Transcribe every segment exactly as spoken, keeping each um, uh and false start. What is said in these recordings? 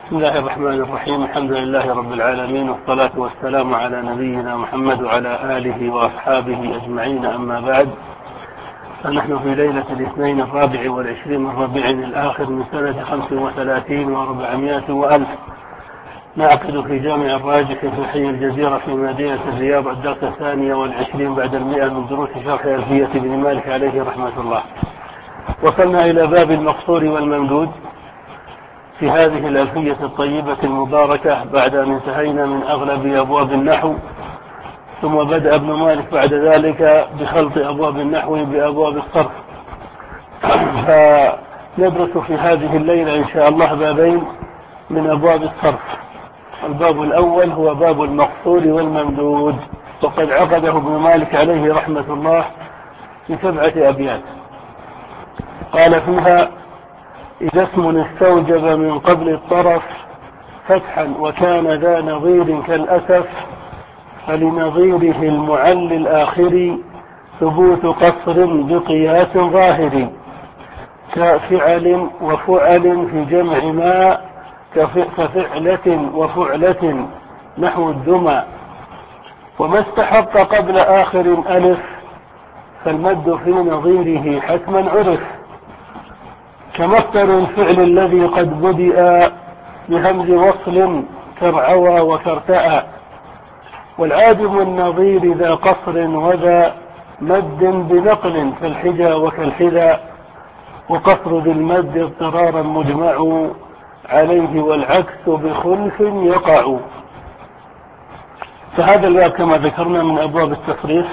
بسم الله الرحمن الرحيم. الحمد لله رب العالمين، والصلاة والسلام على نبينا محمد وعلى آله وأصحابه أجمعين، أما بعد. فنحن في ليلة الاثنين الرابع والعشرين من ربيع الآخر من سنة خمس وثلاثين وأربعمائة وألف، نعقد في جامع الراجح في حي الجزيرة في مدينة الرياض الدرس الثاني والعشرين بعد المئة من دروس شرح ألفية بن مالك عليه رحمة الله. وصلنا إلى باب المقصور والممدود في هذه الألفية الطيبة المباركة بعد أن انتهينا من أغلب أبواب النحو، ثم بدأ ابن مالك بعد ذلك بخلط أبواب النحو بأبواب الصرف. فندرس في هذه الليلة إن شاء الله بابين من أبواب الصرف. الباب الأول هو باب المقصور والممدود، وقد عقده ابن مالك عليه رحمة الله في سبعة أبيات. قال فيها: إذا اسم استوجب من قبل الطرف فتحا وكان ذا نظير كالأسف، فلنظيره المعل الآخر ثبوت قصر بقياس ظاهر، كفعل وفعل في جمع ما، كفعلة وفعلة نحو الدمى. وما استحق قبل آخر ألف فالمد في نظيره حتما عرف، كمصدر الفعل الذي قد بدأ بهمز وصل كرعوى وكرتأ، والعادم النظير ذا قصر وذا مد بنقل كالحجى وكالحذا، وقصر ذي المد اضطرارا مجمع عليه والعكس بخلف يقع. فهذا الباب كما ذكرنا من أبواب التصريف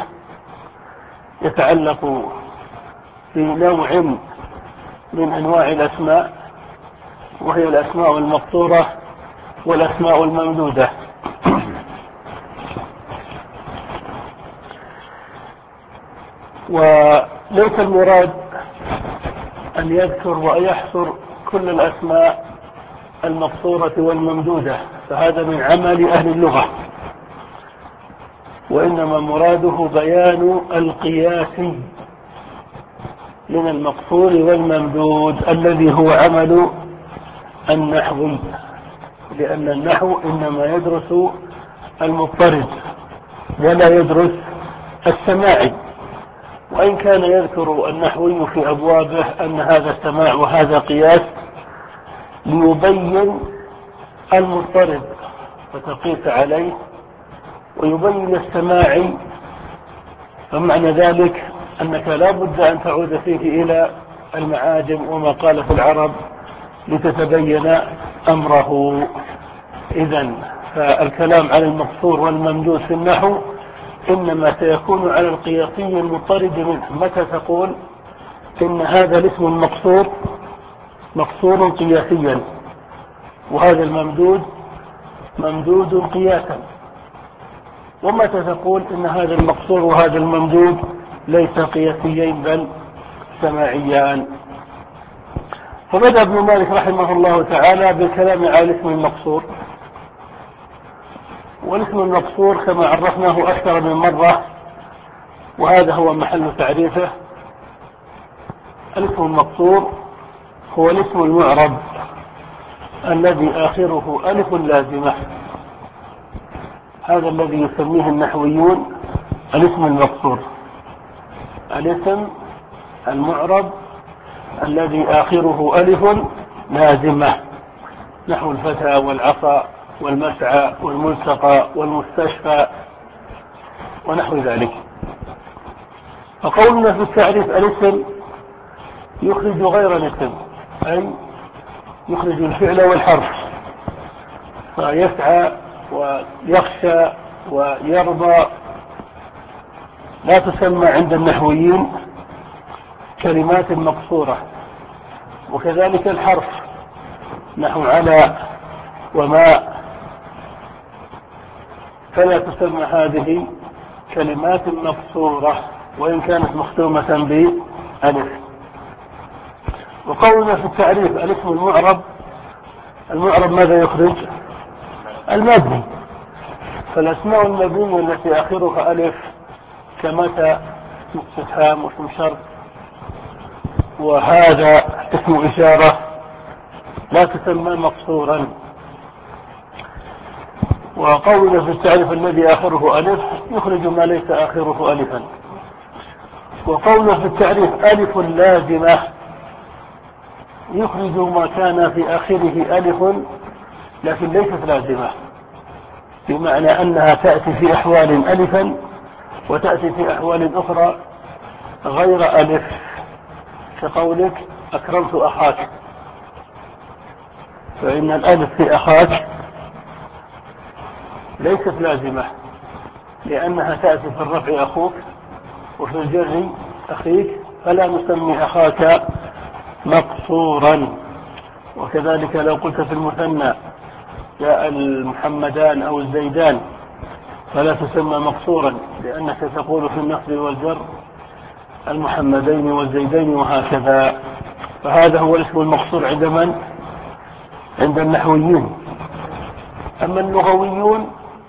يتعلق في نوع من أنواع الأسماء، وهي الأسماء المقصورة والأسماء الممدودة. وليس المراد أن يذكر ويحصر كل الأسماء المقصورة والممدودة، فهذا من عمل أهل اللغة، وإنما مراده بيان القياس من المقصور والممدود الذي هو عمل النحو، لأن النحو إنما يدرس المضطرد ولا يدرس السماعي، وإن كان يذكر النحوي في أبوابه أن هذا سماع وهذا قياس ليبين المضطرد فتقيس عليه، ويبين السماعي. فمعنى ذلك أنك لا بد أن تعود فيه إلى المعاجم وما قال في العرب لتتبين أمره. إذن فالكلام على المقصور والممدود في النحو إنما سيكون على القياسي المضطرد منه. متى تقول إن هذا الاسم المقصور مقصور قياسيا، وهذا الممدود ممدود قياسا، ومتى تقول إن هذا المقصور وهذا الممدود ليس قياسيين بل سماعيان. فبدأ ابن مالك رحمه الله تعالى بالكلام على الاسم المقصور. والاسم المقصور كما عرفناه أكثر من مرة، وهذا هو محل تعريفه. الاسم المقصور هو الاسم المعرب الذي آخره ألف لازمة، هذا الذي يسميه النحويون الاسم المقصور، الاسم المعرب الذي آخره ألف لازمة، نحو الفتى والعصا والمسعى والملتقى والمستشفى ونحو ذلك. فقولنا في التعريف الاسم يخرج غير الاسم، أي يخرج الفعل والحرف، فيسعى ويخشى ويرضى لا تسمى عند النحويين كلمات مقصورة، وكذلك الحرف نحو على وماء، فلا تسمى هذه كلمات مقصورة وإن كانت مختومة بألف. وقولنا في التعريف الاسم المعرب، المعرب ماذا يخرج؟ المبني. فالأسماء المبنية التي آخرها ألف كمتى استفهام واسم شرط وهذا اسم إشارة لا تسمى مقصورا، وقولنا في التعريف الذي آخره ألف يخرج ما ليس آخره ألفا. وقولنا في التعريف ألف لازمة يخرج ما كان في آخره ألف لكن ليست لازمة، بمعنى أنها تأتي في أحوال ألفا وتأتي في أحوال أخرى غير ألف، كقولك أكرمت أخاك، فإن الألف في أخاك ليست لازمة لأنها تأتي في الرفع أخوك وفي الجر أخيك، فلا نسمي أخاك مقصورا. وكذلك لو قلت في المثنى جاء المحمدان أو الزيدان فلا تسمى مقصورا لأنك تقول في النصب والجر المحمدين والزيدين وهكذا. فهذا هو الاسم المقصور عند من؟ عند النحويين. أما اللغويون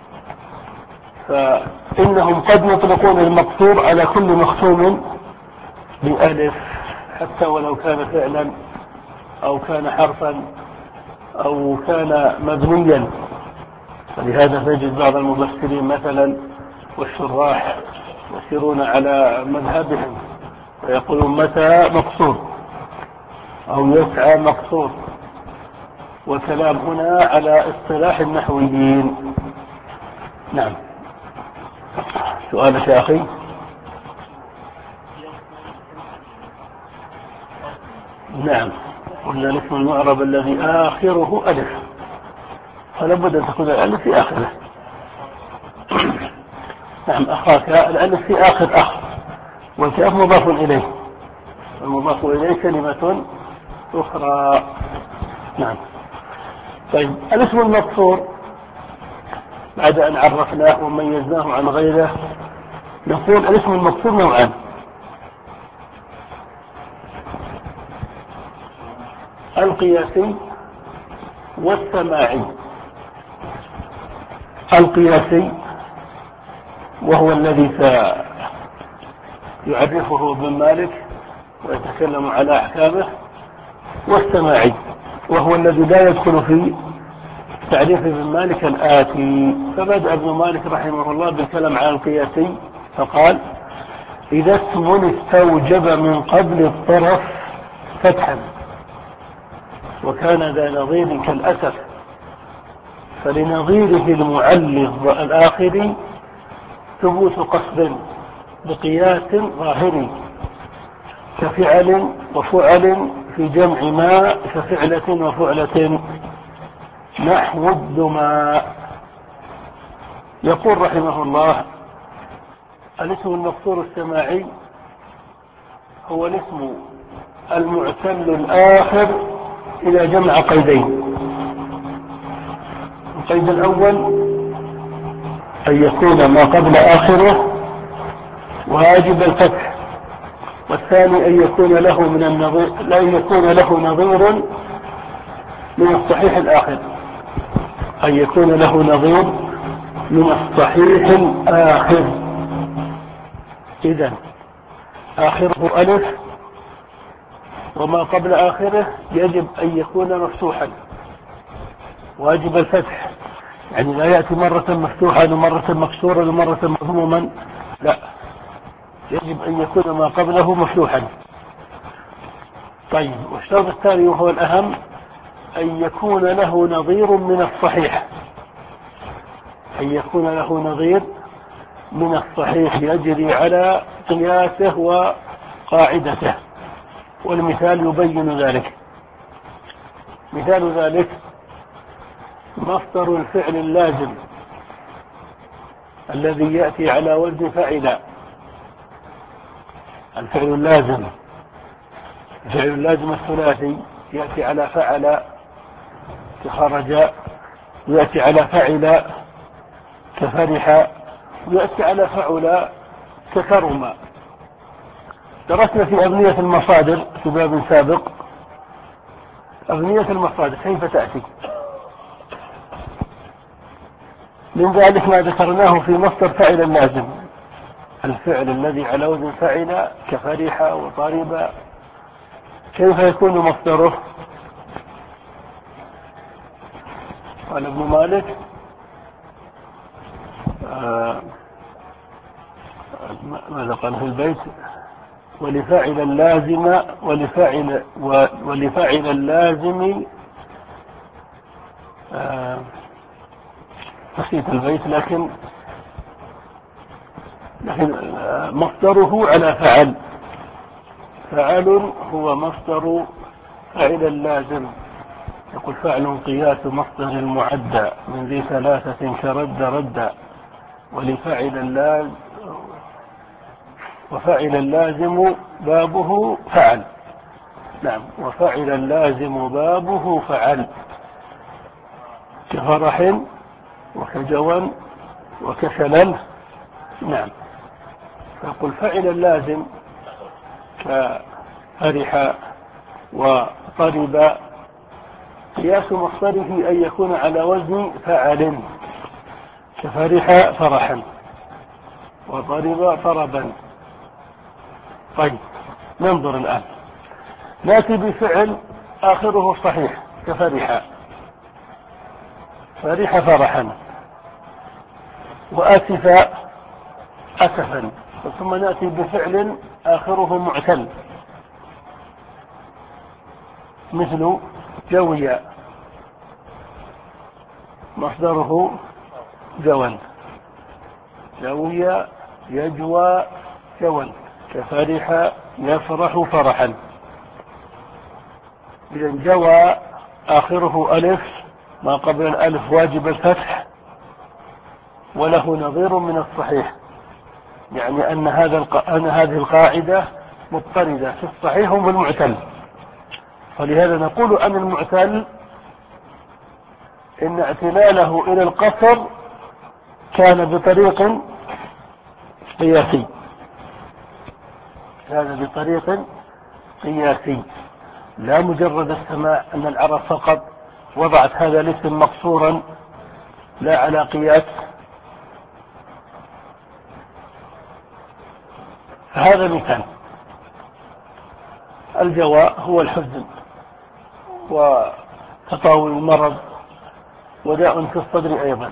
فإنهم قد يطلقون المقصور على كل مختوم بألف حتى ولو كان فعلا أو كان حرفا أو كان مبنيا. فلهذا تجد بعض المفسرين مثلا والشراح يسيرون على مذهبهم ويقولون متى مقصور أو يسعى مقصور، والكلام هنا على اصطلاح النحويين. نعم. سؤالك يا أخي؟ نعم، قلنا الاسم المعرب الذي آخره ألف فلا بد أن تكون الألف في آخره. نعم، أخاك الألف في آخر أخ، والكاف مضاف إليه، المضاف إليه كلمة أخرى. نعم. طيب، الاسم المقصور بعد أن عرفناه وميزناه عن غيره نقول الاسم المقصور نوعان: القياسي والسماعي. القياسي وهو الذي سيعرفه ابن مالك ويتكلم على أحكامه، والسماعي وهو الذي لا يدخل في تعريف ابن مالك الآتي. فبدأ ابن مالك رحمه الله بالكلام عن القياسي فقال: إذا اسم استوجب من قبل الطرف فتحا وكان ذا نظير كالأسف فلنظيره المعلق الآخر ثبوت قصد بقياس ظاهري كفعل وفعل في جمع ما كفعلة وفعلة نحو الدماء. يقول رحمه الله: الاسم المقصور السماعي هو الاسم المعتل الآخر إذا جمع قيدين. القيد الأول أن يكون ما قبل آخره واجب الفتح، والثاني أن يكون له من النظير لا يكون له نظير من الصحيح الآخر، أن يكون له نظير من الصحيح الآخر. إذن آخره ألف وما قبل آخره يجب أن يكون مفتوحا واجب الفتح، يعني لا يأتي مرة مفتوحا ومرة مكسورا ومرة مضموما، لا، يجب أن يكون ما قبله مفتوحا. طيب، والشرط الثاني وهو الأهم أن يكون له نظير من الصحيح، أن يكون له نظير من الصحيح يجري على قياسه وقاعدته. والمثال يبين ذلك. مثال ذلك مصدر الفعل اللازم الذي يأتي على وزن فعل. الفعل اللازم الفعل اللازم الثلاثي يأتي على فعل كخرج، ويأتي على فعل كفرح، ويأتي على فعل ككرم. درسنا في أبنية المصادر في باب سابق أبنية المصادر كيف تأتي. من ذلك ما ذكرناه في مصدر فعل اللازم، الفعل الذي على وزن فعل كفرح وطارب، كيف يكون مصدره؟ قال ابن مالك: ماذا قال في البيت؟ ولفاعل اللازم ولفاعل ولفاعل اللازم آه نسيت البيت، لكن لكن مصدره على فعل. فعل هو مصدر فعل اللازم. يقول فعل قياس مصدر المعدى من ذي ثلاثة كرد رد. ولفاعل اللازم وفعل اللازم بابه فعل. نعم، وفعل اللازم بابه فعل، كفرح وكجوى وكشلل. نعم، فيقول فعل اللازم كفرح وطرب قياس مصدره أن يكون على وزن فعل، كفرح فرحا وطرب طربا. طيب، ننظر الآن. نأتي بفعل آخره صحيح كفرح، فرح فرحا، وأسف أسفا. ثم نأتي بفعل آخره معتل مثل جوي، مصدره جوا، جوي يجوى جوا، كفرح يفرح فرحا. إذن جوى آخره ألف، ما قبل الألف واجب الفتح، وله نظير من الصحيح، يعني أن هذا الق... أن هذه القاعدة مضطردة في الصحيح والمعتل. ولهذا نقول أن المعتل إن اعتلاله إلى القصر كان بطريق قياسي، كان بطريق قياسي، لا مجرد السماع أن العرب فقط وضعت هذا الاسم مقصورا لا على قياس. هذا مثال. الجواء هو الحزن وتطاول المرض وداء في الصدر أيضا.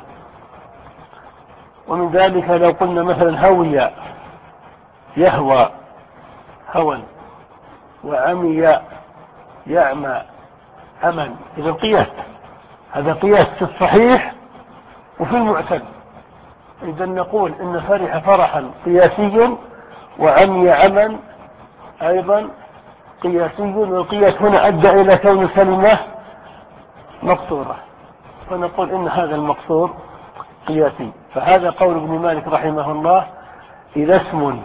ومن ذلك لو قلنا مثلا هوي يهوى هوى، وعمي يعمى عمى. إذا قياس، هذا قياس في الصحيح وفي المعتل. إذا نقول إن فرح فرحا قياسي، وعمي عمى أيضا قياسي، والقياس هنا أدى إلى كون الكلمة مقصورة، فنقول إن هذا المقصور قياسي. فهذا قول ابن مالك رحمه الله: إذا اسم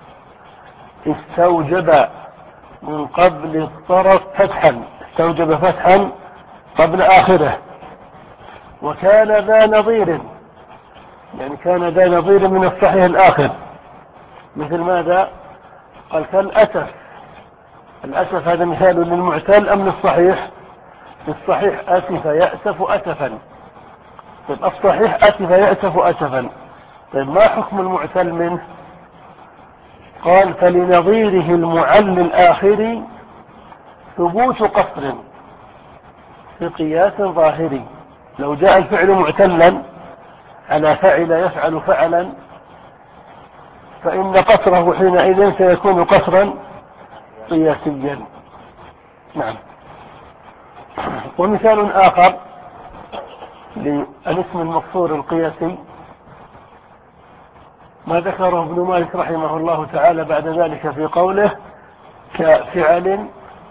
استوجب من قبل الطرف فتحا، استوجب فتحا قبل آخره، وكان ذا نظير، يعني كان ذا نظير من الصحيح الآخر. مثل ماذا؟ قال كالأسف. الأسف هذا مثال للمعتل أم للصحيح؟ للصحيح، أسف يأسف أسفا. طيب الصحيح أسف يأسف أسفا. طيب ما حكم المعتل منه؟ قال فلنظيره المعل الآخر ثبوت قصر في قياس ظاهري. لو جاء الفعل معتلا على فعل يفعل فعلا، فإن قصره حينئذ سيكون قصرا قياسيا. نعم. ومثال آخر للاسم المقصور القياسي ما ذكره ابن مالك رحمه الله تعالى بعد ذلك في قوله: كفعل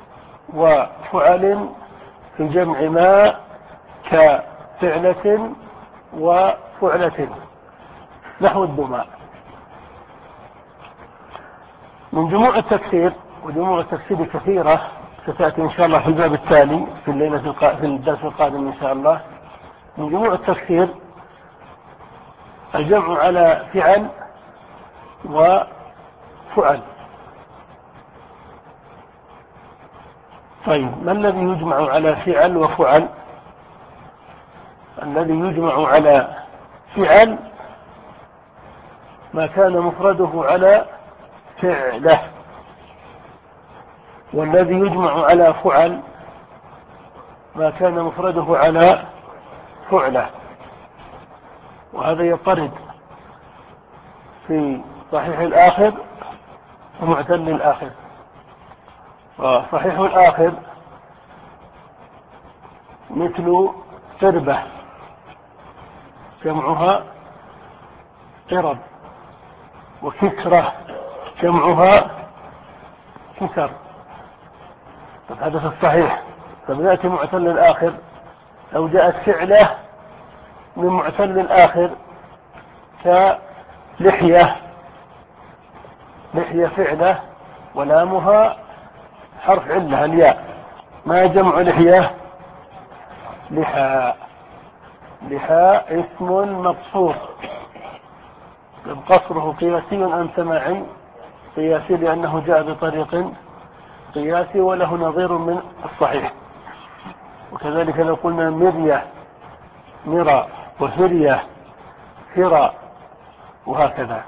وفعل في جمع ما، كفعلة وفعلة، نحو الدماء. من جموع التكسير، وجموع التكسير كثيرة ستأتي إن شاء الله في الباب التالي في الليلة الق... في الدرس القادم إن شاء الله. من جموع التكسير الجمع على فعل وفعل. طيب ما الذي يجمع على فعل وفعل؟ الذي يجمع على فعل ما كان مفرده على فعله، والذي يجمع على فعل ما كان مفرده على فعله. وهذا يطرد في صحيح الآخر ومعتل الآخر. وصحيح الآخر مثل قربة جمعها قرب، وكسرة جمعها كسر. طب هذا في الصحيح. طب يأتي معتل الآخر، لو جاءت فعله من معتل الآخر كلحية، لحية فعله ولامها حرف علة الياء، ما جمع لحية؟ لحى. لحى اسم مقصور. قصره قياسي أم سماعي؟ قياسي لأنه جاء بطريق قياسي وله نظير من الصحيح. وكذلك لو قلنا مرية مرى، وفرية فرى، وهكذا.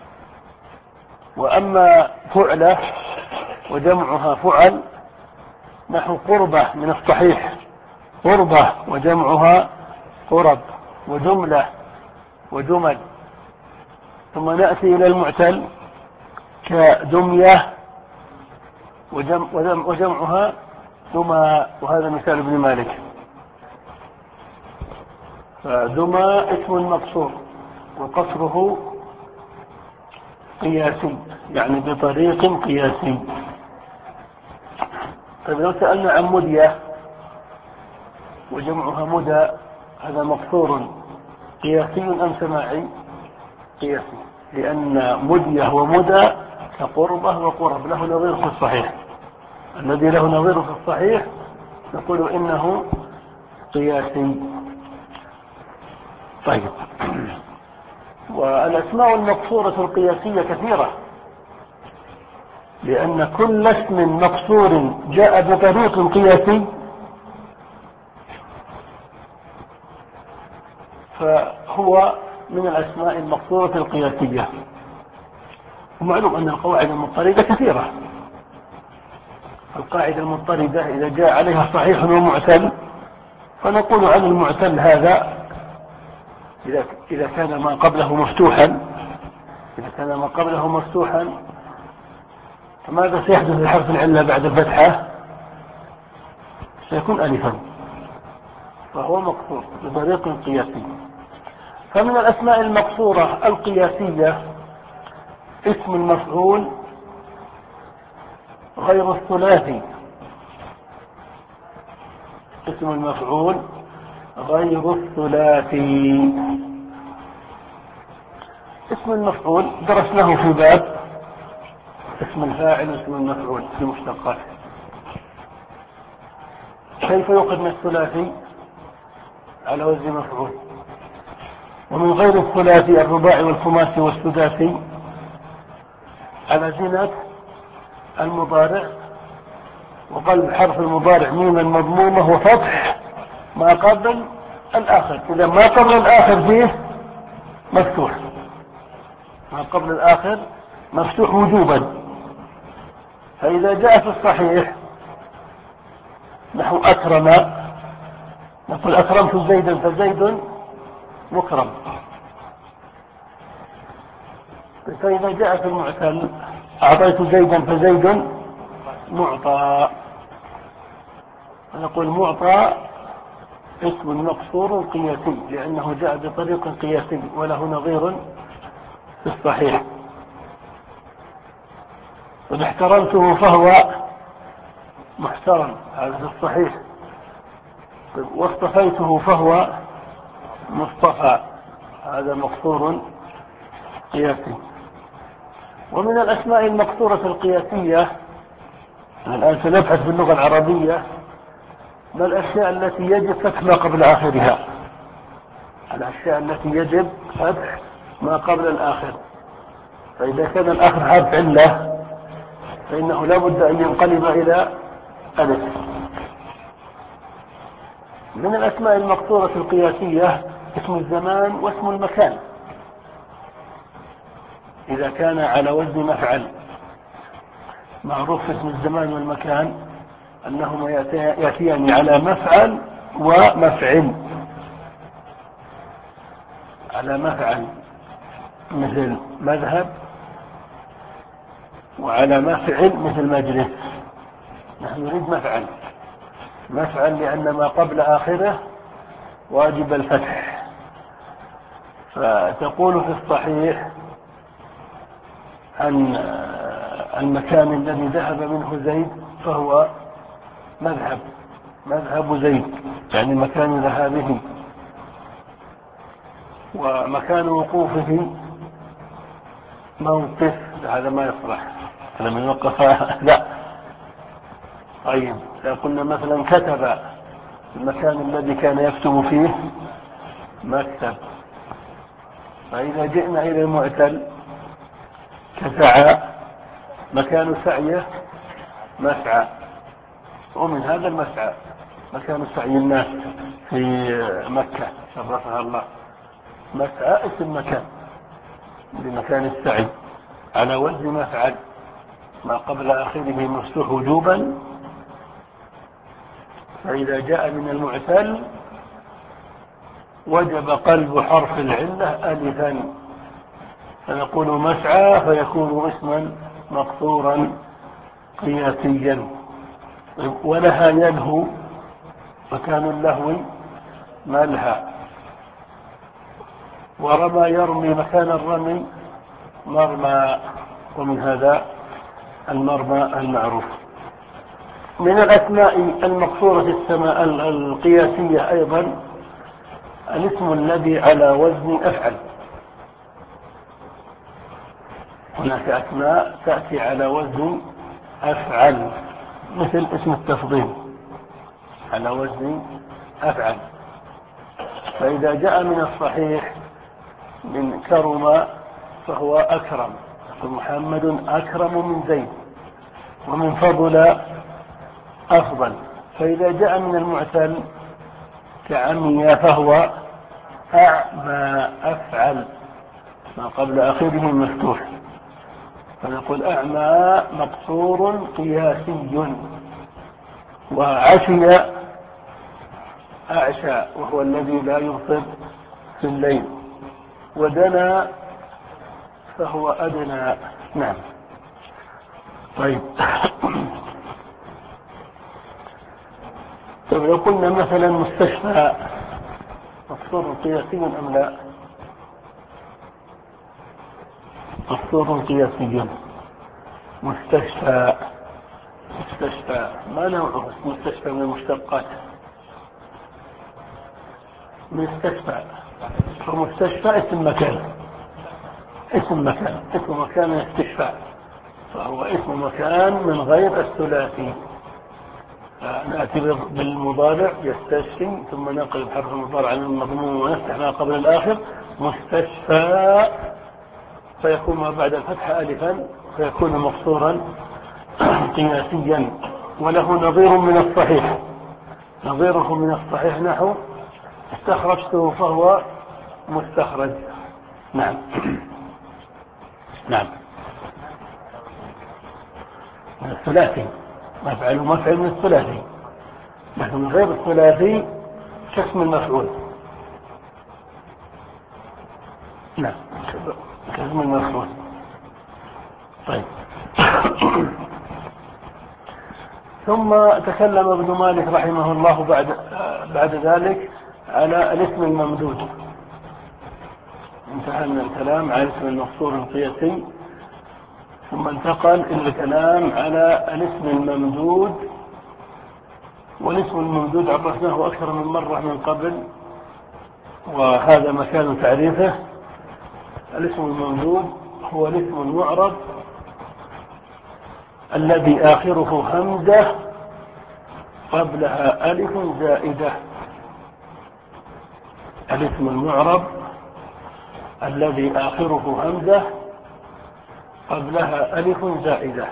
وأما فعلة وجمعها فعل نحو قربة من الصحيح، قربة وجمعها قرب، وجملة وجمل. ثم نأتي إلى المعتل كدمية وجمع وجمعها دمى، وهذا مثال ابن مالك. فدمى اسم مقصور وقصره قياسي، يعني بطريق قياسي. طيب لو سألنا عن مدية وجمعها مدى، هذا مقصور قياسي أم سماعي؟ قياسي، لأن مدية ومدى كقربة وقرب له نظير في الصحيح. الذي له نظير في الصحيح نقول إنه قياسي. طيب، والأسماء المقصورة القياسية كثيرة، لأن كل اسم مقصور جاء بطريق قياسي فهو من الأسماء المقصورة القياسية. ومعلوم أن القواعد المضطردة كثيرة. القاعدة المضطردة إذا جاء عليها صحيح ومعتل فنقول عن المعتل هذا إذا كان ما قبله مفتوحا إذا كان ما قبله مفتوحا فماذا سيحدث لحرف العلة بعد الفتحة؟ سيكون ألفا، فهو مقصور بطريق قياسي. فمن الأسماء المقصورة القياسية اسم المفعول غير الثلاثي. اسم المفعول غير الثلاثي. اسم المفعول درسناه في باب اسم الفاعل واسم المفعول في مشتقات. كيف يؤخذ من الثلاثي على وزن مفعول، ومن غير الثلاثي الرباعي والخماسي والسداسي على زينة المضارع، وقلب حرف المضارع ميما مضمومة وفتح ما قبل الآخر. إذا ما قبل الآخر فيه مفتوح، ما قبل الآخر مفتوح وجوبا. فإذا جاء في الصحيح نحو أكرم، نقول أكرمت زيدا فزيد مكرم. فإذا جاء في المعتل أعطيت زيدا فزيد معطى، نقول معطى اسم مقصور قياسي لأنه جاء بطريق قياسي وله نظير في الصحيح. وإذا احترمته فهو محترم، هذا في الصحيح. واصطفيته فهو مصطفى، هذا مقصور قياسي. ومن الأسماء المقصورة القياسية الآن سنبحث في اللغة العربية ما الأشياء التي يجب فتح ما قبل آخرها. الأشياء التي يجب فتح ما قبل الآخر. فإذا كان الآخر حرف علة فإنه لا بد أن ينقلب إلى ألف. من الأسماء المقصورة القياسية اسم الزمان واسم المكان إذا كان على وزن مفعل. معروف اسم الزمان والمكان أنهما يأتيان على مفعل ومفعل. على مفعل مثل مذهب وعلى مفعل مثل مجلس. نحن نريد مفعل مفعل لأن ما قبل آخره واجب الفتح. فتقول في الصحيح عن المكان الذي ذهب منه زيد فهو مذهب مذهب زيد، يعني مكان ذهابه، ومكان وقوفه موقف. هذا ما يصلح، هذا من وقف لا. طيب إذا قلنا مثلا كتب، المكان الذي كان يكتب فيه مكتب. فإذا جئنا إلى المعتل كسعى، مكان سعيه مسعى، ومن هذا المسعى مكان سعي الناس في مكة شرفها الله. مسعى اسم مكان لمكان السعي على وزن مفعل، ما قبل آخره مفتوح وجوبا. فإذا جاء من المعتل وجب قلب حرف العلة ألفا، فنقول مسعى فيكون اسما مقصورا قياسيا. ولها يلهو، مكان اللهو ملهى. ورمى يرمي، مكان الرمي مرمى، ومن هذا المرمى المعروف. من الأسماء المقصورة في السماء القياسية أيضا الاسم الذي على وزن أفعل. هناك أسماء تأتي على وزن أفعل، مثل اسم التفضيل على وزن أفعل. فإذا جاء من الصحيح من كرم فهو أكرم، محمد أكرم من زيد، ومن فضل أفضل. فإذا جاء من المعتل كعمي فهو أعمى أفعل، ما قبل آخره مفتوح، فنقول أعمى مقصور قياسي. وعشي أعشى، وهو الذي لا يبصر في الليل. ودنا فهو أدنى. نعم. طيب طيب لو قلنا مثلا مستشفى، مقصور قياسي أم لا؟ مقصور قياسي. مستشفى مستشفى ما نوعه؟ مستشفى من المشتقات. مستشفى فمستشفى اسم مكان اسم مكان اسم مكان الاستشفاء، فهو اسم مكان من غير الثلاثي. نأتي بالمضارع يستشفي، ثم نقلب حرف المضارع عن المضموم ونفتح ما قبل الآخر مستشفى، فيكون ما بعد الفتح ألفا، فيكون مقصورا قياسيا. وله نظير من الصحيح، نظيره من الصحيح نحو استخرجته فهو مستخرج. نعم. نعم. من الثلاثي، مفعل ومفعل من الثلاثي، لكن من غير الثلاثي كاسم المفعول. نعم، كاسم المفعول. طيب ثم تكلم ابن مالك رحمه الله بعد بعد ذلك على الاسم الممدود. انتهى من الكلام على الاسم المقصور القياسي، ثم انتقل إلى الكلام على الاسم الممدود. والاسم الممدود عرفناه أكثر من مرة من قبل، وهذا مكان تعريفه. الاسم الممدود هو الاسم المعرب الذي آخره همزة قبلها ألف زائدة. الاسم المعرب الذي آخره همزة قبلها ألف زائدة،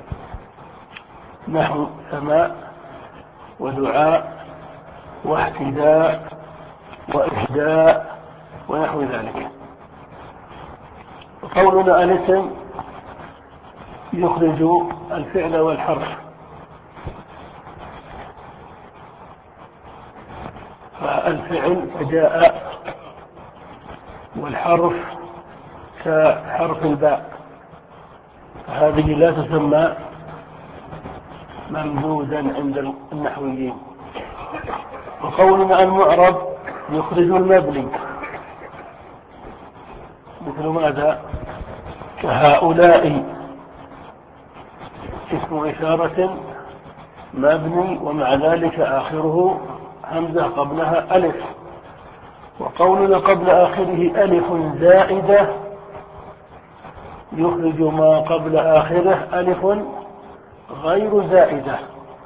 نحو سماء ودعاء واحتداء وإهداء ونحو ذلك. قولنا الاسم يخرج الفعل والحرف، فالفعل فجاء، والحرف كحرف الباء، فهذه لا تسمى ممدودا عند النحويين. وقولنا المعرب يخرج المبني، مثل ماذا؟ كهؤلاء اسم إشارة مبني ومع ذلك آخره همزة قبلها ألف. وقولنا قبل آخره ألف زائدة يخرج ما قبل آخره ألف غير زائدة،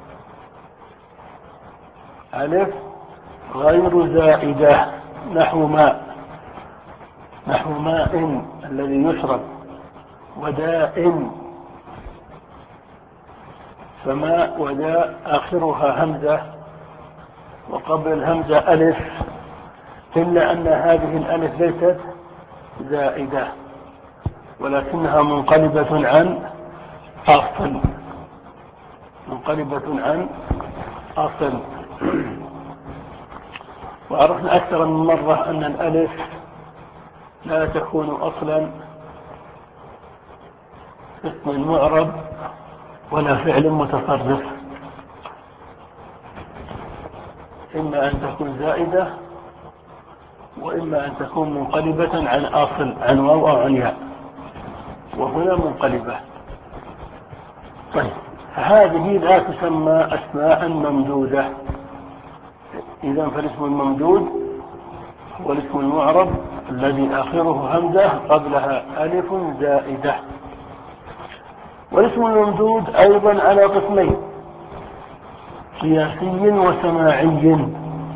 ألف غير زائدة، نحو ماء، نحو ماء الذي يشرب، وداء، فماء وداء آخرها همزة وقبل الهمزة ألف، إلا أن هذه الألف ليست زائدة ولكنها منقلبة عن أصل، منقلبة عن أصل. وعرفنا أكثر من مرة أن الألف لا تكون أصلا اسم المعرب ولا فعل متصرف، إما أن تكون زائدة وإما أن تكون منقلبة عن أصل، عن واو أو عن ياء، وهنا منقلبة. طيب، هذه لا تسمى أسماء ممدودة. إذا فالاسم الممدود هو الاسم المعرب الذي آخره همزة قبلها ألف زائدة. والاسم الممدود أيضا على قسمين، قياسي وسماعي.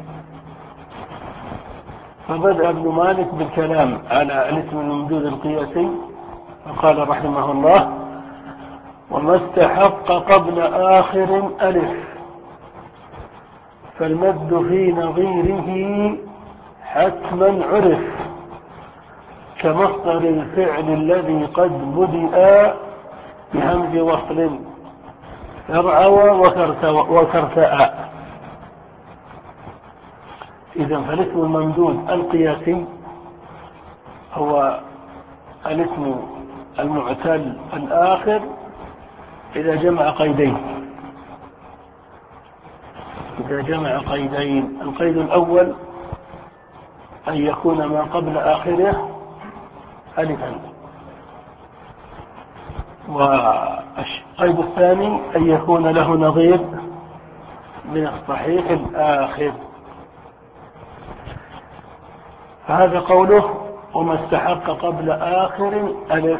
فبدأ ابن مالك بالكلام على الاسم الممدود القياسي فقال رحمه الله: وما استحق قبل آخر ألف فالمد في نظيره حتما عرف، كمصدر الفعل الذي قد بدأ بهمز وصل يرعوى وكرتاء. إذا فالاسم الممدود القياسي هو الاسم المعتل الآخر إذا جمع قيدين، إذا جمع قيدين. القيد الأول أن يكون ما قبل آخره ألفا، والقيد الثاني أن يكون له نظير من الصحيح الآخر. فهذا قوله: وما استحق قبل آخر ألف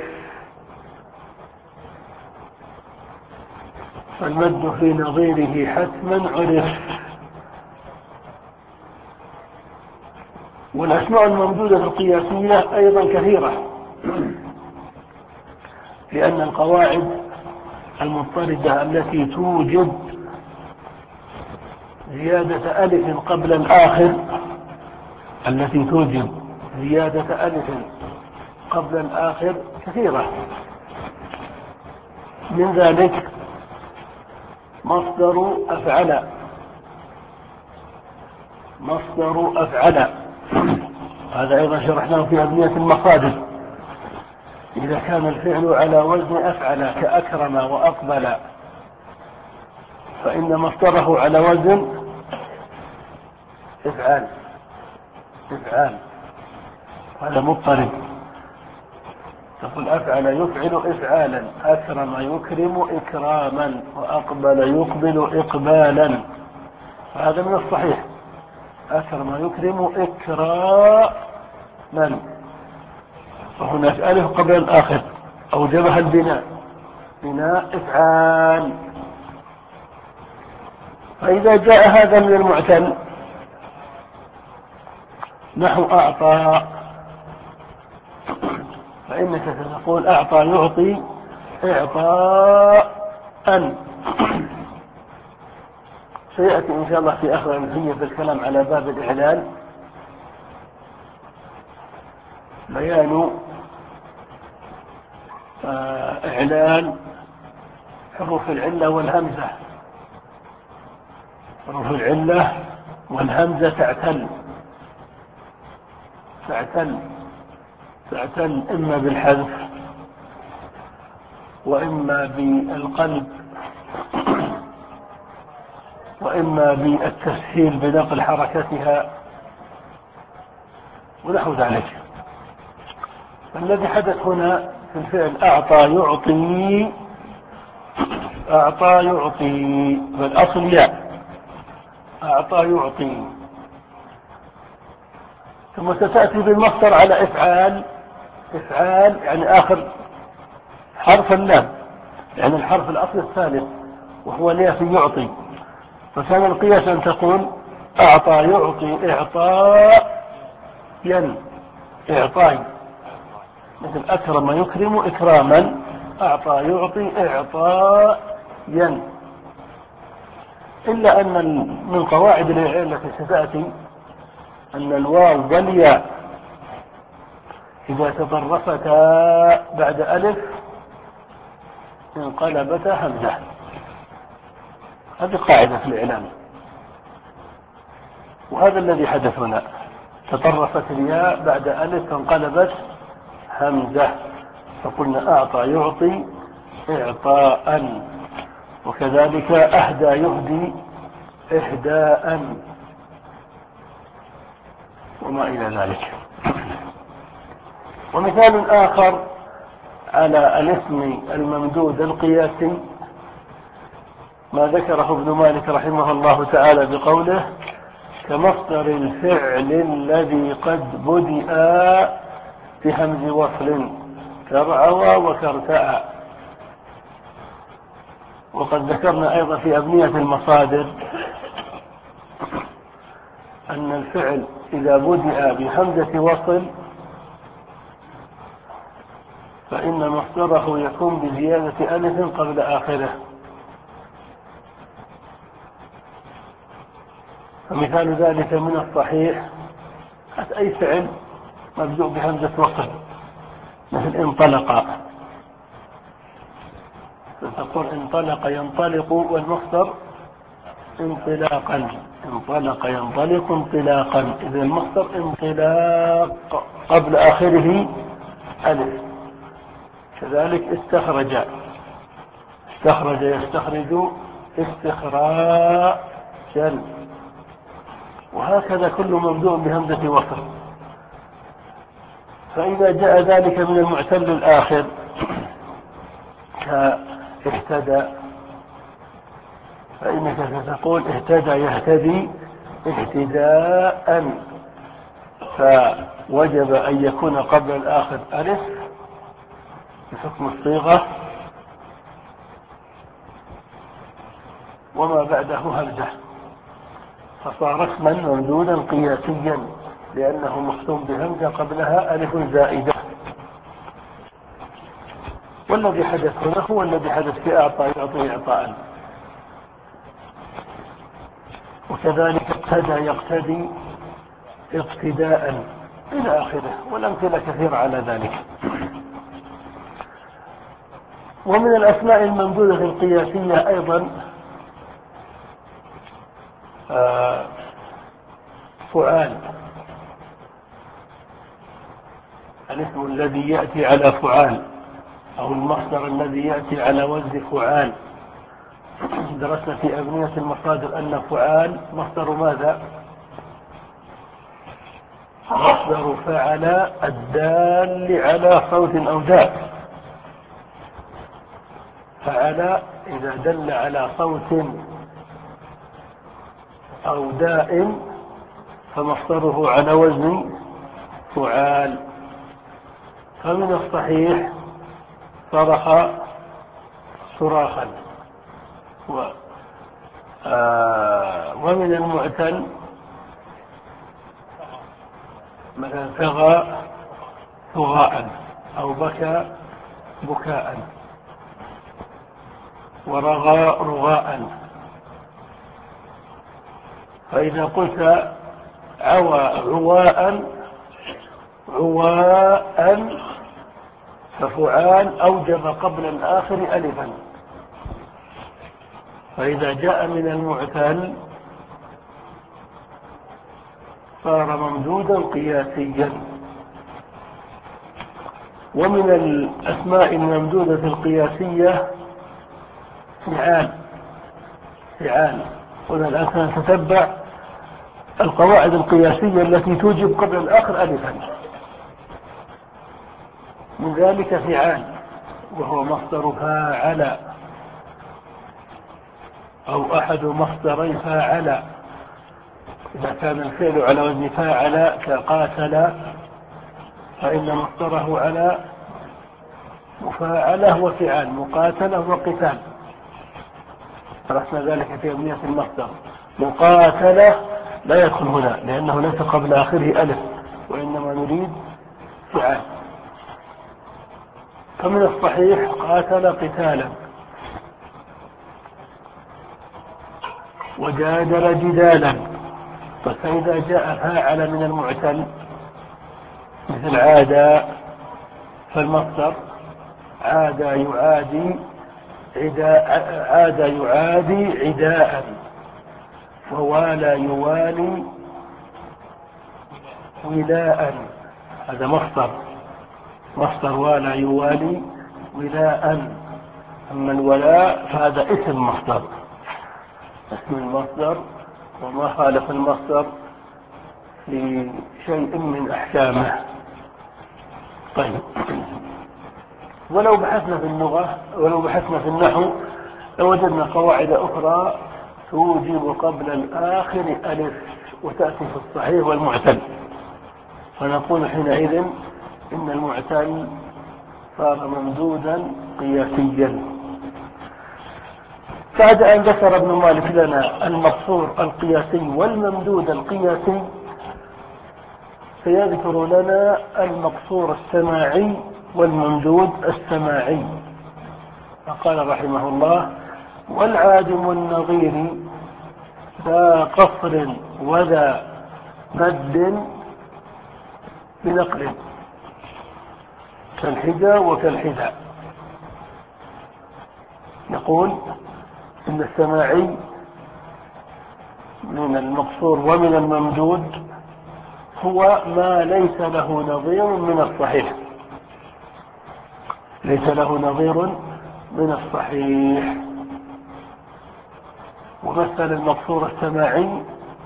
فالمد في نظيره حتما عرف. والأسماء الممدودة القياسية أيضا كثيرة، لأن القواعد المضطردة التي توجد زيادة ألف قبل الآخر التي توجب زيادة ألف قبل الآخر كثيرة. من ذلك مصدر أفعل، مصدر أفعل هذا أيضا شرحناه في أبنية المصادر. إذا كان الفعل على وزن أفعل كأكرم وأقبل فإن مصدره على وزن إفعال، إفعال، هذا مضطرب. تقول أفعل يفعل إفعالا، أكرم يكرم إكراما، وأقبل يقبل إقبالا، هذا من الصحيح. أكرم يكرم إكراما، وهناك ألف قبل الآخر أوجبها البناء، بناء إفعال. فإذا جاء هذا من المعتل نحو أعطى، فإنك ستقول أعطى يعطي إعطاء. سيأتي إن شاء الله في آخر الألفية في الكلام على باب الإعلال بيان إعلال حروف العلة والهمزة. حروف العلة والهمزة تعتل، تعتل تعتل إما بالحذف وإما بالقلب وإما بالتسهيل بنقل حركتها ونحو ذلك. الذي حدث هنا في الفعل أعطى يعطي، أعطى يعطي بالأصل ياء، أعطى يعطي، ثم ستأتي بالمصدر على إفعال، إفعال يعني آخر حرف اللام، يعني الحرف الأصل الثالث وهو الياء في يعطي. فكان القياس أن تقول أعطى يعطي إعطاء ين، إعطاي، مثل أكرم يكرم إكراما، أعطى يعطي إعطاء ين. إلا أن من قواعد الإعلان التي ستأتي أن الواو والياء إذا تطرفتا بعد ألف انقلبتا همزة. هذه قاعدة في الإعلام، وهذا الذي حدث هنا، تطرفت الياء بعد ألف فانقلبت همزة، فقلنا أعطى يعطي إعطاء، وكذلك أهدى يهدي إهداء وما إلى ذلك. ومثال آخر على الاسم الممدود القياسي ما ذكره ابن مالك رحمه الله تعالى بقوله كمصدر الفعل الذي قد بدأ بهمز وصل كرعوى وكرتأ. وقد ذكرنا أيضا في أبنية المصادر أن الفعل إذا بدأ بهمزة وصل فإن مصدره يكون بزيادة ألف قبل آخره. فمثال ذلك من الصحيح أي فعل مبدوء بهمزة وصل مثل انطلق، فتقول انطلق ينطلق والمصدر انطلاقا، انطلق ينطلق انطلاقا، إذا المصدر انطلاق قبل آخره ألف. كذلك استخرج، استخرج يستخرج استخراجا، وهكذا كل مبدوء بهمزة وصل. فإذا جاء ذلك من المعتل الآخر كاهتدى فإنك ستقول اهتدى يهتدي اهتداء، فوجب أن يكون قبل الآخر ألف بحكم الصيغة وما بعده همزة، فصار اسما ممدودا قياسيا لأنه مختوم بهمزة قبلها ألف زائدة. والذي حدث هنا هو الذي حدث في أعطى يعطي إعطاء، وكذلك اقتدى يقتدي اقتداء إلى آخره، والأمثلة كثيرة على ذلك. ومن الأسماء الممدودة القياسية أيضا آه فعال، الاسم الذي يأتي على فعال أو المصدر الذي يأتي على وزن فعال. درسنا في أبنية المصادر أن فعال مصدر ماذا؟ مصدر فعل الدال على صوت أو داء. فعل إذا دل على صوت أو داء فمصدره على وزن فعال. فمن الصحيح صرخ صراخا، و آه ومن المعتل مثلا ثغى ثغاء أو بكى بكاء، ورغى رغاء. فإذا قلت عوى عواء عواء ففعال أوجب قبل الآخر ألفا. فإذا جاء من المعتل صار ممدودا قياسيا. ومن الأسماء الممدودة القياسية فعال. فعال. هنا الآن سنتتبع القواعد القياسية التي توجب قبل الآخر ألفا. من ذلك فعال، وهو مصدر فاعل أو أحد مصدري فاعل. إذا كان الفعل على وزن فاعل كقاتل فإن مصدره على مفاعله وفعال، مقاتله وقتال. درسنا ذلك في أبنية المصدر. مقاتله لا يدخل هنا لأنه ليس قبل آخره ألف، وإنما نريد فعال. فمن الصحيح قاتل قتالا، وجادل جدالا. فإذا جاء فاعل من المعتل مثل عادى فالمصدر عادى يعادي عداء، عادى يعادي عداء، ووالى يوالي ولاء. هذا مصدر، مصدر والى يوالي ولاء. أما الولاء فهذا اسم مصدر، اسم المصدر وما خالف المصدر في شيء من أحكامه. طيب، ولو بحثنا في اللغة ولو بحثنا في النحو لوجدنا قواعد أخرى توجب قبل الآخر ألف وتأتي في الصحيح والمعتل، فنقول حينئذ إن المعتل صار ممدودا قياسيا. بعد أن ذكر ابن مالك لنا المقصور القياسي والممدود القياسي سيذكر لنا المقصور السماعي والممدود السماعي. فقال رحمه الله: والعادم النظير ذا قصر وذا مد بنقل كالحجا وكالحذاء. نقول إن السماعي من المقصور ومن الممدود هو ما ليس له نظير من الصحيح، ليس له نظير من الصحيح. ومثل المقصور السماعي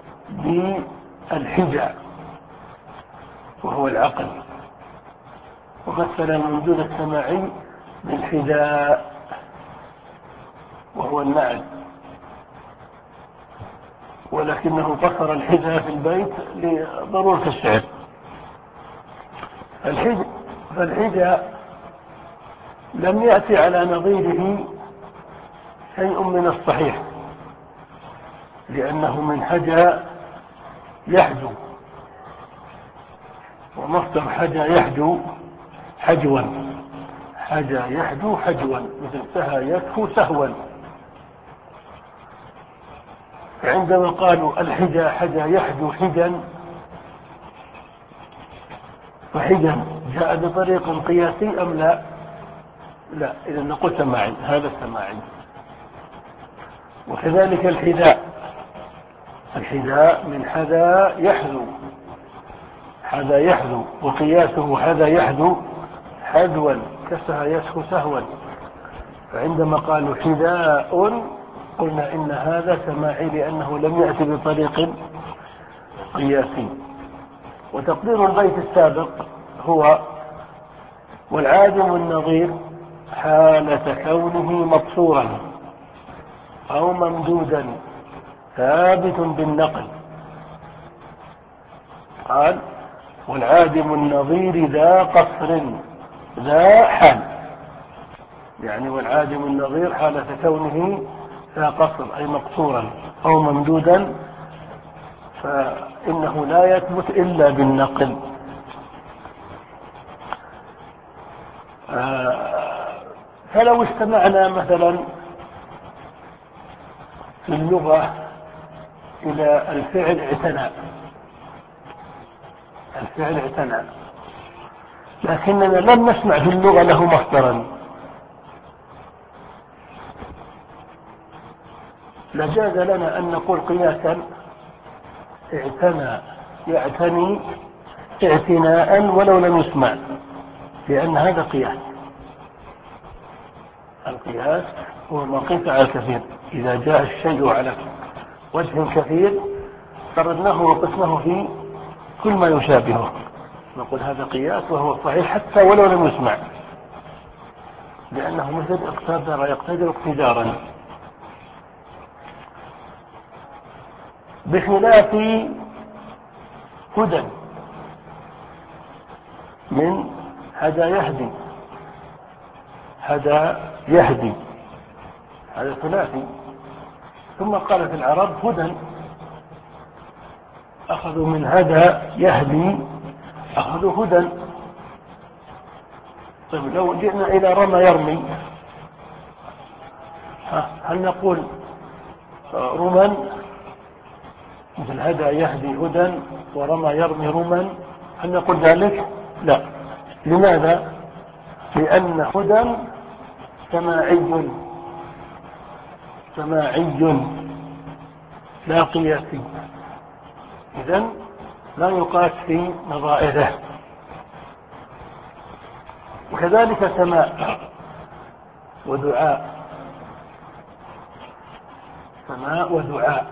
بالحجة وهو العقل، ومثل الممدود السماعي بالحذاء وهو النعل، ولكنه قصر الحذاء في البيت لضرورة الشعر. فالحذاء لم يأتي على نظيره شيء من الصحيح، لأنه من حجا يحجو، ومصدر حجا يحجو حجوا، حجا يحجو حجوا، مثل سهى يسهو سهوا. فعندما قالوا الحجا حجا يحجو حجا، فحجا جاء بطريق قياسي أم لا؟ لا، إذا نقول سماعي، هذا السماعي. وكذلك الحذاء، الحذاء من حذا يحذو، حذا يحذو، وقياسه حذا يحذو حذوا كسها يسهو سهوا. فعندما قالوا حذاء قلنا إن هذا سماعي لأنه لم يأتي بطريق قياسي. وتقدير البيت السابق هو: والعادم النظير حالة كونه مقصورا أو ممدودا ثابت بالنقل. قال: والعادم النظير ذا قصر، ذا حال، يعني والعادم النظير حالة كونه ذا قصر أي مقصورا أو ممدودا، فإنه لا يثبت إلا بالنقل. فلو استمعنا مثلا في اللغة إلى الفعل اعتنى، الفعل اعتنى، لكننا لم نسمع في اللغة له مصدرا، لجاز لنا أن نقول قياسا اعتنى يعتني اعتناء ولو لم يسمع، لأن هذا قياس. القياس هو ما قيس على الكثير. إذا جاء الشيء على وجه كثير قررناه وقسناه في كل ما يشابهه، نقول هذا قياس وهو صحيح حتى ولو لم يسمع، لأنه مثل اقتدر يقتدر اقتدارا، بخلاف هدى من هدى يهدي. هدى يهدي هذا ثلاثي. ثم قالت العرب هدى، أخذوا من هدى يهدي أخذوا هدى. طيب لو جئنا إلى رمى يرمي، هل نقول رمى مثل هدى يهدي هدى ورمى يرمي رمى؟ هل نقول ذلك؟ لا. لماذا؟ لأن هدى سماعي سماعي لا قياسي، إذن لا يقاس في نظائره. وكذلك سماء ودعاء، سماء ودعاء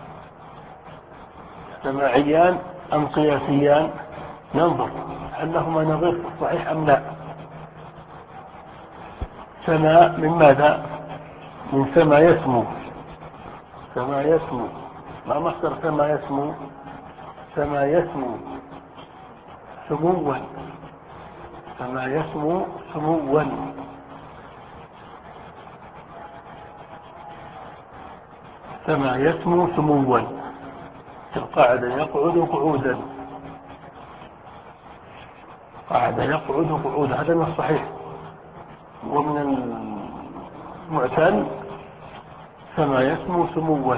سماعيان أم قياسيان؟ ننظر هل لهما نظير في الصحيح أم لا. سماء من ماذا؟ من سما يسمو. سما يسمو ما مصدر سما يسمو؟ سما يسمو سموا. سما يسمو سموا. سما يسمو سموا. القاعدة يقعد قعودا. قاعدة يقعد قعودا، هذا من الصحيح. ومن المعتل سما يسمو سموا.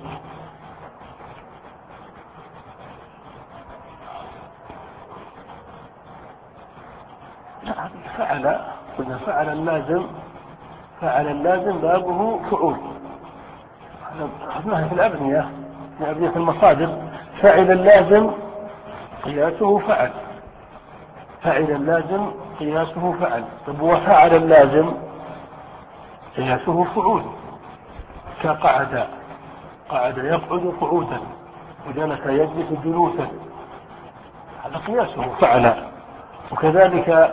فعل قلنا فعل اللازم. فعل اللازم بابه فعول. هذا في الأبنية، في أبنية المصادر. فعل اللازم قياسه فعل. فعل اللازم قياسه فعل. طب وفعل اللازم قياسه فعول. كقعد، قعد يقعد قعودا، وجلس يجلس جلوسا، هذا قياسه فعل. وكذلك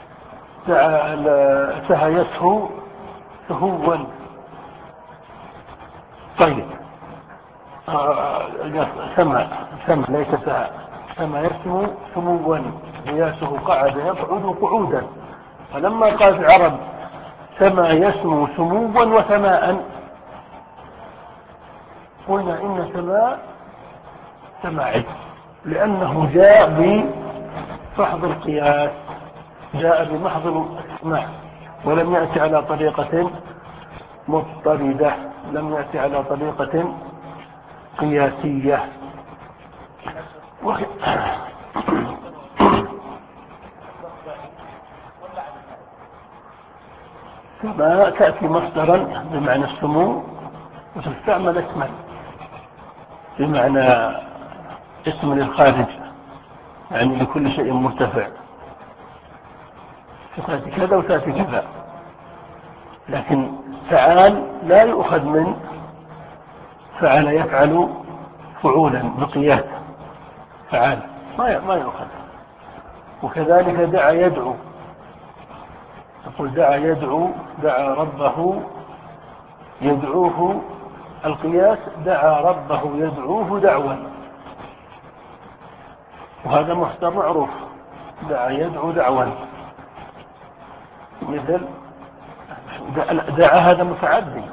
سهى يسهو سهوا. طيب سمع سمع ليس سهى. سما يسمو سموا قياسه قعد يقعد قعودا. فلما قالت العرب سما يسمو سموا وسماء، قلنا إن سماء سماعي، لأنه جاء بمحض القياس، جاء بمحض الاسماع، ولم يأتي على طريقة مضطردة، لم يأتي على طريقة قياسية. سماء تأتي مصدرا بمعنى السمو، وتستعمل اسما بمعنى اسم للخارج، يعني لكل شيء مرتفع، فتأتي كذا وتأتي كذا. لكن فعال لا يؤخذ من فعل يفعل فعولا بقياس، فعال ما ما يؤخذ. وكذلك دعا يدعو، تقول دعا يدعو، دعا ربه يدعوه، القياس دعا ربه يدعوه دعوا، وهذا مصدر معروف، دعا يدعو دعوا. مثل دعا هذا متعدي،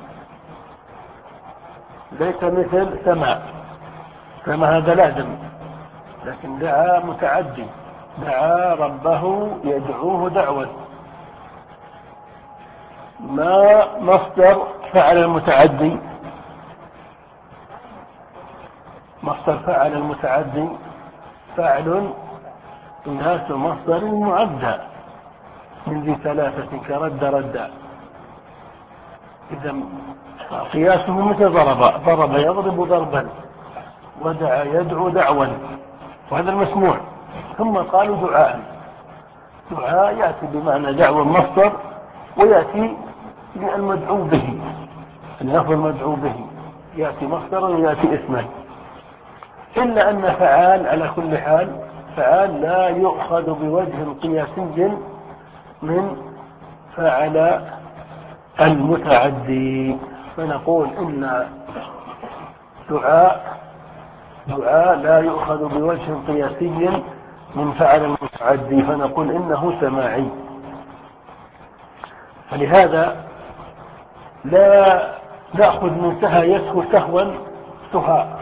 ليس مثل سمع. سمع هذا لازم، لكن دعا متعدي، دعا ربه يدعوه دعوا. ما مصدر فعل المتعدي؟ مصدر فعل المتعدي فعل إناث مصدر معدى من ذي ثلاثة كرد ردا. إذا قياسه مثل ضرب، ضرب يضرب ضربا، ودعا يدعو دعوا، وهذا المسموع. ثم قالوا دعاء، دعاء يأتي بمعنى دعوة مصدر، ويأتي بالمدعو به، اللفظ المدعو به يأتي مصدرا ويأتي اسما، إلا أن فعال على كل حال فعال لا يؤخذ بوجه قياسي من فعل المتعدي، فنقول إن دعاء دعاء لا يؤخذ بوجه قياسي من فعل المتعدي، فنقول إنه سماعي. فلهذا لا نأخذ من سهى سهوا سهاء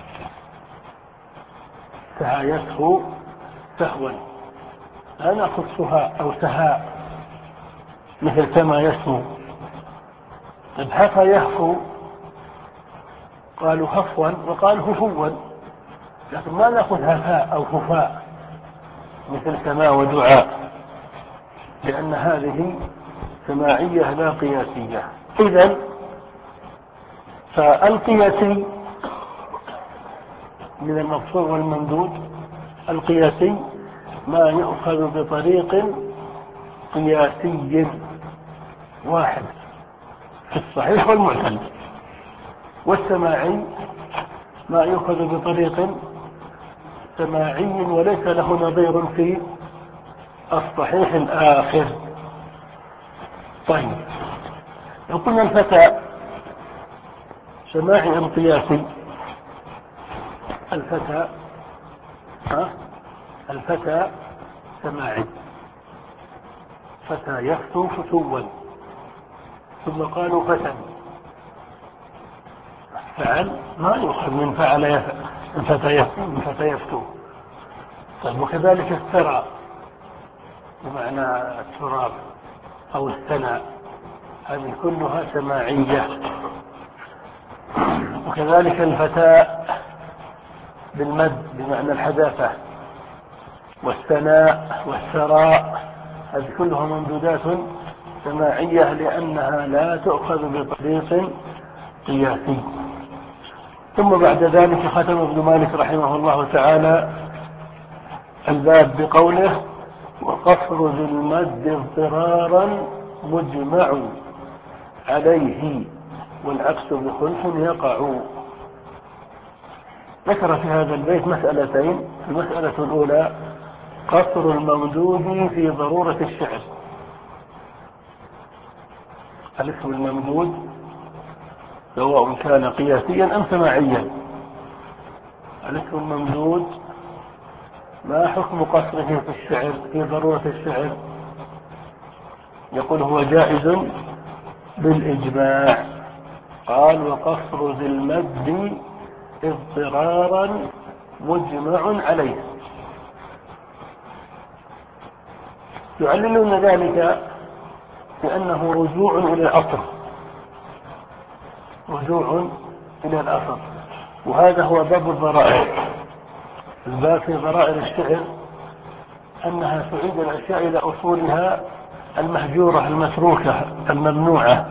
سهى يسهو سهوا، لا نأخذ سهاء أو سهاء مثل كما يسهو. طيب هفى يهفو قالوا هفوا وقالوا هفوا، لكن ما نأخذ هفاء أو هفاء مثل سماء ودعاء، لأن هذه سماعية لا قياسية. إذن فالقياسي من المقصور والممدود، القياسي ما يؤخذ بطريق قياسي واحد في الصحيح والمعتل، والسماعي ما يؤخذ بطريق سماعي وليس له نظير في الصحيح الآخر. طيب لو قلنا الفتى سماعي أم قياسي؟ الفتى ها الفتى سماعي، فتى يفتو فتوا، ثم قالوا فتى، فعل ما يؤخذ من فعل يفعل من فتى يفتو من فتى يفتو. طيب وكذلك الثرى بمعنى التراب أو الثناء، هذه كلها سماعية. وكذلك الفتاء بالمد بمعنى الحداثة، والثناء والثراء، هذه كلها ممدودات سماعية لأنها لا تؤخذ بطريق قياسي. ثم بعد ذلك ختم ابن مالك رحمه الله تعالى الباب بقوله: وقصر ذي المد اضطرارا مجمع عليه والعكس بخلف يقع. ذكر في هذا البيت مسألتين. المسألة الأولى قصر الممدود في ضرورة الشعر. الاسم الممدود سواء كان قياسيا أم سماعيا، الاسم الممدود ما حكم قصره في الشعر في ضرورة الشعر؟ يقول هو جائز بالإجماع. قال: وقصر ذي المد اضطرارا مجمع عليه. يعللون ذلك بأنه رجوع إلى الأصل، رجوع إلى الأصل، وهذا هو باب الضرائر. الباب في ضرائر الشعر أنها تعيد الأشياء إلى أصولها المهجورة المتروكة الممنوعة،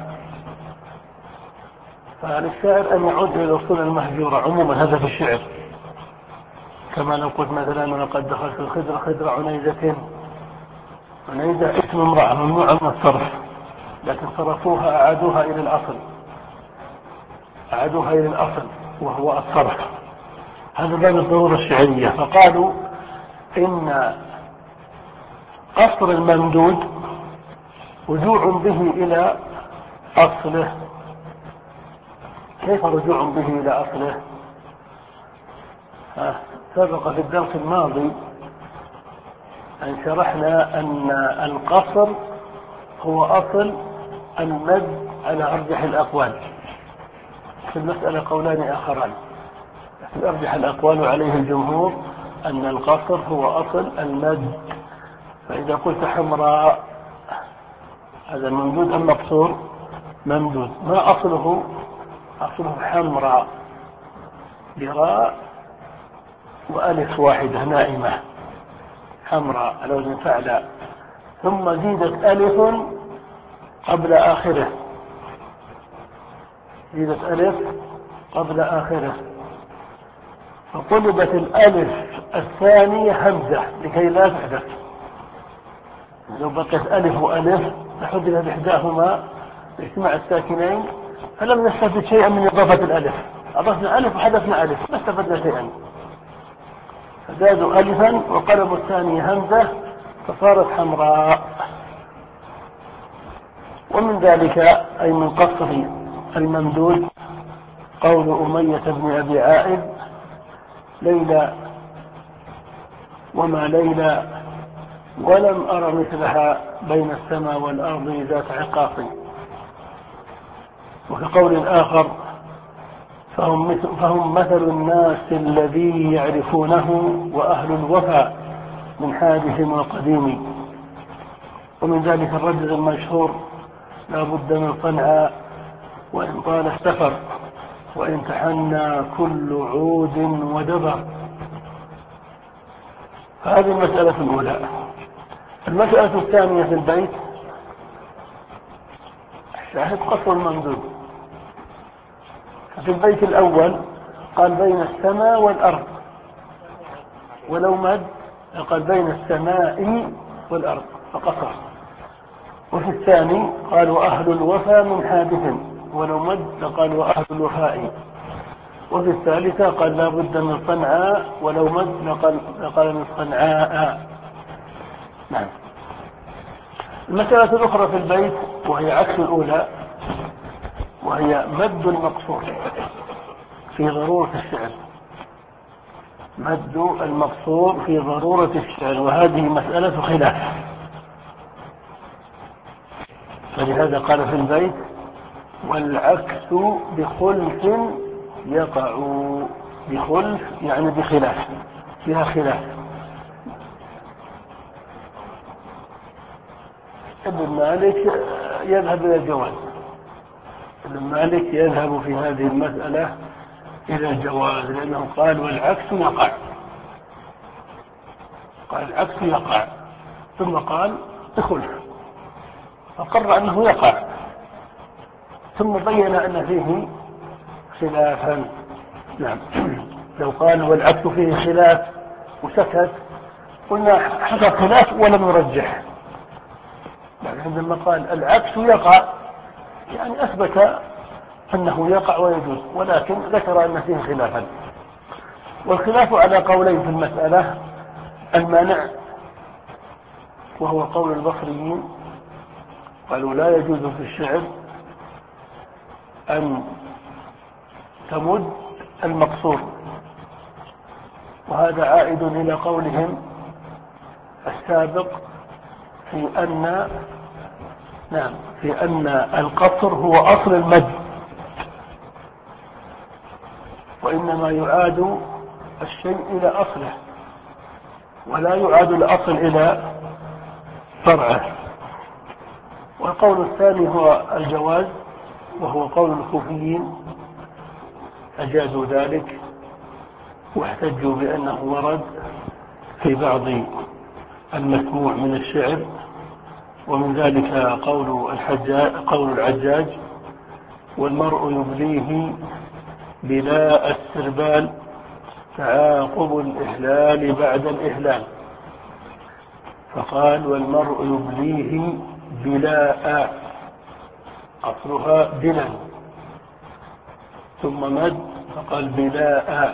فللشاعر أن يعود إلى الأصول المهجورة عموما، هذا في الشعر. كما لو قلت مثلا: ولقد دخلت الخدر خدر عنيزة. عنيزة اسم امرأة ممنوعة من الصرف، لكن صرفوها أعادوها إلى الأصل أعادوها إلى الأصل وهو الصرف. هذا باب الضرورة الشعرية. فقالوا إن قصر الممدود رجوع به إلى أصله. كيف رجوع به إلى أصله؟ سبق في الدرس الماضي أن شرحنا أن القصر هو أصل المد على أرجح الأقوال. في المسألة قولان آخران، في أرجح الأقوال عليه الجمهور أن القصر هو أصل المد. فإذا قلت حمراء هذا الممدود أم مقصور؟ ممدود. ما أصله؟ أصله حمراء براء وألف واحدة نائمة، حمراء على وزن فعل، ثم زيدت ألف قبل آخره زيدت ألف قبل آخره فقلبت الألف الثانية همزة لكي لا تحدث، لو بقيت ألف وألف لحذف إحداهما باجتماع الساكنين فلم نستفد شيئا من إضافة الألف. أضفنا ألف وحذفنا ألف ما استفدنا شيئا. فزادوا ألفا وقلبوا الثانية همزة فصارت حمراء. ومن ذلك أي من قصر الممدود قول أمية بن أبي عائذ ليلى وما ليلى ولم أر مثلها بين السماء والأرض ذات عقاق. وفي قول آخر فهم مثل, فهم مثل الناس الذي يعرفونه وأهل الوفا من حادث وقديم. ومن ذلك الرجل المشهور لا بد من صنعاء وإن طال السفر وإن تحنى كل عود ودبر. هذه المسألة الأولى. المسألة الثانية في البيت شاهد قصر الممدود. في البيت الأول قال بين السماء والأرض ولو مد قال بين السماء والأرض فقصر. وفي الثاني قال وأهل الوفا من حادث ولو مد قال وأهل الوفاء. وفي الثالثة قال لا بد من صنعاء ولو مد قال من صنعاء. نعم. المسألة الأخرى في البيت وهي عكس الأولى وهي مد المقصور في ضرورة الشعر. مد المقصور في ضرورة الشعر وهذه مسألة خلاف. فلهذا قال في البيت والعكس بخلف يقع. بخلف يعني بخلاف فيها خلاف. ابن مالك يذهب إلى الجواز. ابن مالك يذهب في هذه المسألة إلى الجواز لأنه قال والعكس يقع. قال العكس يقع ثم قال بخلف فقرر أنه يقع ثم بين أن فيه خلافا. نعم. لو قال والعكس فيه خلاف وسكت قلنا حصل خلاف ولم يرجح. يعني عندما قال العكس يقع يعني أثبت أنه يقع ويجوز ولكن ذكر أن فيه خلافا. والخلاف على قولين في المسألة. المانع وهو قول البصريين قالوا لا يجوز في الشعر أن تمد المقصور وهذا عائد إلى قولهم السابق في أن نعم في أن القصر هو أصل المد وإنما يعاد الشيء إلى أصله ولا يعاد الأصل إلى فرعه. والقول الثاني هو الجواز وهو قول الكوفيين أجازوا ذلك واحتجوا بأنه ورد في بعض المسموع من الشعر. ومن ذلك قول الحجاج قول العجاج والمرء يبليه بلا السربال تعاقب الإحلال بعد الإحلال. فقال والمرء يبليه بلا أصلها بلا ثم مد فقال بلاء.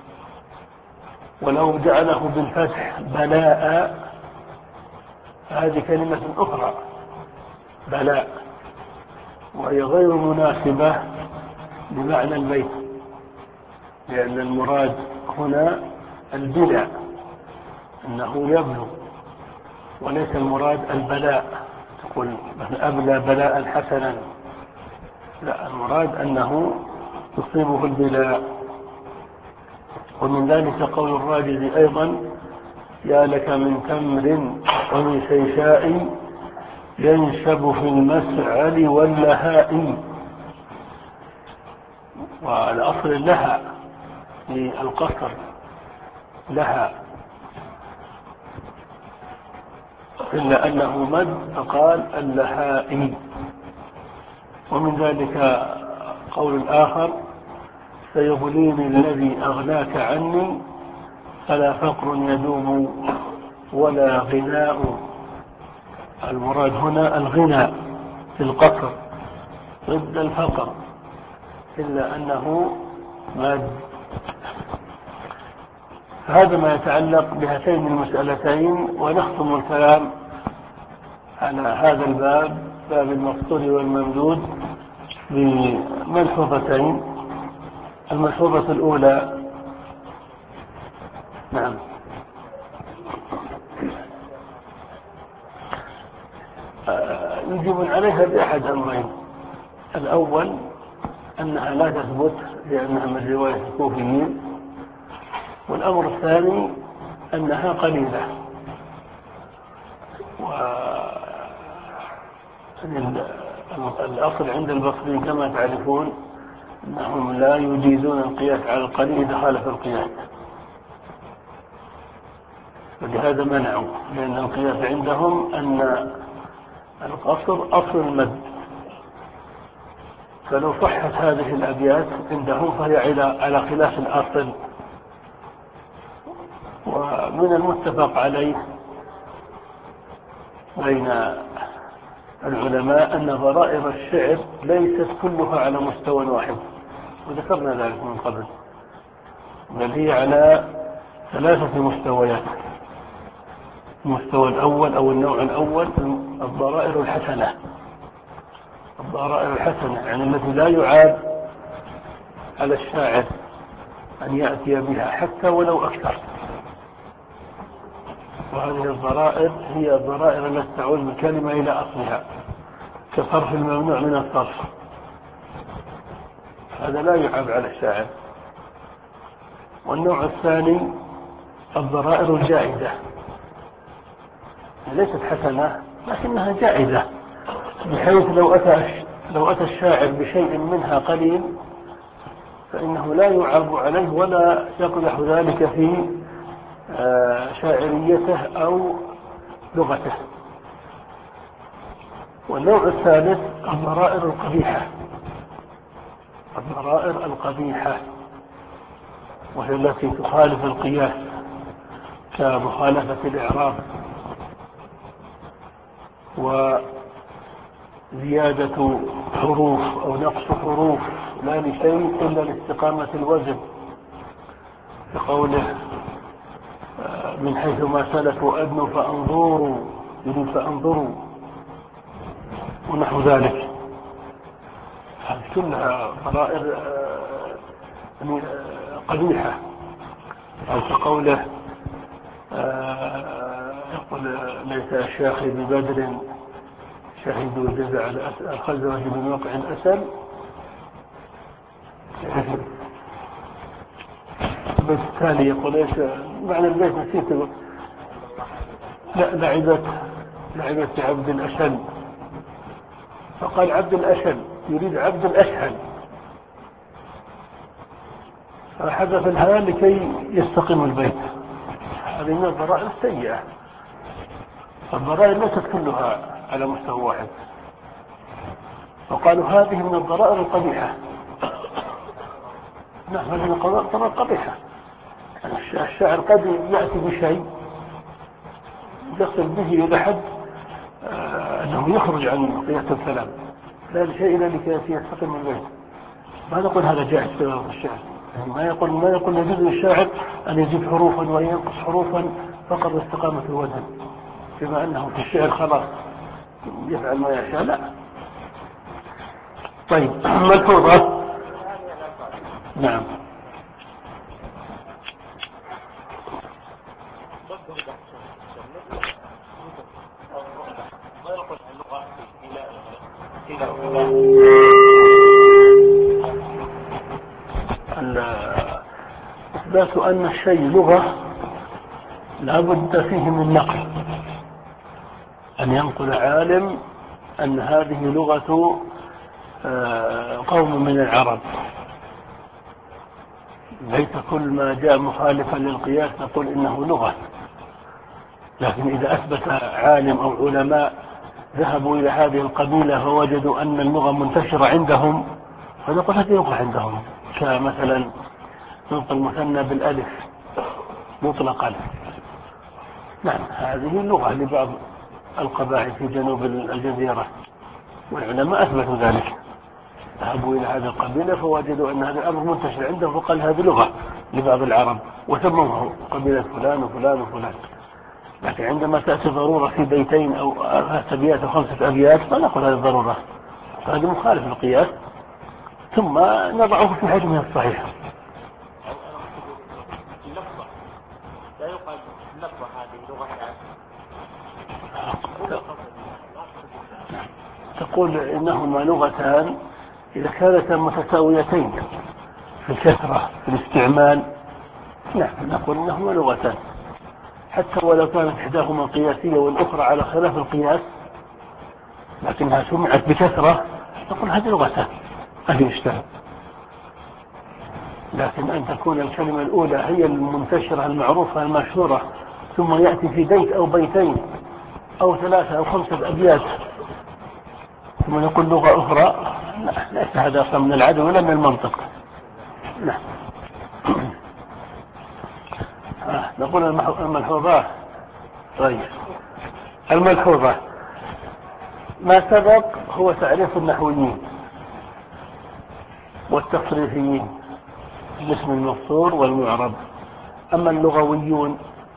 ولو جعله بالفتح بلاء هذه كلمة أخرى بلاء وهي غير مناسبة لمعنى البيت لأن المراد هنا البلاء أنه يبلو وليس المراد البلاء تقول أبلى بلاء حسنا. لا المراد أنه يصيبه البلاء. ومن ذلك قول الراجل أيضا يا لك من تمر ومن شيشاء ينشب في المسعل واللهاء. والأصل لها للقصر لها إلا أنه مد فقال اللهاء. ومن ذلك قول الآخر سيبليني الذي أغناك عني فلا فقر يدوم ولا غناء. المراد هنا الغنى في القصر ضد الفقر، إلا أنه ماد. هذا ما يتعلق بهاتين المسألتين. ونختم الكلام على هذا الباب، باب المقصود والممدود، بملحوظتين. الملحوظة الأولى، نعم، يجب عليها بأحد أمرين. الأول أنها لا تثبت لأنها من رواية الكوفيين، والأمر الثاني أنها قليلة. والأصل عند البصريين كما تعرفون أنهم لا يجيزون القياس على القليل إذا خالف القياس، ولهذا منعوا، لأن القياس عندهم أن القصر أصل المد، فلو صحت هذه الأبيات عندهم فهي على خلاف الأصل. ومن المتفق عليه بين العلماء أن ضرائر الشعر ليست كلها على مستوى واحد، وذكرنا ذلك من قبل، بل هي على ثلاثة مستويات. المستوى الأول أو النوع الأول الضرائر الحسنة، الضرائر الحسنة يعني التي لا يعاب على الشاعر أن يأتي بها حتى ولو أكثر. وهذه الضرائر هي الضرائر التي تعود بالكلمة إلى أصلها، كصرف الممنوع من الصرف، هذا لا يعاب على الشاعر. والنوع الثاني الضرائر الجائزة، ليست حسنة لكنها جائزة، بحيث لو أتى لو أتى الشاعر بشيء منها قليل فإنه لا يعاب عليه ولا يقدح ذلك في شاعريته أو لغته. والنوع الثالث الضرائر القبيحة، الضرائر القبيحة وهي التي تخالف القياس، كمخالفة الإعراب وزيادة حروف أو نقص حروف لا لشيء إلا لاستقامة الوزن، كقوله من حيث ما سلكوا أدنوا فأنظروا، يريد فأنظروا ونحو ذلك. هذه كلها ضرائر قبيحة. أو كقوله يقول ليس الشاخي ببدر شهدوا جزع الخزرج من وقع الأسل. البيت الثاني يقول ايش معنى البيت؟ نسيته. لا، لعبت لعبت عبد الأشل، فقال عبد الأشل يريد عبد الأشهل، فحذف الهاء لكي يستقيم البيت. هذه من الضرائر السيئة. الضرائر ليست كلها على مستوى واحد، وقالوا هذه من الضرائر القبيحة. نعم، هذه من الضرائر القبيحة. الشاعر قد يأتي بشيء يصل به إلى حد أنه يخرج عن قياس الكلام، لا لشيء إلا لكي يستقيم البيت. ما نقول هذا جائز في لغة الشعر، يعني ما يقول ما يقول يجوز للشاعر أن يزيد حروفا وينقص حروفا فقط لاستقامة الوزن، بما أنه في الشعر خلاص يفعل ما يشاء. لا. طيب، ملحوظة. نعم. إثبات أن الشيء لغة لا بد فيه من نقل، أن ينقل عالم أن هذه لغة قوم من العرب. ليس كل ما جاء مخالفا للقياس نقول إنه لغة، لكن إذا أثبت عالم أو علماء ذهبوا إلى هذه القبيلة فوجدوا أن اللغة منتشرة عندهم فنقول هذه لغة عندهم، كمثلا نطق المثنى بالألف مطلقا. نعم، هذه اللغة لبعض القبائل في جنوب الجزيرة، والعلماء أثبتوا ذلك. ذهبوا إلى هذه القبيلة فوجدوا أن هذا الأمر منتشر عندهم، وقال هذه لغة لبعض العرب وسموه قبيلة فلان وفلان وفلان. لكن عندما تأتي ضرورة في بيتين أو ثلاث أبيات أو خمسة أبيات فنأخذ هذه الضرورة، هذا مخالف للقياس، ثم نضعه في حجمه الصحيح. لا يقال اللفظة هذه لغة تقول إنهما لغتان إذا كانتا متساويتين في الكثرة في الاستعمال، نعم نقول إنهما لغتان، حتى ولو كانت إحداهما قياسية والأخرى على خلاف القياس لكنها سمعت بكثرة نقول هذه لغتان ما في إشكال. لكن أن تكون الكلمة الأولى هي المنتشرة المعروفة المشهورة، ثم يأتي في بيت أو بيتين أو ثلاثة أو خمسة أبيات ثم نقول لغة أخرى، لا ليس هذا أصلا من العدو ولا من المنطق. نعم. آه. نقول الملحوظات. طيب الملحوظة ما سبق هو تعريف النحويين والتصريفيين الاسم المفصول والمعرب. أما اللغويون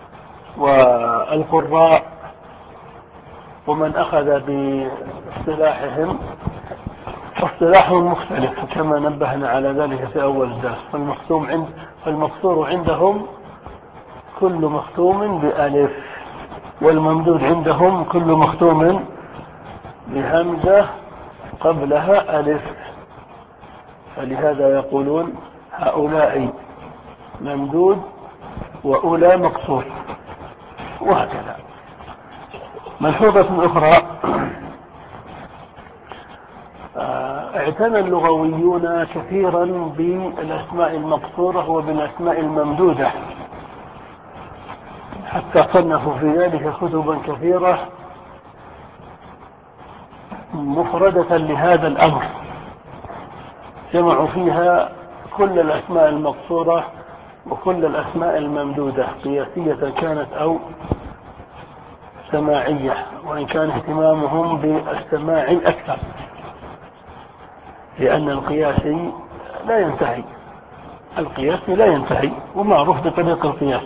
والقراء ومن أخذ باصطلاحهم اصطلاحهم مختلف كما نبهنا على ذلك في أول الدرس. فالمختوم عند فالمقصور عندهم كل مختوم بألف، والممدود عندهم كل مختوم بهمزة قبلها ألف، فلهذا يقولون هؤلاء ممدود وأولى مقصور وهكذا. ملحوظة أخرى، اعتنى اللغويون كثيرا بالأسماء المقصورة وبالأسماء الممدودة، حتى صنفوا في ذلك كتبا كثيرة مفردة لهذا الأمر، جمعوا فيها كل الأسماء المقصورة وكل الأسماء الممدودة قياسية كانت أو سماعية، وإن كان اهتمامهم بالسماع أكثر، لأن القياسي لا ينتهي القياسي لا ينتهي ومعروف بطريق القياس.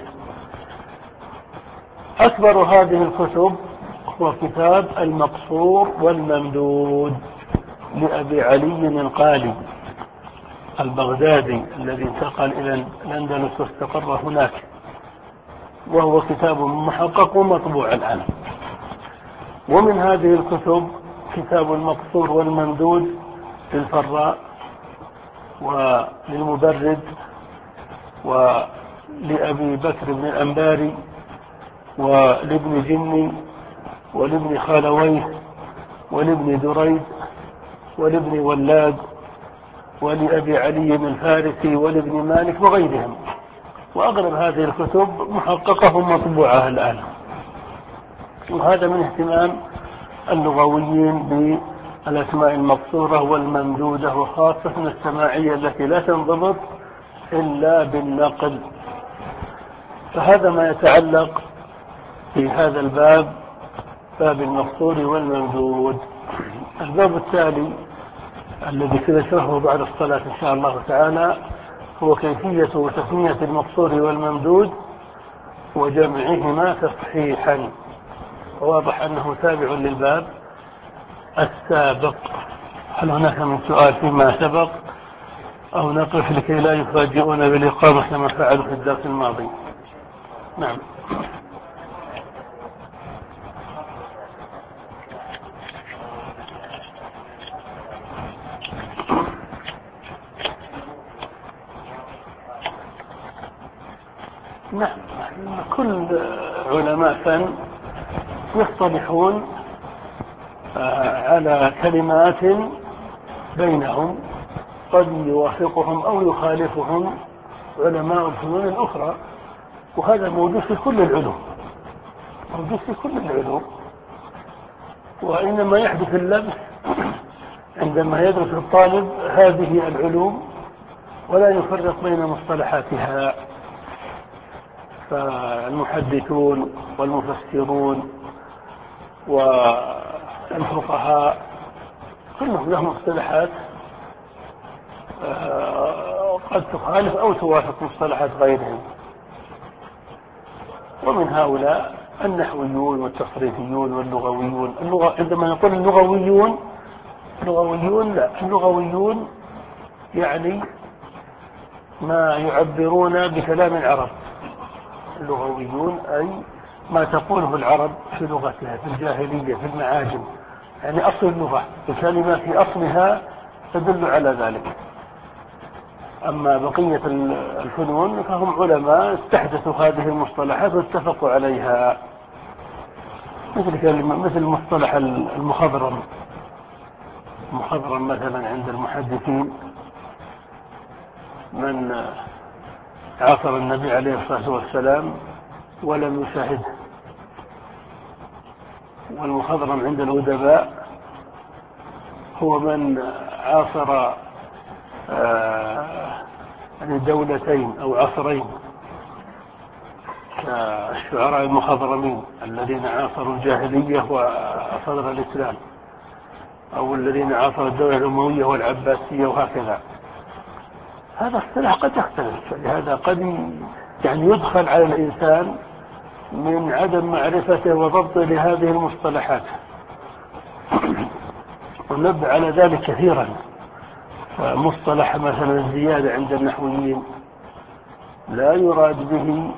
أكبر هذه الكتب هو كتاب المقصور والممدود لأبي علي القالي البغدادي الذي انتقل إلى الأندلس واستقر هناك، وهو كتاب محقق ومطبوع الآن. ومن هذه الكتب كتاب المقصور والممدود للفراء وللمبرد ولأبي بكر بن الأنباري ولابن جني ولابن خالويه ولابن دريد ولابن ولاد ولأبي علي الفارسي ولابن مالك وغيرهم. وأغلب هذه الكتب محققة ومطبوعة الآن. وهذا من اهتمام اللغويين بالأسماء المقصورة والممدودة، وخاصة السماعية التي لا تنضبط إلا بالنقل. فهذا ما يتعلق في هذا الباب، باب المقصور والممدود. الباب التالي الذي سنشرحه بعد الصلاة إن شاء الله تعالى هو كيفية تسمية المقصور والممدود وجمعهما تصحيحا. واضح أنه تابع للباب السابق. هل هناك من سؤال فيما سبق أو نقف لكي لا يفاجئون بالإقامة كما فعلوا في الدرس الماضي؟ نعم. نعم كل علماء فن يصطلحون على كلمات بينهم قد يوافقهم أو يخالفهم علماء الفنون الأخرى، وهذا موجود في كل العلوم موجود في كل العلوم وإنما يحدث اللبس عندما يدرس الطالب هذه العلوم ولا يفرق بين مصطلحاتها. فالمحدثون والمفسرون والفقهاء كلهم لهم مصطلحات قد تخالف أو توافق مصطلحات غيرهم. ومن هؤلاء النحويون والتصريفيون واللغويون. اللغة عندما نقول اللغويون اللغويون لا اللغويون يعني ما يعبرون بكلام العرب. اللغويون أي ما تقوله العرب في لغتها في الجاهلية في المعاجم، يعني أصل اللغة الكلمة في أصلها تدل على ذلك. أما بقية الفنون فهم علماء استحدثوا هذه المصطلحات واتفقوا عليها، مثل كلمة مثل مصطلح المخضرم. المخضرم مثلا عند المحدثين من عاصر النبي عليه الصلاة والسلام ولم يشاهده، والمخضرم عند الأدباء هو من عاصر آه يعني دولتين أو عصرين كالشعراء المخضرمين الذين عاصروا الجاهلية وصدر الإسلام، أو الذين عاصروا الدولة الأموية والعباسية وهكذا. هذا اصطلاح قد يختلف، لهذا قد يعني يدخل على الإنسان من عدم معرفته وضبطه لهذه المصطلحات، ونبه على ذلك كثيرا. مصطلح مثلا الزيادة عند النحويين لا يراد به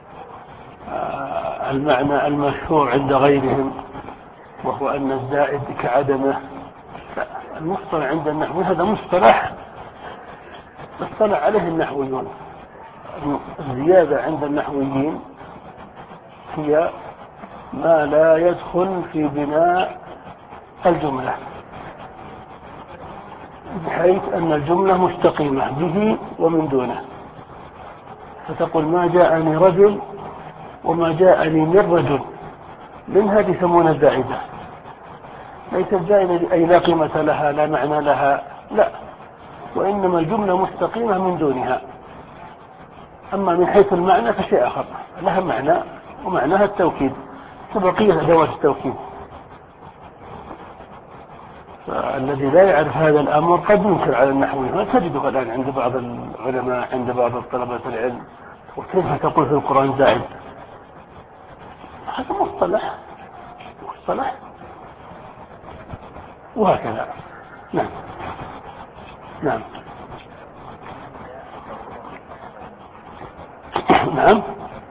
المعنى المشهور عند غيرهم وهو أن الزائد كعدمه. المصطلح عند النحوي هذا مصطلح اصطلح عليه النحويون. الزيادة عند النحويين هي ما لا يدخل في بناء الجملة، بحيث أن الجملة مستقيمة به ومن دونه. فتقول ما جاءني رجل وما جاءني من رجل، من هذه يسمونها الزائدة. ليست زائدة أي لا قيمة لها لا معنى لها، لا، وإنما الجملة مستقيمة من دونها. أما من حيث المعنى فشيء آخر، لها معنى ومعناها التوكيد كبقية أدوات التوكيد. فالذي لا يعرف هذا الأمر قد ينكر على النحوي. تجده الآن عند بعض العلماء عند بعض طلبة العلم، وكيف تقول في القرآن زائد؟ هذا مصطلح مصطلح وهكذا. نعم نعم نعم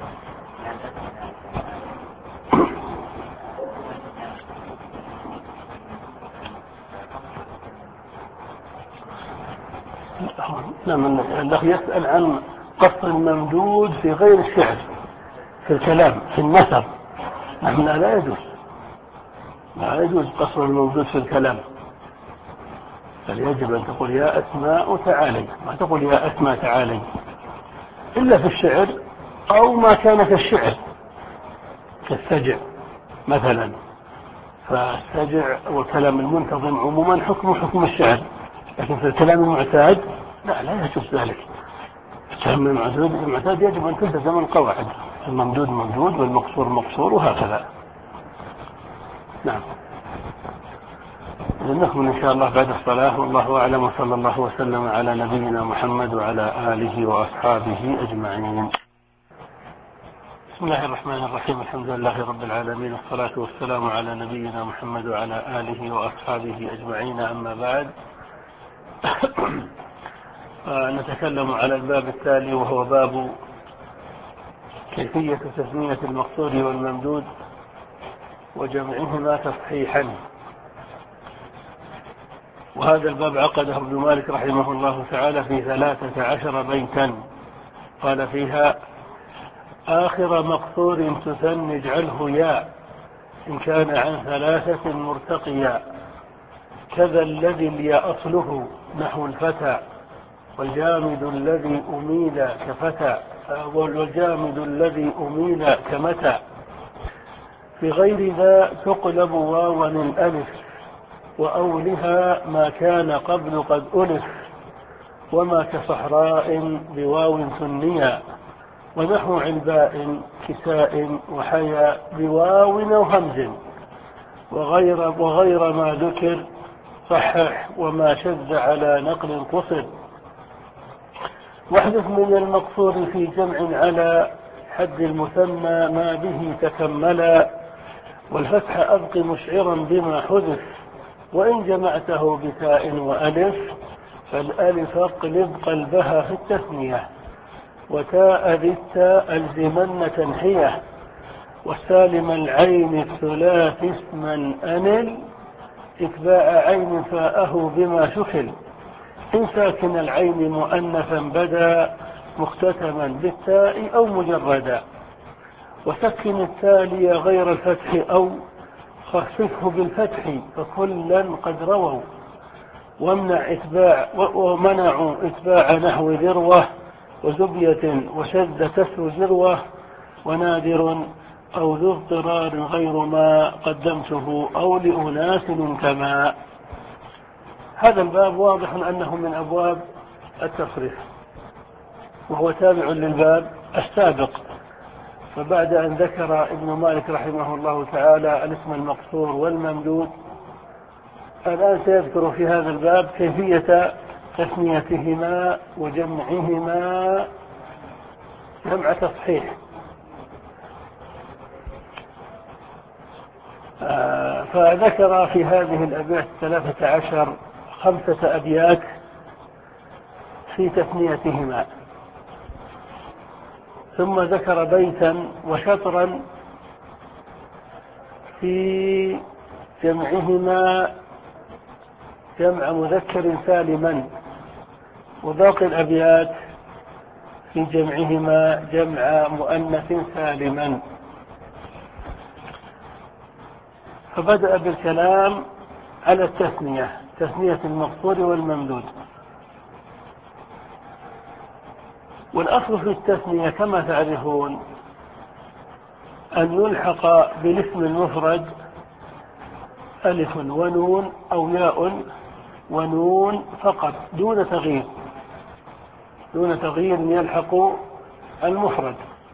نعم. الأخ يسأل عن قصر الممدود في غير الشعر في الكلام في النثر. نحن لا يجوز لا يجوز قصر الممدود في الكلام، بل يجب أن تقول يا أسماء تعالي، ما تقول يا أسماء تعالي إلا في الشعر أو ما كان كالشعر كالسجع مثلا. فالسجع والكلام المنتظم عموما حكم حكم الشعر، لكن في الكلام المعتاد لا لا يجوز ذلك. الكلام المعتاد يجب أن تلتزم القواعد، الممدود ممدود والمقصور مقصور وهكذا. نعم. نكمل إن شاء الله بعد الصلاة، والله أعلم، وصلى الله وسلم على نبينا محمد وعلى آله وأصحابه أجمعين. بسم الله الرحمن الرحيم. الحمد لله رب العالمين، والصلاة والسلام على نبينا محمد وعلى آله وأصحابه أجمعين. أما بعد، نتكلم على الباب التالي وهو باب كيفية تسمية المقصور والممدود وجمعهما تصحيحا. وهذا الباب عقده ابن مالك رحمه الله تعالى في ثلاثة عشر بيتا، قال فيها: آخر مقصور تثني اجعله ياء إن كان عن ثلاثة مرتقيا، كذا الذي الياء أصله نحو الفتى، والجامد الذي أميل كفتى، والجامد الذي أميل كمتى. في غير ذا تقلب واوا الألف، وأولها ما كان قبل قد ألف، وما كصحراء بواو ثنيا، ونحو علباء كساء وحيا بواو وهمز، وغير, وغير ما ذكر صحح، وما شذ على نقل قصر. واحدث من المقصور في جمع على حد المثنى ما به تكملا، والفتح أبق مشعرا بما حذف، وإن جمعته بتاء وألف فالألف اقلب قلبها في التثنية، وتاء ذي التاء ألزمن تنحية، وسالم العين الثلاث اسما أنل اتباع عين فاءه بما شكل، إن ساكن العين مؤنثا بدا مختتما بالتاء أو مجردا، وسكن التالي غير الفتح أو خففه بالفتح فكلا قد رووا، ومنع إتباع ومنعوا إتباع نحو ذروة وزبية وشد كسر ذروة، ونادر أو ذو اضطرار غير ما قدمته أو لأناس كما. هذا الباب واضح أنه من أبواب التصريف، وهو تابع للباب السابق. فبعد أن ذكر ابن مالك رحمه الله تعالى الاسم المقصور والممدود، الآن سيذكر في هذا الباب كيفية تثنيتهما وجمعهما جمع تصحيح. آه فذكر في هذه الأبيات الثلاثة عشر خمسة أبيات في تثنيتهما، ثم ذكر بيتا وشطرا في جمعهما جمع مذكر سالما، وباقي الأبيات في جمعهما جمع مؤنث سالما. فبدأ بالكلام على التثنية، تثنية المقصور والممدود. والأصل في التثنية كما تعرفون أن يلحق بالاسم المفرد ألف ونون أو ياء ونون فقط دون تغيير، دون تغيير يلحق المفرد،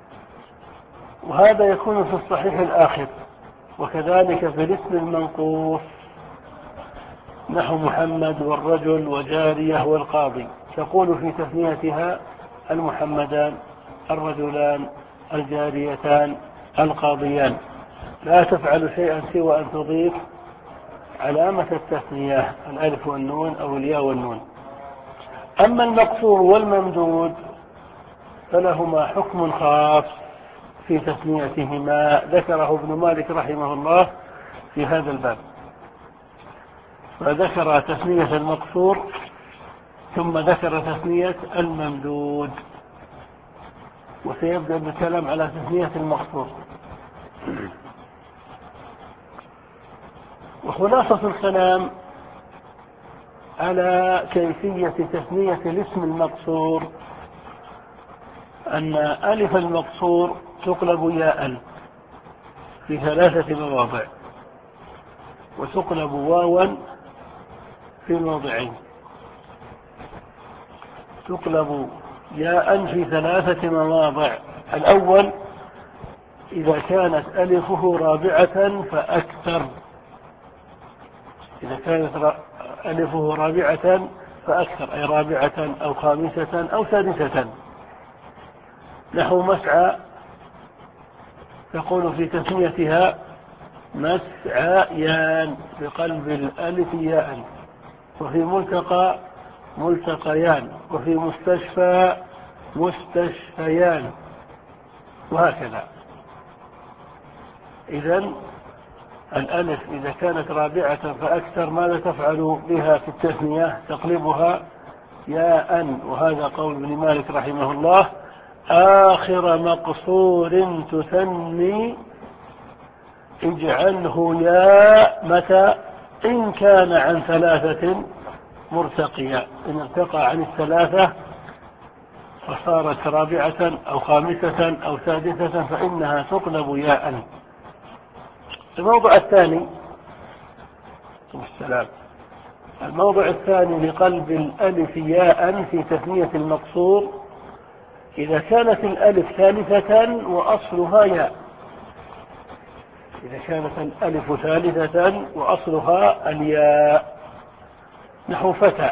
وهذا يكون في الصحيح الآخر. وكذلك في الاسم المنقوص نحو محمد والرجل وجارية والقاضي، تقول في تثنيتها المحمدان الرجلان الجاريتان القاضيان، لا تفعل شيئا سوى أن تضيف علامة التثنية الألف والنون أو الياء والنون. أما المقصور والممدود فلهما حكم خاص في تثنيتهما ذكره ابن مالك رحمه الله في هذا الباب، فذكر تثنية المقصور ثم ذكر تثنية الممدود، وسيبدأ بالكلام على تثنية المقصور. وخلاصة الكلام على كيفية تثنية الاسم المقصور أن ألف المقصور تقلب ياء في ثلاثة مواضع، وتقلب واوا في موضعين. تقلب ياء في ثلاثة مواضع: الأول إذا كانت ألفه رابعة فأكثر، إذا كانت ألفه رابعة فأكثر، أي رابعة أو خامسة أو سادسة، نحو مسعى يقول في تسميتها مسعيان بقلب الألف ياء، وفي ملتقى ملتقيان، وفي مستشفى مستشفيان، وهكذا. إذن الألف إذا كانت رابعة فأكثر ماذا تفعل بها في التثنية؟ تقلبها ياء، وهذا قول ابن مالك رحمه الله: آخر مقصور تثني اجعله ياء متى إن كان عن ثلاثة مرتقية، إن ارتقى عن الثلاثة فصارت رابعة أو خامسة أو سادسة فإنها تقلب ياء. الموضع الثاني السلام الموضع الثاني لقلب الألف ياء في تثنية المقصور إذا كانت الألف ثالثة وأصلها ياء، إذا كانت الألف ثالثة وأصلها الياء، نحو فتى،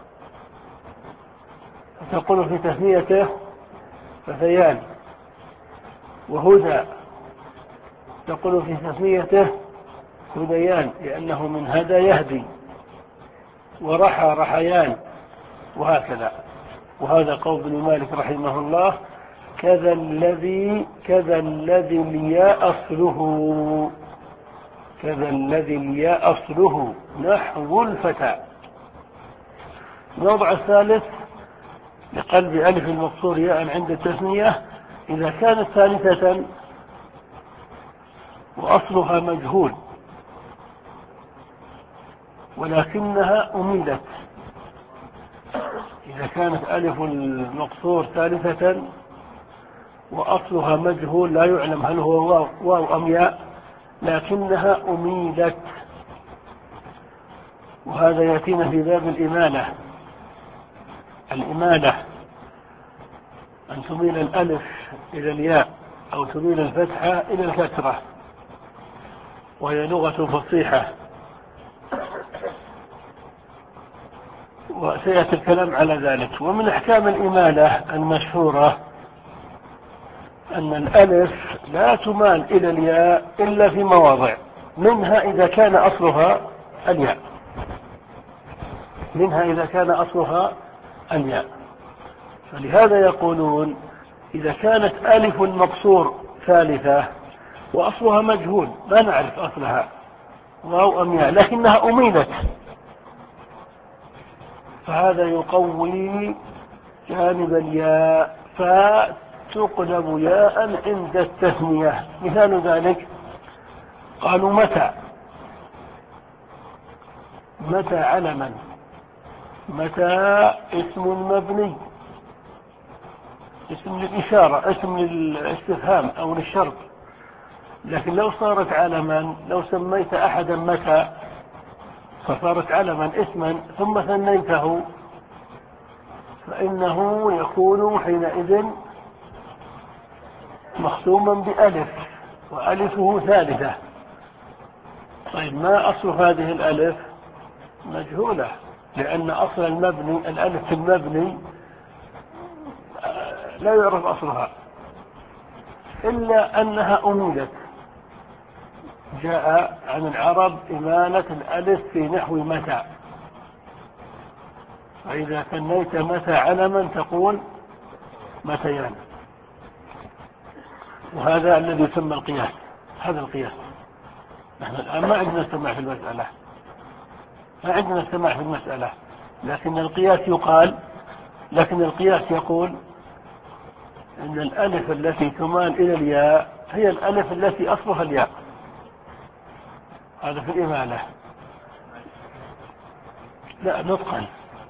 فتقول في تثنيته فتيان، وهدى تقول في تثنيته هديان لأنه من هدى يهدي، ورحى رحيان، وهكذا. وهذا قول ابن مالك رحمه الله: كذا الذي كذا الذي الياء أصله، كذا الذي الياء أصله نحو الفتى. الوضع الثالث لقلب ألف المقصور ياء عند التثنية إذا كانت ثالثة وأصلها مجهول ولكنها أميلت. إذا كانت ألف المقصور ثالثة وأصلها مجهول لا يعلم هل هو واو أم ياء، لكنها أميلت، وهذا يأتينا في باب الإمالة. الإمالة أن تميل الألف إلى الياء أو تميل الفتحة إلى الكسرة، وهي لغة فصيحة، وسيأتي الكلام على ذلك. ومن أحكام الإمالة المشهورة أن الألف لا تمال إلى الياء إلا في مواضع، منها إذا كان أصلها الياء، منها إذا كان أصلها الياء. فلهذا يقولون إذا كانت ألف المقصور ثالثة وأصلها مجهول لا نعرف أصلها واو أم ياء لكنها أميلت، فهذا يقوي جانب الياء فتقلب ياء عند التثنية. مثال ذلك قالوا متى، متى علما، متى اسم مبني، اسم للإشارة، اسم للاستفهام أو للشرط، لكن لو صارت علما، لو سميت أحدا متى فصارت علما اسما ثم ثنيته فإنه يكون حينئذ مختوما بألف، وألفه ثالثة. طيب ما أصل هذه الألف؟ مجهولة، لأن أصل المبني الألف في المبني لا يعرف أصلها إلا أنها أميلت. جاء عن العرب إمالة الألف في نحو متى، فإذا ثنيت متى علما تقول متيان، وهذا الذي يسمى القياس. هذا القياس نحن الآن ما عندنا سماع في المسألة، ما عندنا سماع في المسألة، لكن القياس يقال، لكن القياس يقول أن الألف التي تمال إلى الياء هي الألف التي أصلها الياء. هذا في الإمالة. لا نطقا،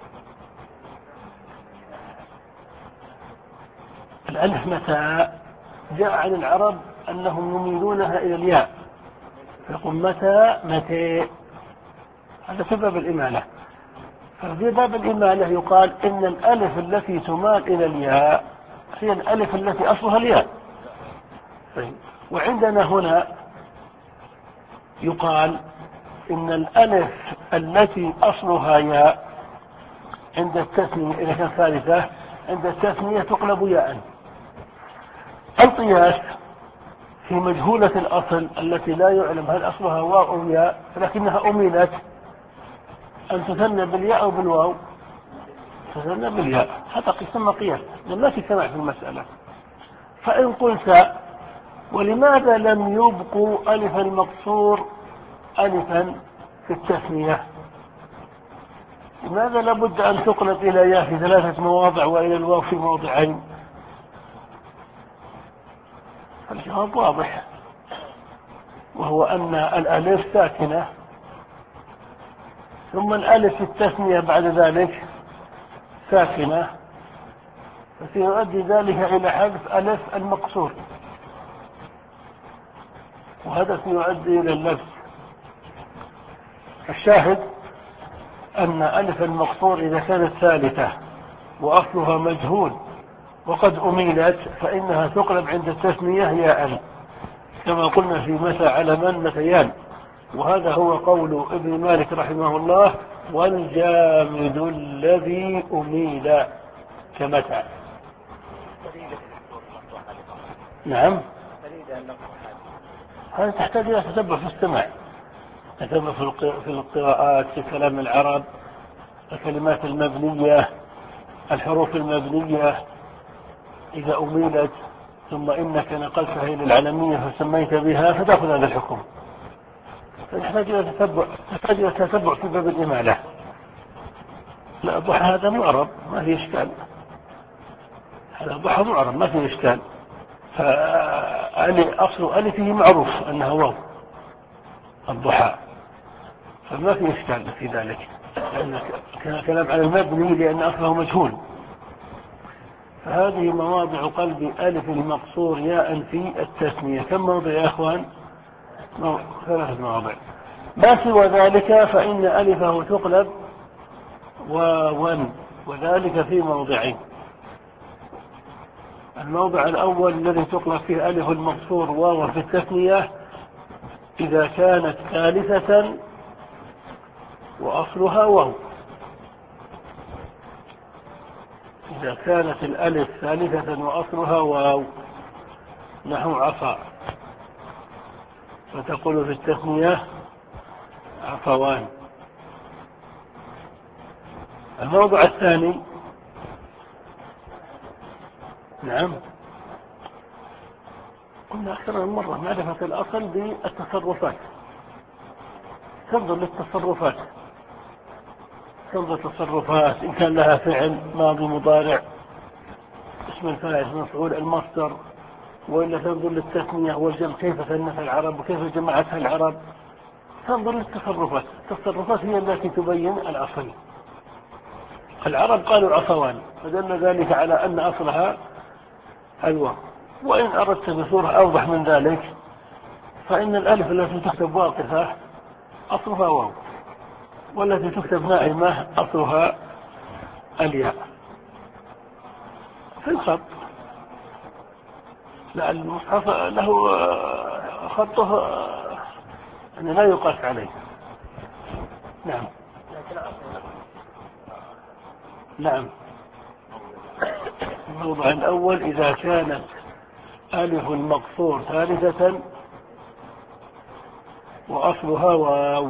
الألف متى جاء عن العرب أنهم يميلونها إلى الياء، فيقول متى متى، هذا في باب الإمالة. ففي باب الإمالة يقال إن الألف التي تمال إلى الياء هي الألف التي أصلها الياء. طيب. وعندنا هنا يقال إن الألف التي أصلها ياء عند التثنية إذا كانت ثالثة عند التثنية تقلب ياء. القياس في مجهولة الأصل التي لا يعلم هل أصلها واو أو ياء لكنها أميلت أن تثنى بالياء أو بالواو، تثنى بالياء، هذا يسمى قياس، لا تسمع في المسألة. فإن قلت ولماذا لم يبقوا ألف المقصور ألفا في التثنية؟ لماذا لابد أن تقلب إلى ياء في ثلاثة مواضع وإلى الواو في موضعين؟ الجواب واضح، وهو أن الألف ساكنة ثم الألف في التثنية بعد ذلك ساكنة، فسيؤدي ذلك إلى حذف ألف المقصور، وهذا سيؤدي إلى اللبس. الشاهد أن ألف المقصور إذا كانت ثالثة وأصلها مجهول وقد أميلت فإنها تقلب عند التثنية ياء، كما قلنا في متى علمان متيان، وهذا هو قول ابن مالك رحمه الله: والجامد الذي أميل كمتى. نعم، هذا تحتاج إلى تتبع في السمع، تتبع في القراءات، في كلام العرب، الكلمات المبنية، الحروف المبنية إذا أميلت ثم إنك نقلتها إلى العلمية فسميت بها فتأخذ هذا الحكم. فيحتاج إلى تتبع، تحتاج إلى تتبع في باب الإمالة. لا، الضحى هذا معرب ما في إشكال، هذا الضحى معرب ما في إشكال، فألي أصل ألفه معروف أنها واو الضحى، فما في إشكال في ذلك، لأن كان كلام على المبني لأن أصله مجهول. فهذه مواضع قلب ألف المقصور ياء في التثنية. كم موضع يا أخوان؟ ثلاثة مواضع. ما سوى ذلك فإن ألفه تقلب واوا، وذلك في موضعين. الموضع الأول الذي تقلب فيه ألف المقصور واوا في التثنية إذا كانت ثالثة وأصلها واو. إذا كانت الألف ثالثة وأصلها واو نحو عصا، فتقول في التثنية عفوان. الموضع الثاني، نعم قلنا أكثر من مرة، معرفة الأصل بالتصرفات، تنظر للتصرفات، تنظر تصرفات إن كان لها فعل ماضي مضارع اسم الفاعل مفعول المصدر، وإلا تنظر للتثنية والجمع كيف ثنت العرب وكيف جمعتها العرب. تنظر للتصرفات، التصرفات هي التي تبين الأصل. العرب قالوا عفوان فدل ذلك على أن أصلها الواو. وإن أردت بصورة أوضح من ذلك فإن الألف التي تكتب واقفة أصلها واو، والتي تكتب نائمة أصلها الياء في الخط. لا، المصحف له خطه يعني لا يقاس عليه. نعم نعم. الموضع الأول إذا كانت ألف المقصور ثالثة وأصلها واو.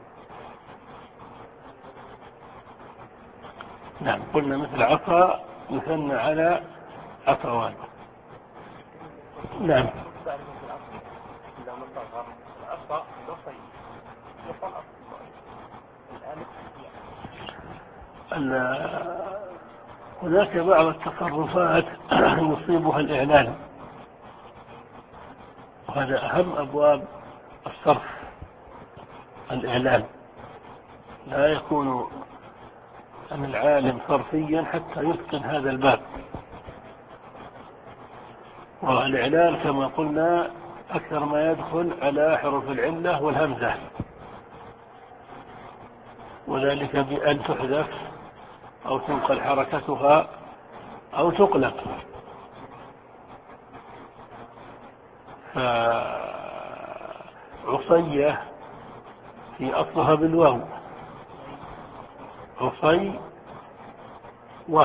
نعم، قلنا مثل عصا يثنى على عفوان. نعم. هناك بعض التصرفات يصيبها الإعلان، وهذا أهم أبواب الصرف الإعلان. لا يكون أن العالم صرفيا حتى يتقن هذا الباب. والإعلان كما قلنا أكثر ما يدخل على حروف العلة والهمزة، وذلك بأن تحذف أو تنقل حركتها أو تقلب. فعصية في أصلها بالواو، عصي و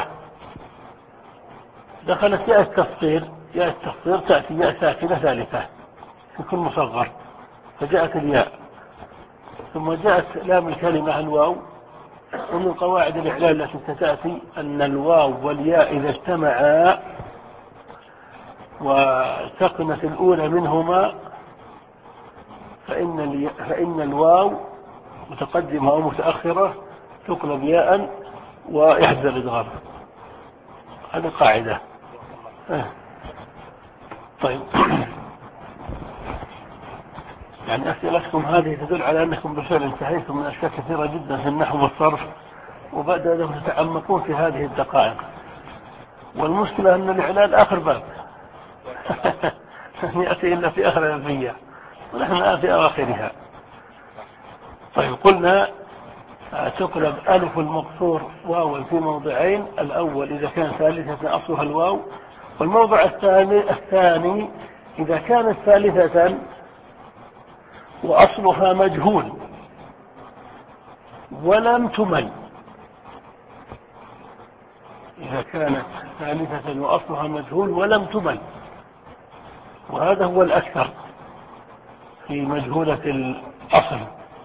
دخلت ياء التصغير، ياء التصغير تأتي ياء ساكنة ثالثة في كل مصغر، فجاءت الياء ثم جاءت لام الكلمة الواو. ومن قواعد الإعلان التي ستأتي أن الواو والياء إذا اجتمعا وسكنت الأولى منهما فإن, فإن الواو متقدمة أو متأخرة تقلب ياء ويحذف الإدغام. هذه قاعدة. طيب يعني أسئلتكم هذه تدل على أنكم بالفعل انتهيتم من أشياء كثيرة جدا في النحو والصرف، وبعد ذلك تتعمقون في هذه الدقائق. والمشكلة أن الإعلان آخر باب يأتي إلا في آخر الألفية ونحن في أواخرها. طيب قلنا تقلب ألف المقصور واو في موضعين، الأول إذا كان ثالثة أصلها الواو، والموضع الثاني الثاني إذا كانت ثالثة وأصلها مجهول ولم تمل، إذا كانت ثالثة وأصلها مجهول ولم تمل، وهذا هو الأكثر في مجهولة الأصل،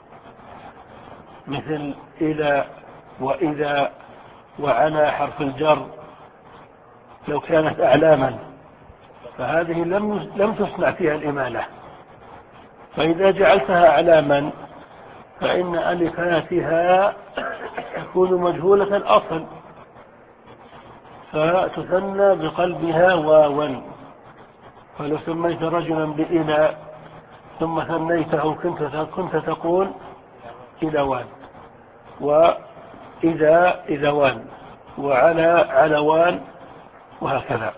مثل إلى وإذا وعلى حرف الجر لو كانت أعلاما فهذه لم لم تسمع فيها الإمالة، فإذا جعلتها أعلاما فإن ألفاتها تكون مجهولة الأصل فتثنى بقلبها واوا، فلو سميت رجلا بإلى ثم ثنيته كنت كنت تقول إلوان، وإذا إذوان، وعلى علوان، وهكذا.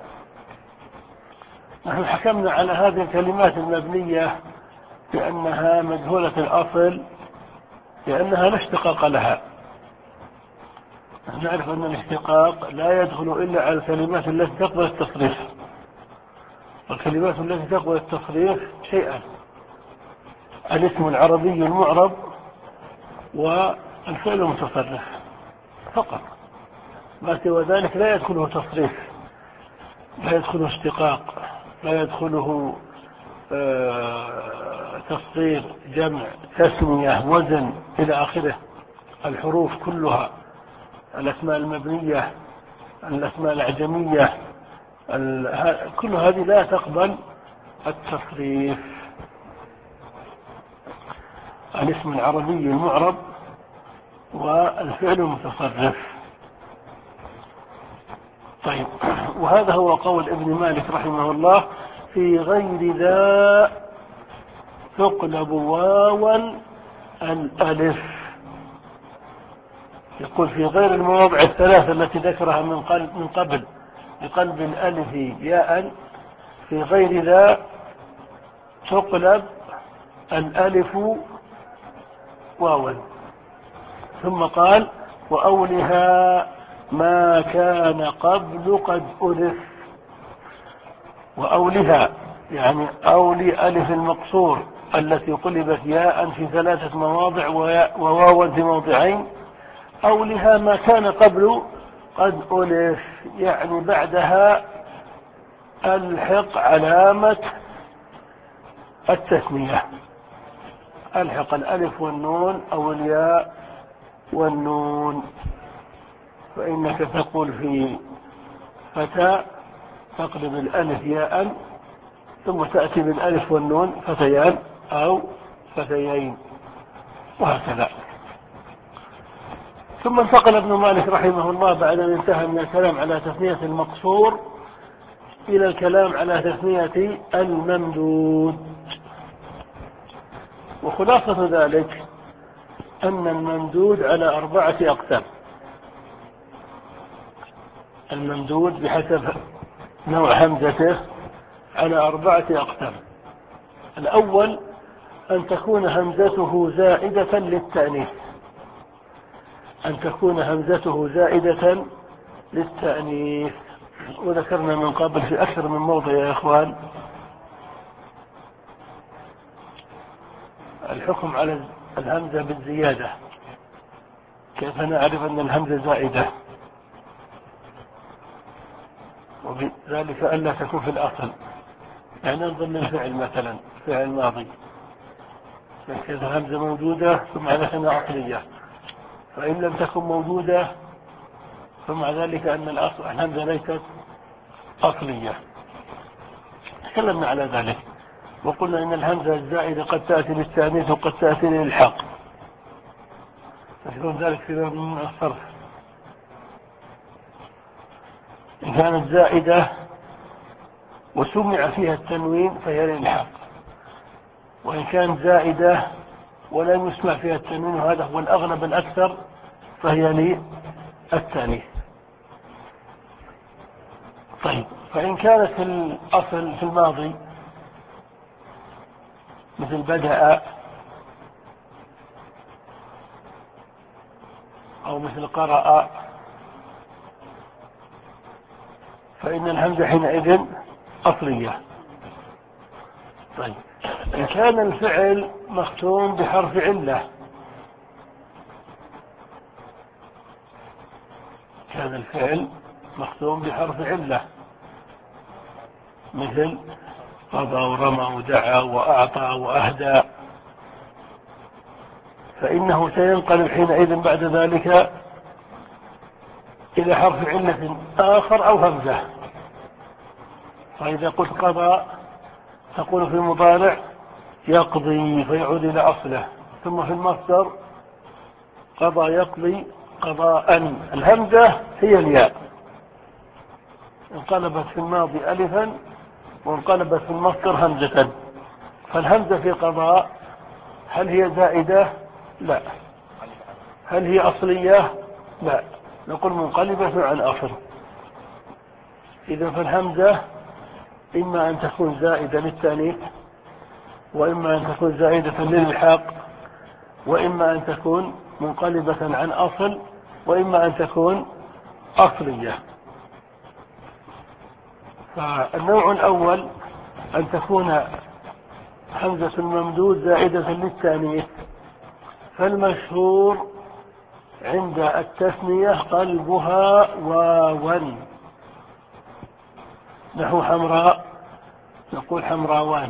نحن حكمنا على هذه الكلمات المبنية بأنها مجهولة الأصل لأنها لا اشتقاق لها. نحن نعرف أن الاشتقاق لا يدخل إلا على الكلمات التي تقبل التصريف، والكلمات التي تقبل التصريف شيئا: الاسم العربي المعرب والفعل المتصرف فقط، ما سوى ذلك لا يدخله تصريف، لا يدخله اشتقاق، لا يدخله آه تصغير، جمع، تسمية، وزن إلى آخره. الحروف كلها، الأسماء المبنية، الأسماء الأعجمية، كل هذه لا تقبل التصريف. الاسم العربي المعرب والفعل المتصرف. طيب، وهذا هو قول ابن مالك رحمه الله: في غير ذا تقلب واوا الألف. يقول في غير المواضع الثلاثة التي ذكرها من قلب من قبل بقلب الألف ياء، في غير ذا تقلب الألف واوا. ثم قال: وأولها ما كان قبل قد ألف. وأولها يعني أولي ألف المقصور التي قلبت ياء في ثلاثة مواضع وواوا في موضعين، أولها ما كان قبل قد ألف، يعني بعدها ألحق علامة التثنية، ألحق الألف والنون أو الياء والنون. فإنك تقول في فتى تقلب الألف ياء ثم تأتي بالألف والنون فتيان أو فتيين، وهكذا. ثم انتقل ابن مالك رحمه الله بعد أن انتهى من الكلام على تثنية المقصور إلى الكلام على تثنية الممدود. وخلاصة ذلك أن الممدود على أربعة أقسام. الممدود بحسب نوع همزته على أربعة أقسام. الأول أن تكون همزته زائدة للتأنيث، أن تكون همزته زائدة للتأنيث. وذكرنا من قبل في أكثر من موضع يا إخوان الحكم على الهمزة بالزيادة، كيف نعرف أن الهمزة زائدة، وبذلك ألا تكون في الأصل. يعني ننظر للفعل مثلا فعل ماضي، كيف الهمزة موجودة ثم عرفنا أصلية، فإن لم تكن موجودة ثم ذلك أن الأصل الهمزة ليست أصلية. تكلمنا على ذلك وقلنا إن الهمزة الزائدة قد تأتي للتأنيث وقد تأتي للإلحاق، فيكون ذلك في باب من الصرف. إن كانت زائدة وسمع فيها التنوين فهي للإلحاق، وإن كانت زائدة ولا يسمع فيها التنوين وهذا هو الأغلب الأكثر فهي للتأنيث. طيب، فإن كانت في الأصل في الماضي مثل بدأ أو مثل قرأ فإن الهمزة حينئذ أصلية، طيب إن كان الفعل مختوم بحرف علة، كان الفعل مختوم بحرف علة مثل قضى ورمى ودعا وأعطى وأهدى، فإنه سينقلب حينئذ بعد ذلك إلى حرف علة آخر أو همزة. فإذا قلت قضى تقول في المضارع يقضي فيعود إلى أصله، ثم في المصدر قضى يقضي قضاء. الهمزة هي الياء، انقلبت في الماضي ألفا وانقلبت في المصدر همزة. فالهمزة في قضاء هل هي زائدة؟ لا. هل هي أصلية؟ لا، نقول منقلبة عن أصل. إذا فالهمزة إما أن تكون زائدة للتأنيث، وإما أن تكون زائدة للإلحاق، وإما أن تكون منقلبة عن أصل، وإما أن تكون أصلية. فالنوع الأول أن تكون همزة الممدود زائدة للتأنيث، فالمشهور عند التثنية قلبها واوا، نحو حمراء نقول حمراوان،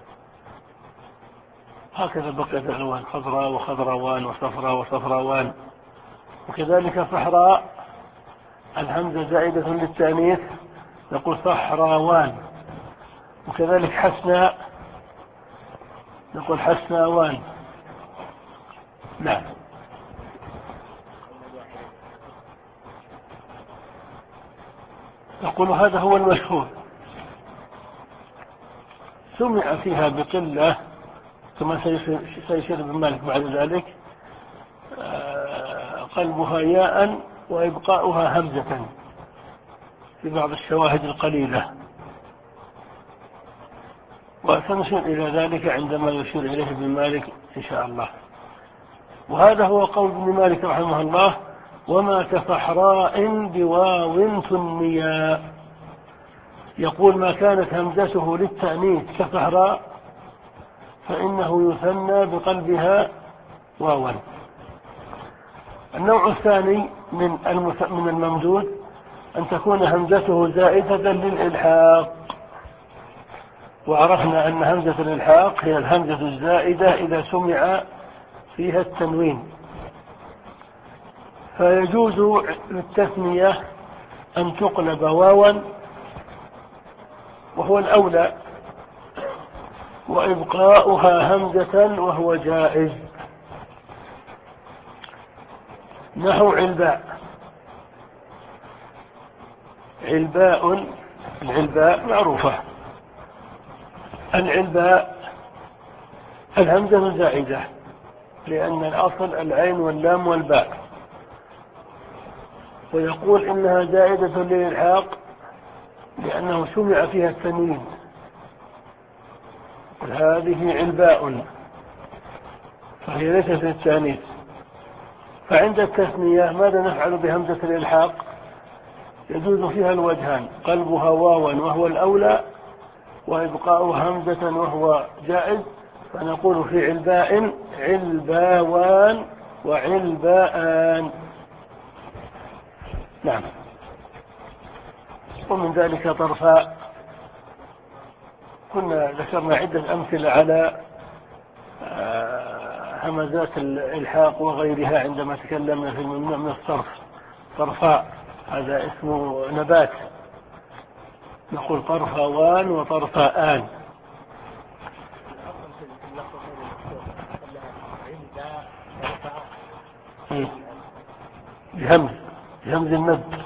هكذا بقيت الألوان خضراء وخضراوان وصفراء وصفراوان. وكذلك صحراء الهمزة زائدة للتأنيث نقول صحراوان. وكذلك حسناء نقول حسناوان. نعم. نقول هذا هو المشهور. سمع فيها بقلة كما سيشير ابن مالك بعد ذلك قلبها ياء وإبقاؤها همزة في بعض الشواهد القليلة، وسنشير إلى ذلك عندما يشير إليه ابن مالك إن شاء الله. وهذا هو قول ابن مالك رحمه الله: وما كصحراء بواو ثنيا. يقول ما كانت همزته للتأنيث كصحراء فإنه يثنى بقلبها واوا. النوع الثاني من من الممدود أن تكون همزته زائدة للإلحاق، وعرفنا أن همزة الإلحاق هي الهمزة الزائدة إذا سمع فيها التنوين. فيجوز للتثنية أن تقلب واوا وهو الأولى، وإبقاؤها همزة وهو جائز، نحو علباء. علباء، العلباء معروفة. العلباء الهمزة زائدة لأن الأصل العين واللام والباء، ويقول إنها زائدة للإلحاق لأنه سمع فيها التنوين. هذه علباء فهي ليست للتأنيث. فعند التثنية ماذا نفعل بهمزة الإلحاق؟ يجوز فيها الوجهان: قلبها واوا وهو الأولى، وإبقاء همزة وهو جائز. فنقول في علباء علباوان وعلباءان. نعم. ومن ذلك طرفاء. كنا ذكرنا عدة أمثلة على همزات الإلحاق وغيرها عندما تكلمنا في الممنوع من الصرف. طرفاء هذا اسمه نبات، نقول طرفاوان وطرفاءان. بهمز بهمز المد.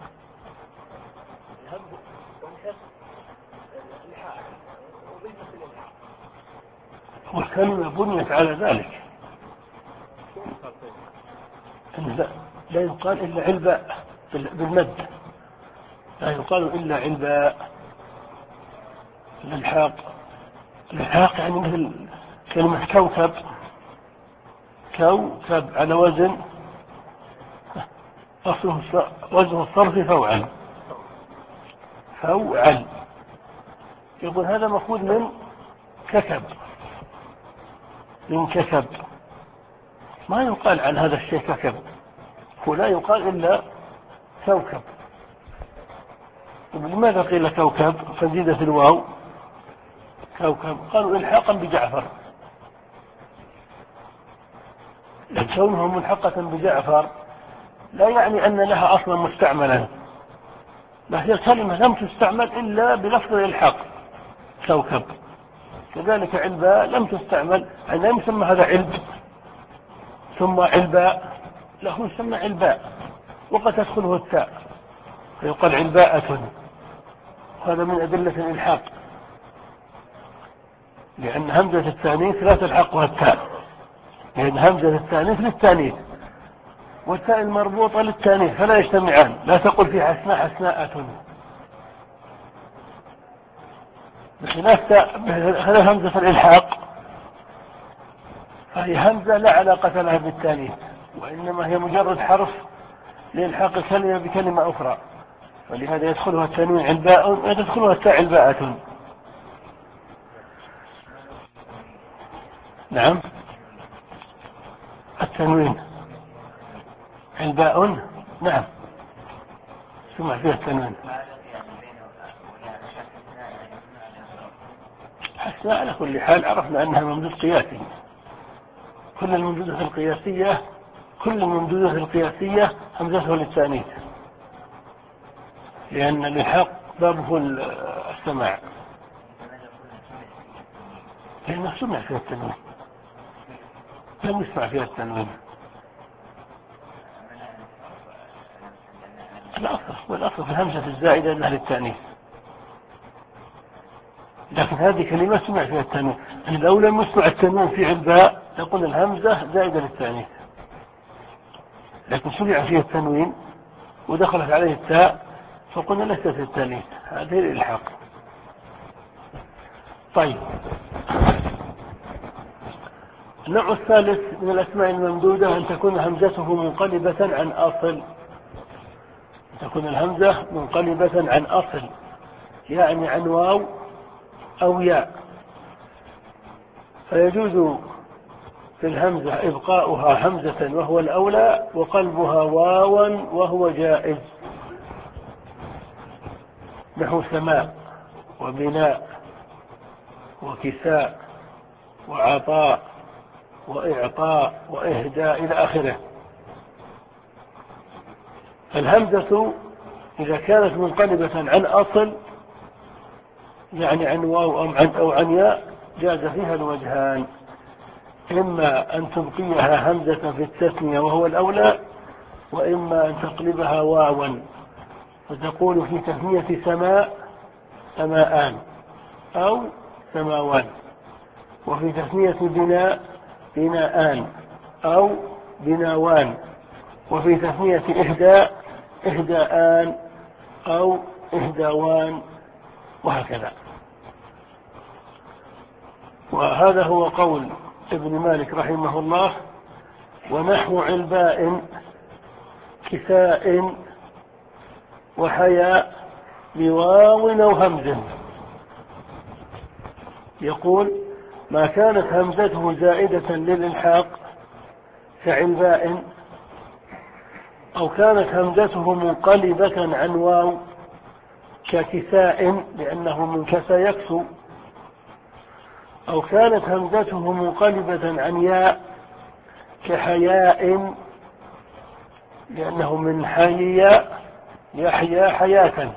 والكلمة بنيت على ذلك. لا يقال إلا علباء بالمد، لا يقال إلا علباء. الإلحاق الإلحاق يعني مثل كلمة كوكب. كوكب على وزن أصله وزن الصرف فوعل. فوعل. يقول هذا مأخوذ من ككب، انككب، ما يقال عن هذا الشيء ككب، هو لا يقال إلا كوكب. لماذا قيل كوكب فزيدت الواو كوكب؟ قالوا إلحاقا بجعفر، كونها ملحقة بجعفر لا يعني أن لها أصلا مستعملا، لا، هي الكلمة لم تستعمل إلا بلفظ الإلحاق كوكب. كذلك علباء لم تستعمل، أن لا يسمى هذا علب ثم علباء، له يسمى علباء وقد تدخله التاء فيقال علباءة، هذا من أدلة الإلحاق، لأن همزة التانيث لا تلحقها التاء، لأن همزة التانيث للتانيث والتاء المربوطة للتانيث فلا يجتمعان، لا تقل في حسناء حسناءة، بخلاف همزة الإلحاق فهي همزة لا علاقة لها بالتانيث، وإنما هي مجرد حرف لإلحاق الكلمة بكلمة أخرى، ولهذا يدخلها التنوين علباء ويدخلها التاء علباءة. نعم، التنوين علباء، نعم سمع فيها التنوين. حسنا على كل حال عرفنا أنها ممدود قياسي، كل الممدودات القياسية كل الممدودات القياسية همزته للتانيث، لأن الإلحاق بابه السماع، لأنه سمع فيها التنوين لم يسمع فيها التنوين. الأصل والأصل في الهمزة الزائدة أنها للتانيث، لكن هذه كلمة سمع فيها التنوين، أن لو لم يسمع التنوين في علباء تقول الهمزة زائدة للتانيث، لكن سمع فيها التنوين ودخلت عليه التاء فقلنا ليست للتانيث، هذه الإلحاق. طيب، النوع الثالث من الأسماء الممدودة أن تكون همزته منقلبة عن أصل، تكون الهمزة منقلبة عن أصل، يعني عن واو أو ياء، فيجوز في الهمزة إبقاؤها همزة وهو الأولى وقلبها واوا وهو جائز، نحو سماء وبناء وكساء وعطاء وإعطاء وإهداء إلى آخره. الهمزة إذا كانت منقلبة عن أصل يعني عن واو أو عن ياء جاز فيها الوجهان، إما أن تبقيها همزة في التثنية وهو الأولى، وإما أن تقلبها واوا فتقول في تثنية سماء سماءان أو سماوان، وفي تثنية بناء بناءان أو بناوان، وفي تثنية إهداء إهداءان أو إهداوان، وهكذا. وهذا هو قول ابن مالك رحمه الله. ونحو علباء كساء وحياء بواو أو همز، يقول ما كانت همزته زائدة للإلحاق كعلباء، أو كانت همزته منقلبة عن واو ككساء لأنه من كسى يكسو، أو كانت همزته منقلبة عن ياء كحياء لأنه من حياء يحيا حياة،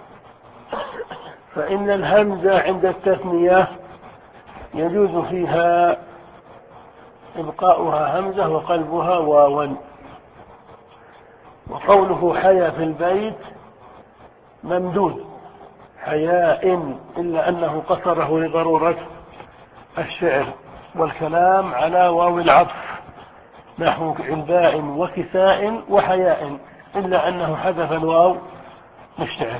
فإن الهمزة عند التثنية يجوز فيها إبقاؤها همزة وقلبها واوا. وقوله حيا في البيت ممدود حياء، إلا أنه قصره لضرورة الشعر والكلام على واو العطف نحو علباء وكساء وحياء، إلا أنه حذف الواو للشعر.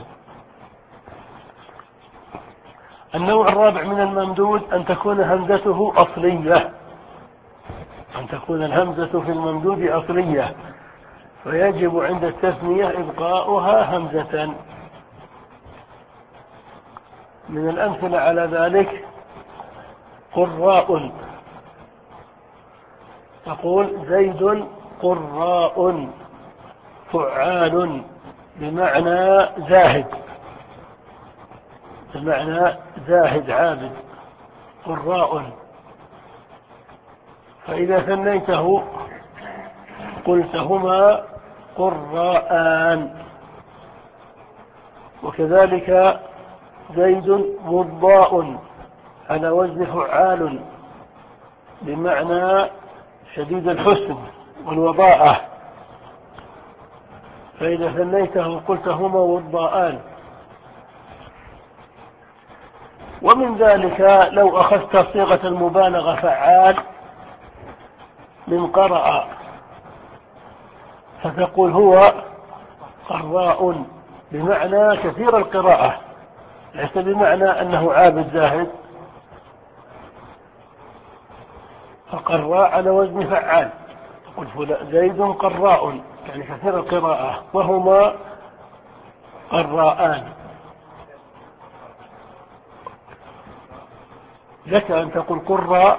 النوع الرابع من الممدود أن تكون همزته أصلية، أن تكون الهمزة في الممدود أصلية، فيجب عند التثنية إبقاؤها همزة. من الأمثلة على ذلك قراء. تقول زيد قراء فعال بمعنى زاهد، بمعنى زاهد عابد قراء. فإذا ثنيته قلت هما قراءان. وكذلك زيد وضاء على وزن فعال بمعنى شديد الحسن والوضاءة، فإذا ثنيته قلت هما وضاءان. ومن ذلك لو أخذت صيغة المبالغة فعال من قرأ فتقول هو قراء بمعنى كثير القراءة، ليس بمعنى أنه عابد زاهد. فقراء على وزن فعال، تقول زيد قراء يعني كثير القراءة، وهما قراءان. لك أن تقول قراء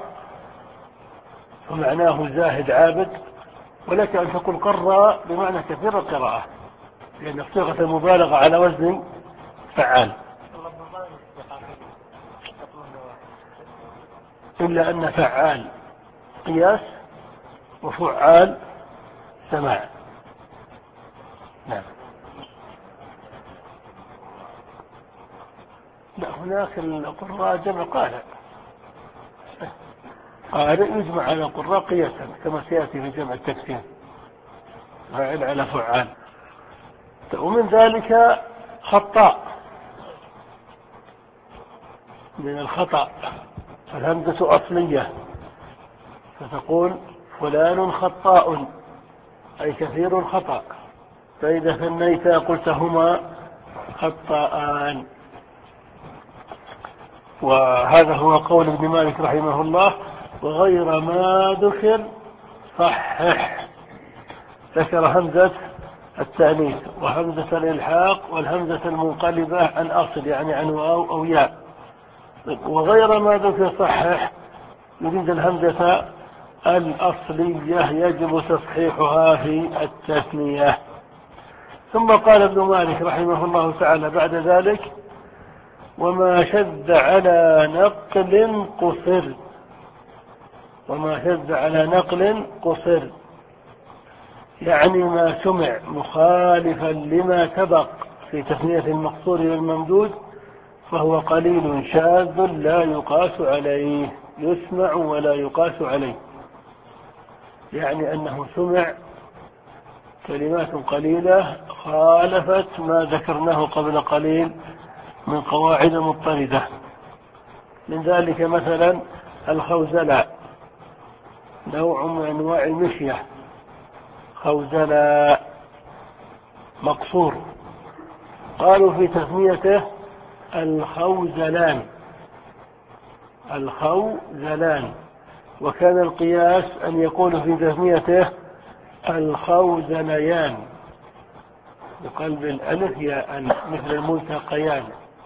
ومعناه زاهد عابد، ولك أن تقول قراء بمعنى كثير القراءة، لأن صيغة المبالغة على وزن فعال. إلا أن فعال قياس وفعال سماع. نعم. لا، هناك القراء جمع قارئ، قارئ يجمع على القراء قياسا كما سيأتي في جمع التكسير، فاعل على فعال. ومن ذلك خطاء من الخطأ، الهمزة أصلية، فتقول فلان خطاء أي كثير الخطأ، فإذا ثنيت قلت هما خطاءان. وهذا هو قول ابن مالك رحمه الله: وغير ما ذكر صحح. ذكر همزة التأنيث وهمزة الإلحاق والهمزة المنقلبة عن أصل، يعني عن واو أو ياء. وغير ما ذكر صحح يريد الهمزة الأصلية يجب تصحيحها في التثنية. ثم قال ابن مالك رحمه الله تعالى بعد ذلك: وما شذ على نقل قصر. وما شذ على نقل قصر يعني ما سمع مخالفا لما سبق في تثنية المقصور والممدود فهو قليل شاذ لا يقاس عليه، يسمع ولا يقاس عليه، يعني أنه سمع كلمات قليلة خالفت ما ذكرناه قبل قليل من قواعد مضطردة. من ذلك مثلا الخوزلاء، نوع من أنواع المشية، خوزلاء مقصور، قالوا في تسميته الخوزلان، الخوزلان، وكان القياس أن يقول في تسميته الخوزليان بقلب الألف ياء مثل الملتقيان.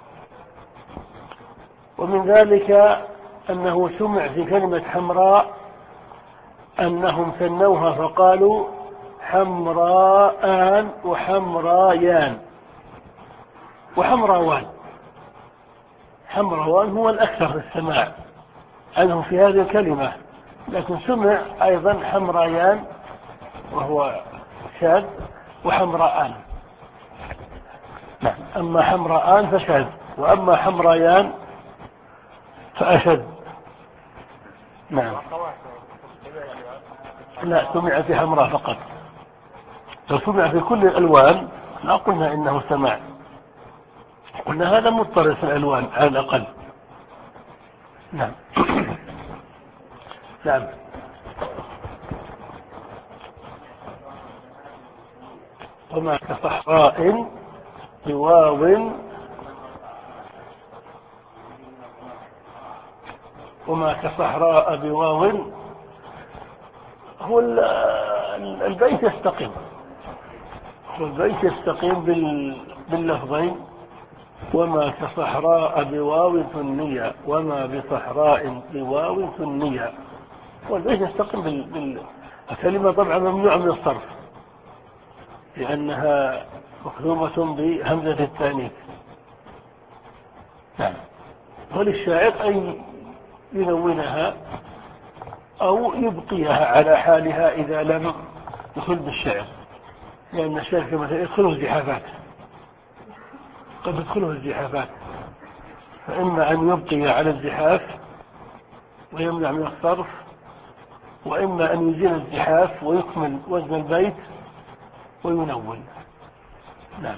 ومن ذلك أنه سمع في كلمة حمراء أنهم ثنوها فقالوا حمراءان وحمرايان وحمراوان. حمراوان هو الأكثر في السماع عنه في هذه الكلمة، لكن سمع أيضا حمرايان وهو شاذ وحمراءان. نعم. أما حمراءان فشاذ، وأما حمرايان فأشد. نعم. لا، سمع في حمراء فقط، لو سمع في كل الألوان لا قلنا إنه سمع، قلنا هذا مضطرد في الألوان على الأقل. نعم. نعم. وما كصحراء بواو وما كصحراء بواو هو البيت يستقيم، هو البيت يستقيم باللفظين وما كصحراء بواو ثنية، وما بصحراء بواو ثنية. والبيت يستقيم بال... الكلمة طبعا ممنوعة من الصرف لأنها مخدومة بهمزة التانيث. نعم. وللشاعر أن ينونها أو يبقيها على حالها إذا لم يدخل بالشعر، لأن الشعر كما يدخله الزحافات، قد يدخله الزحافات، فإما أن يبقي على الزحاف ويمنع من الصرف، وإما أن يزيل الزحاف ويكمل وزن البيت وينون. نعم.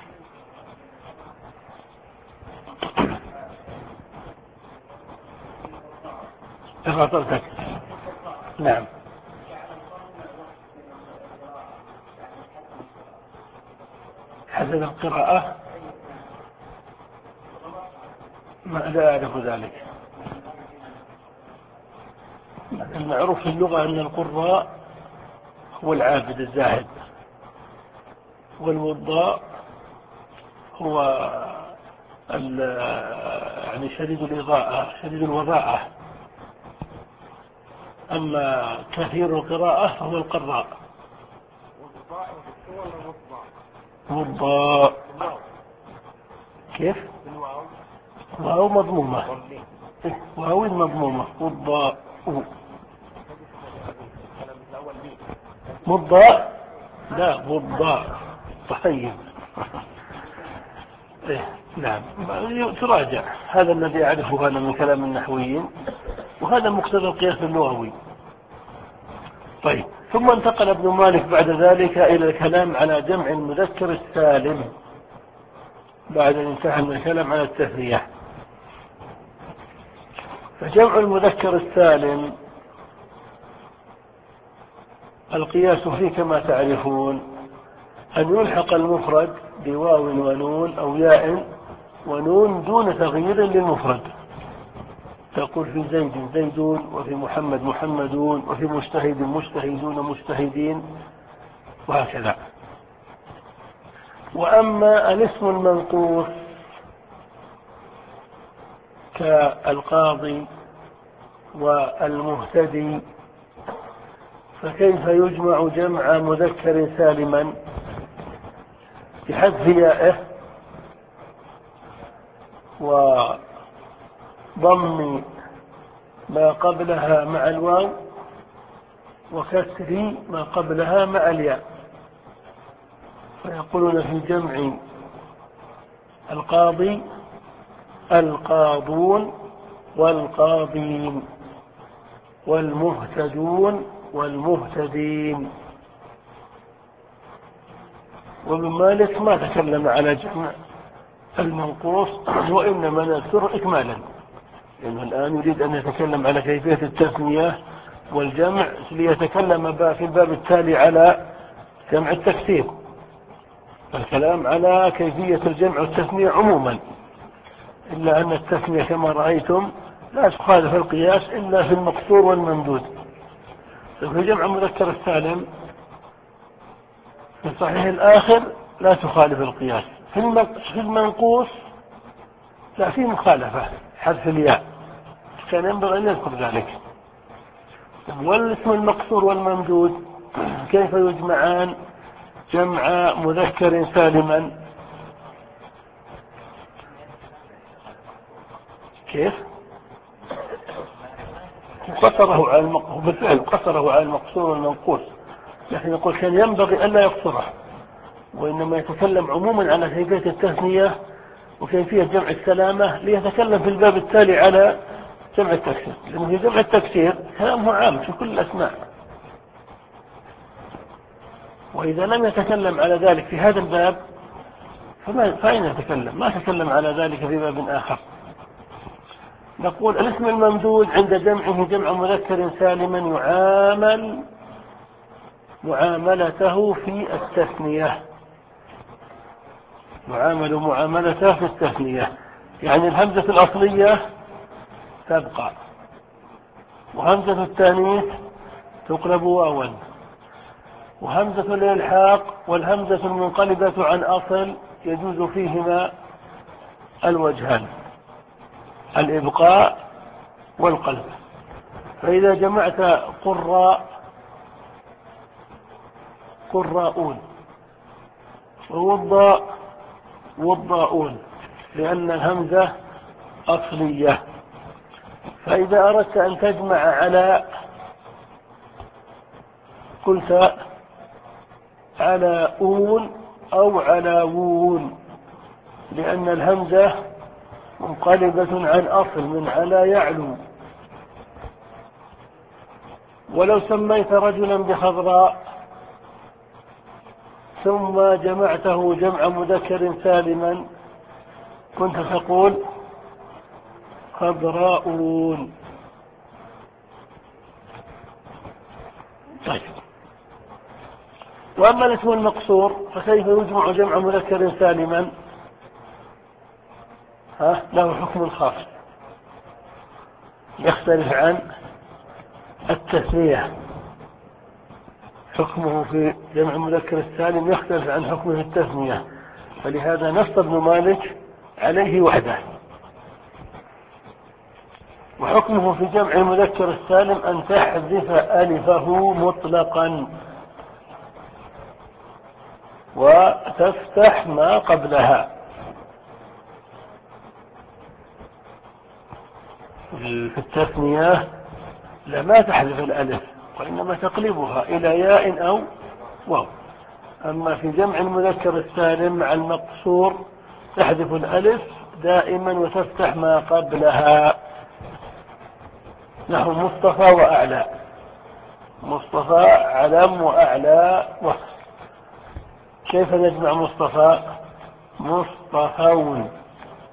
إغاطرتك. نعم. حسب القراءة ما لا أعرف ذلك. المعروف في اللغة أن القراء هو العابد الزاهد، والوضاء هو يعني شديد الإضاءة شديد الوضاءة، أما كثير القراءة فهو القراء. وضاء كيف؟ واو مضمومة، واو مضمومة. وضاء وضاء لا وضاء. طيب. إيه نعم. تراجع، هذا الذي أعرفه أنا من كلام النحويين، وهذا مقتضى القياس اللغوي. طيب. ثم انتقل ابن مالك بعد ذلك إلى الكلام على جمع المذكر السالم بعد أن انتهى من الكلام على التثنية. فجمع المذكر السالم القياس فيه كما تعرفون أن يلحق المفرد بواو ونون أو ياء ونون دون تغيير للمفرد. تقول في زيد زيدون، وفي محمد محمدون، وفي مجتهد مجتهدون مجتهدين، وهكذا. وأما الاسم المنقوص كالقاضي والمهتدي فكيف يجمع جمع مذكر سالما بحذف يائه وضم ما قبلها مع الواو وكسر ما قبلها مع الياء. فيقولون في جمع القاضي القاضون والقاضين، والمهتدون والمهتدين. وابن مالك ما تكلم على جمع المنقوص، وإنما نذكر إكمالا، لأنه الآن يريد أن يتكلم على كيفية التثنية والجمع، ليتكلم في الباب التالي على جمع التكسير، الكلام على كيفية الجمع والتثنية عموما، إلا أن التثنية كما رأيتم لا تخالف القياس إلا في المقصور والممدود. في جمع مذكر السالم في الصحيح الآخر لا تخالف القياس، في المنقوص لا، في مخالفة حذف الياء، كان ينبغي أن يذكر ذلك. والاسم المقصور والممدود كيف يجمعان جمع مذكر سالما؟ كيف؟ قصره على المقصور، بالفعل قصره على المقصور والمنقوص، لكن يقول كان ينبغي ألا يقصره، وإنما يتكلم عموما على كيفية التثنية وكيفية جمع السلامة، ليتكلم في الباب التالي على جمع التكسير، لأنه في جمع التكسير كلامه عام في كل الأسماء، وإذا لم يتكلم على ذلك في هذا الباب فما فأين يتكلم؟ ما تكلم على ذلك في باب آخر. نقول الاسم الممدود عند جمعه جمع مذكر سالما يعامل معاملته في التثنية، يعامل معاملته في التثنية، يعني الهمزة الأصلية تبقى، وهمزة التانيث تقلب واوا، وهمزة الإلحاق والهمزة المنقلبة عن أصل يجوز فيهما الوجهان الإبقاء والقلب. فإذا جمعت قراء قراؤون ووضاء وضاؤون لأن الهمزة أصلية. فإذا أردت أن تجمع على قلت على أون أو على وون لأن الهمزة منقلبة عن أصل من على يعلو. ولو سميت رجلا بخضراء ثم جمعته جمع مذكر سالما كنت تقول خضراؤون. طيب. وأما الاسم المقصور فكيف يجمع جمع مذكر سالما؟ ها له حكم خاص يختلف عن التثنية. حكمه في جمع مذكر السالم يختلف عن حكمه في التثنية، فلهذا نص ابن مالك عليه وحده. وحكمه في جمع المذكر السالم أن تحذف ألفه مطلقا وتفتح ما قبلها. في التثنية لما تحذف الألف وإنما تقلبها إلى ياء أو واو. أما في جمع المذكر السالم مع المقصور تحذف الألف دائما وتفتح ما قبلها. نحو مصطفى وأعلى. مصطفى علم وأعلى وصف. كيف نجمع مصطفى؟ مصطفون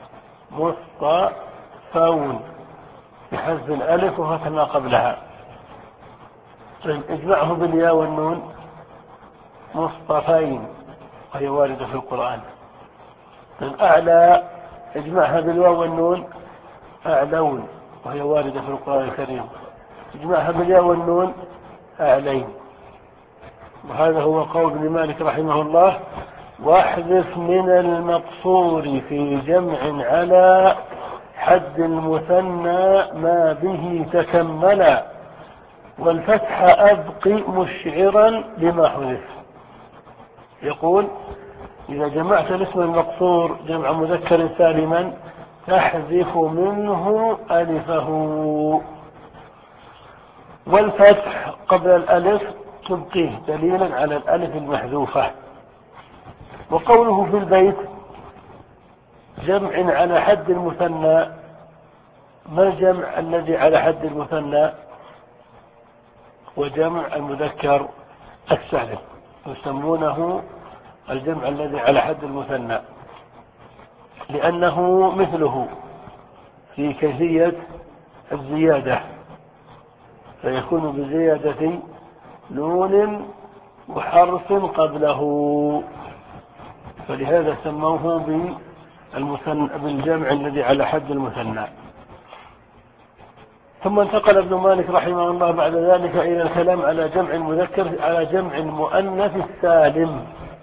مصطفون بحذف الألف وفتح ما قبلها. طيب اجمعه بالياء والنون مصطفين وهي واردة في القرآن. طيب أعلى اجمعها بالواو والنون أعلون وهي واردة في القرآن الكريم. اجمعها بالياء والنون أعلين. وهذا هو قول ابن مالك رحمه الله: واحذف من المقصور في جمع على حد المثنى ما به تكملا والفتح أبق مشعرا بما حذف. يقول: إذا جمعت الاسم المقصور جمع مذكر سالما تحذف منه ألفه، والفتح قبل الألف تبقيه دليلا على الألف المحذوفة. وقوله في البيت جمع على حد المثنى، ما الجمع الذي على حد المثنى؟ وجمع المذكر السالم يسمونه الجمع الذي على حد المثنى لأنه مثله في كيفية الزيادة، فيكون بزيادة نون وحرف قبله، فلهذا سموه بالجمع الذي على حد المثنى. ثم انتقل ابن مالك رحمه الله بعد ذلك إلى الكلام على جمع المذكر على جمع المؤنث السالم.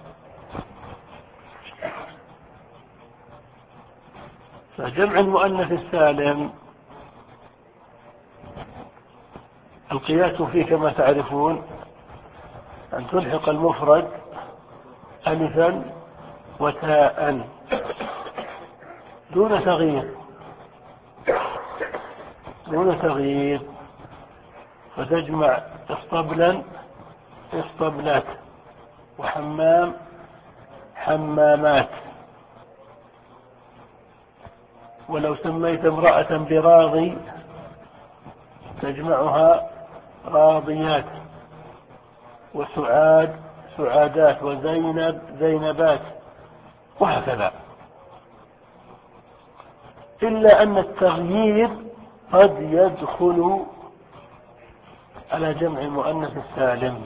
فجمع المؤنث السالم القياس فيه كما تعرفون أن تلحق المفرد ألفا وتاء دون تغيير دون تغيير فتجمع اسطبلا اسطبلات وحمام حمامات. ولو سميت امرأة براضي تجمعها راضيات، وسعاد سعادات، وزينب زينبات، وهكذا. إلا أن التغيير قد يدخل على جمع المؤنث السالم،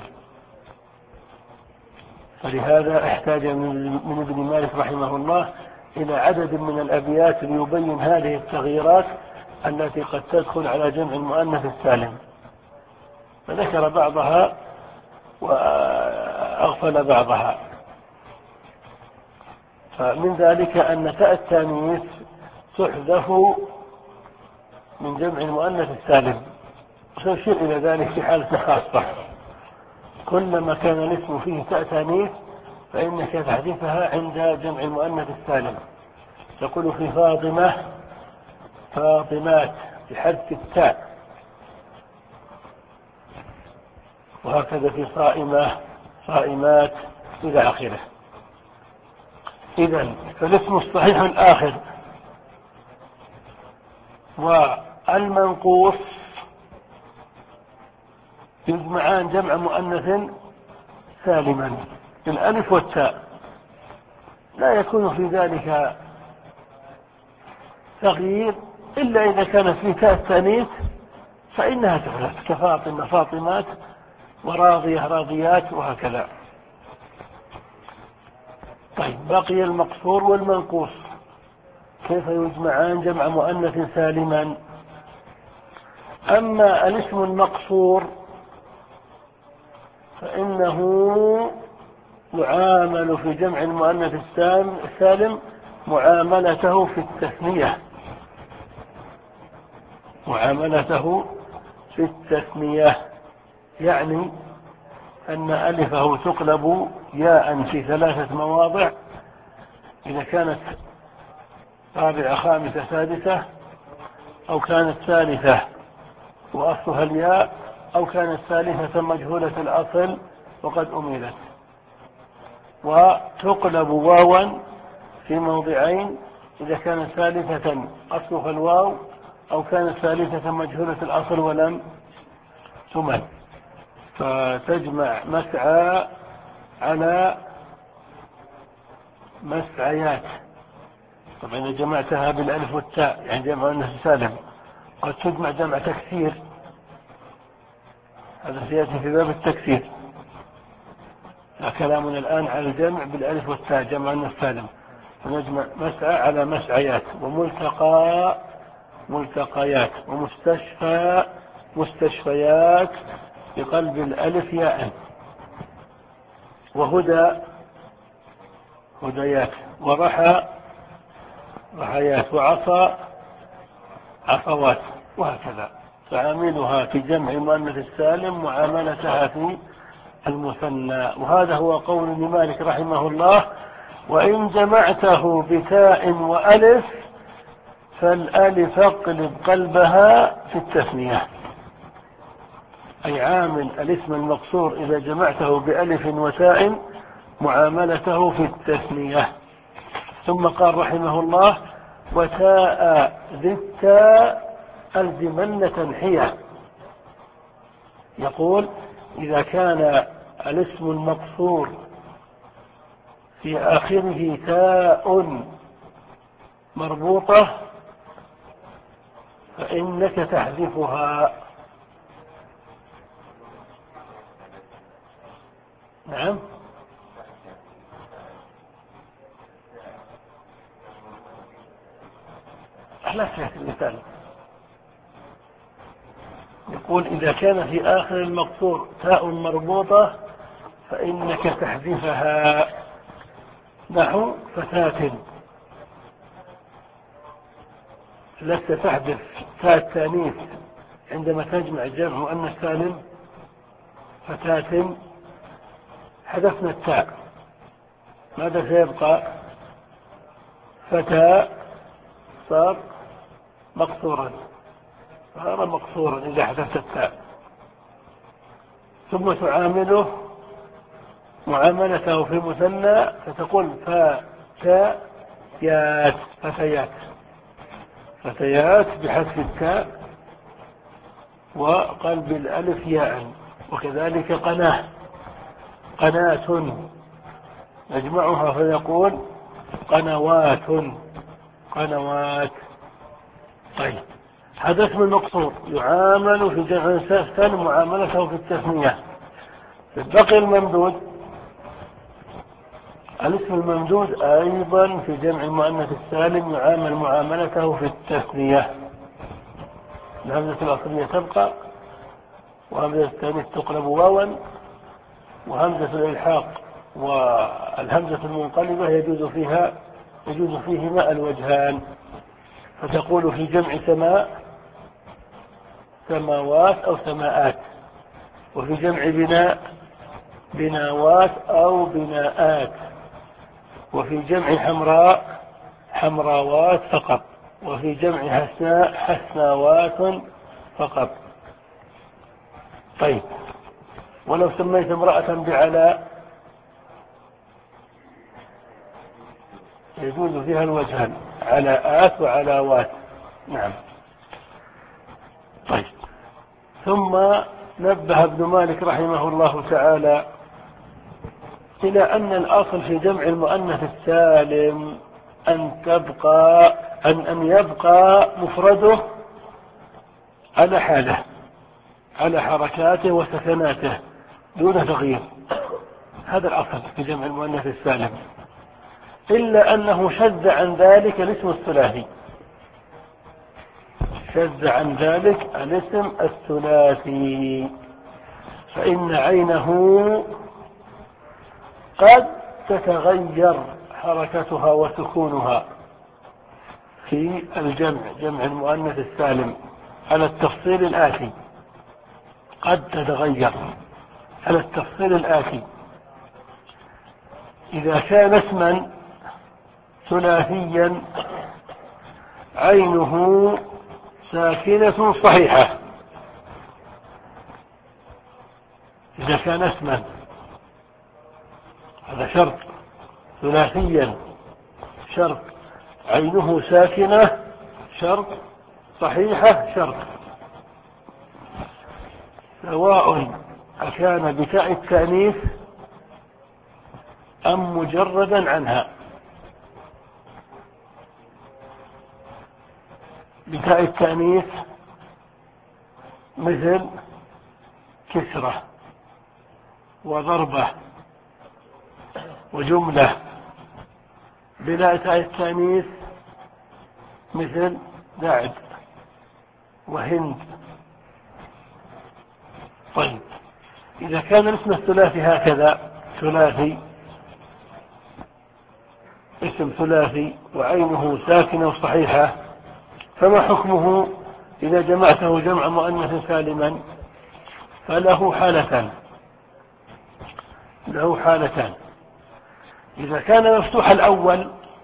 فلهذا احتاج من ابن مالك رحمه الله إلى عدد من الأبيات ليبين هذه التغييرات التي قد تدخل على جمع المؤنث السالم، فذكر بعضها وأغفل بعضها. فمن ذلك أن تاء التانيث تحذف من جمع المؤنث السالم، سنشير إلى ذلك في حالة خاصة. كلما كان الاسم فيه تاء تانيث فإنك تحذفها عند جمع المؤنث السالم. تقول في فاطمة فاطمات بحذف التاء، وهكذا في صائمة صائمات إلى آخره. إذن فالاسم الصحيح الآخر والمنقوص يجمعان جمع مؤنث سالما بالألف والتاء، لا يكون في ذلك تغيير إلا إذا كانت في تاء التانيث فإنها تحذف، كفاطمة فاطمات وراضية راضيات وهكذا. طيب بقي المقصور والمنقوص، كيف يجمعان جمع مؤنث سالما؟ أما الاسم المقصور فإنه يعامل في جمع المؤنث السالم معاملته في التثنية، معاملته في التثنية يعني أن ألفه تقلب ياء في ثلاثة مواضع، إذا كانت رابعة خامسة سادسة، أو كانت ثالثة وأصلها الياء، أو كانت ثالثة مجهولة الأصل وقد أميلت، وتقلب واوا في موضعين، إذا كانت ثالثة أصلها الواو، أو كانت ثالثة مجهولة الأصل ولم تمل، فتجمع مسعى على مسعيات. طبعا إذا جمعتها بالألف والتاء يعني جمع مؤنث سالم. قد تجمع جمع تكسير، هذا سيأتي في باب التكسير، كلامنا الآن على الجمع بالألف والتاء جمع مؤنث سالم، فنجمع مسعى على مسعيات، وملتقى ملتقيات، ومستشفى مستشفيات بقلب الألف ياء، وهدى هديات، ورحى رحيات، وعصى عصوات، وهكذا. تعاملها في جمع المؤنث السالم معاملتها في المثنى. وهذا هو قول ابن مالك رحمه الله: وإن جمعته بتاء وألف فالألف اقلب قلبها في التثنية، أي عامل الاسم المقصور إذا جمعته بألف وتاء معاملته في التثنية. ثم قال رحمه الله: وتاء ذي التاء ألزمن تنحية. يقول: إذا كان الاسم المقصور في آخره تاء مربوطة فإنك تحذفها. نعم، لا في المثال يقول: إذا كان في آخر المقصور تاء مربوطة فإنك تحذفها، نحو فتاة، لست تحذف تاء التانيث عندما تجمع جمع مؤنث سالم فتاة، حذفنا التاء، ماذا سيبقى؟ فتاة صار مقصورا، صار مقصورا إذا حذفت التاء. ثم تعامله معاملته في مثنى فتقول فتيات فتيات فتيات بحذف التاء وقلب الألف ياء. وكذلك قناة قناة نجمعها فيقول قنوات قنوات. طيب، هذا اسم المقصور يعامل في جمع سالم معاملته في التثنية. بقي الممدود، الاسم الممدود أيضا في جمع المؤنث السالم يعامل معاملته في التثنية. الهمزة الأصلية تبقى، وهمزة التانيث تقلب واوا، وهمزة الإلحاق والهمزة المنقلبة يجوز فيها يجوز فيهما الوجهان. فتقول في جمع سماء سماوات أو سماءات، وفي جمع بناء بناوات أو بناءات، وفي جمع حمراء حمراوات فقط، وفي جمع حسناء حسناوات فقط. طيب، ولو سميت امرأة بعلاء يجوز فيها الوجهان، علاءات وعلاوات. نعم. طيب، ثم نبه ابن مالك رحمه الله تعالى إلى أن الأصل في جمع المؤنث السالم أن تبقى أن أن يبقى مفرده على حاله، على حركاته وسكناته دون تغيير. هذا الأصل في جمع المؤنث السالم، إلا أنه شذ عن ذلك الاسم الثلاثي، شذ عن ذلك الاسم الثلاثي، فإن عينه قد تتغير حركتها وسكونها في الجمع، جمع المؤنث السالم، على التفصيل الآتي. قد تتغير على التفصيل الآتي: إذا كان اسما ثلاثيا عينه ساكنة صحيحة، إذا كان اسما، هذا شرط، ثلاثيا شرط، عينه ساكنة شرط، صحيحة شرط، سواء أكان بتاء التأنيث أم مجردا عنها. بتاء التأنيث مثل كسرة وضربة وجملة. بلا تاء التأنيث مثل دعد وهند. طيب، إذا كان الاسم الثلاثي هكذا، ثلاثي، اسم ثلاثي وعينه ساكنة وصحيحة، فما حكمه إذا جمعته جمع مؤنث سالما؟ فله حالتان، له حالتان. إذا كان مفتوح الأول،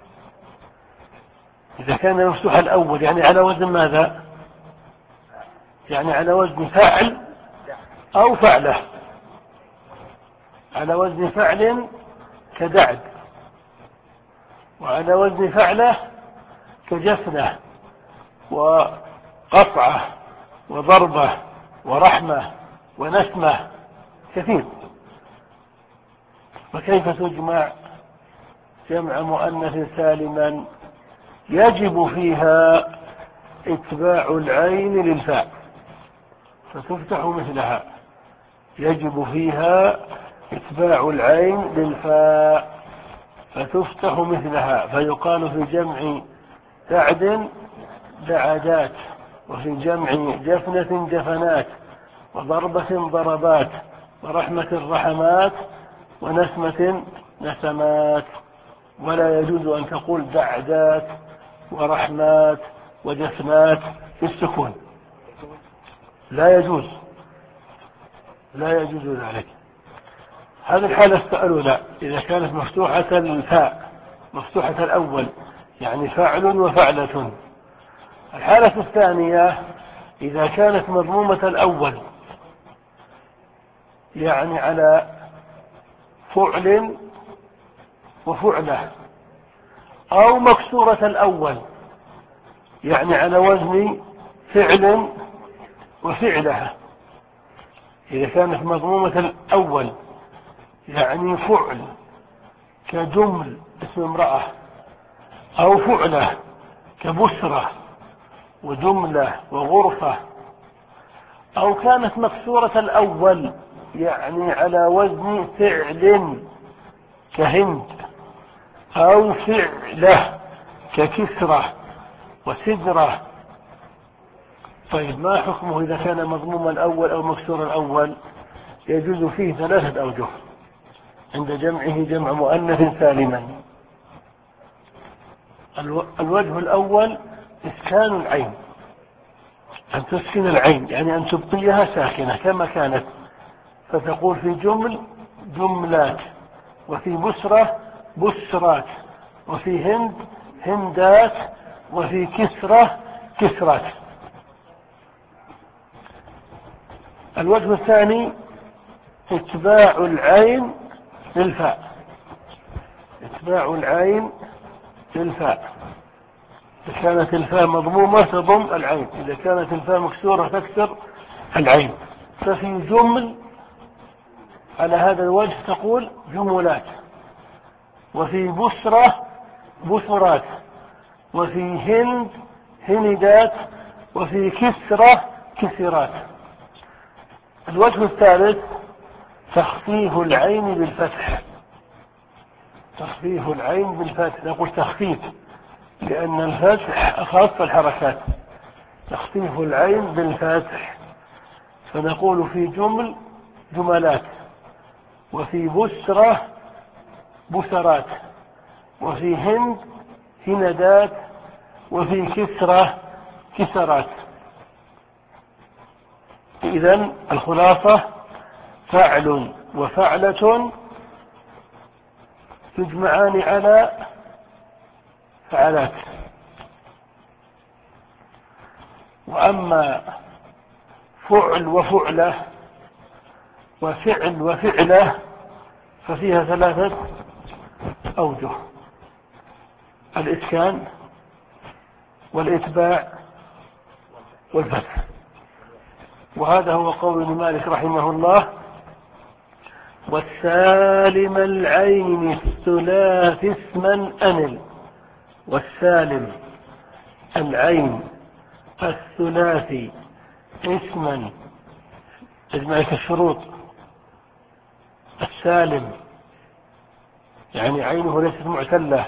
إذا كان مفتوح الأول يعني على وزن ماذا؟ يعني على وزن فعل أو فعله، على وزن فعل كدعد، وعلى وزن فعله كجفنة وقطعة وضربة ورحمة ونسمة، كثير. فكيف تجمع جمع مؤنث سالما؟ يجب فيها اتباع العين للفاء فتفتح مثلها، يجب فيها اتباع العين للفاء فتفتح مثلها، فيقال في جمع دعد دعدات، وفي جمع جفنة جفنات، وضربة ضربات، ورحمة رحمات، ونسمة نسمات. ولا يجوز أن تقول دعدات ورحمات وجفنات في السكون، لا يجوز، لا يجوز ذلك. هذه الحالة الأولى إذا كانت مفتوحة الفاء، مفتوحة الأول، يعني فاعل وفعلة. الحالة الثانية إذا كانت مضمومة الأول، يعني على فعل وفعله، أو مكسورة الأول، يعني على وزن فعل وفعلها. إذا كانت مضمومة الأول يعني فعل كجمل اسم امرأة، أو فعله كبسرة وجملة وغرفة، أو كانت مكسورة الأول يعني على وزن فعل كهند، أو فعله ككسرة وسدرة. طيب، ما حكمه إذا كان مضموم الأول أو مكسور الأول؟ يجوز فيه ثلاثة أوجه عند جمعه جمع مؤنث سالما. الوجه الأول إسكان العين، أن تسكن العين يعني أن تبقيها ساكنة كما كانت، فتقول في جمل جملات، وفي بسرة بسرات، وفي هند هندات، وفي كسرة كسرات. الوجه الثاني اتباع العين للفاء، اتباع العين للفاء، إذا كانت الفاء مضمومة تضم العين، إذا كانت الفاء مكسورة تكسر العين. ففي جمل على هذا الوجه تقول جملات، وفي بسرة بسرات، وفي هند هندات، وفي كسرة كسرات. الوجه الثالث تخفيف العين بالفتح، تخفيف العين بالفتح، نقول تخفيف لأن الفتح أخف الحركات، تخفيف العين بالفتح، فنقول في جمل جملات، وفي بسرة بسرات، وفي هند هندات، وفي كسرة كسرات. إذن الخلاصة فعل وفعلة يجمعان على فعلات، وأما فعل وفعلة وفعل وفعلة ففيها ثلاثة أوجه: الإسكان والإتباع والفتح. وهذا هو قول ابن مالك رحمه الله: والسالم العين الثلاث اسما أنل. والسالم العين الثلاثي اسما، اجمعك الشروط. السالم يعني عينه ليست معتلة،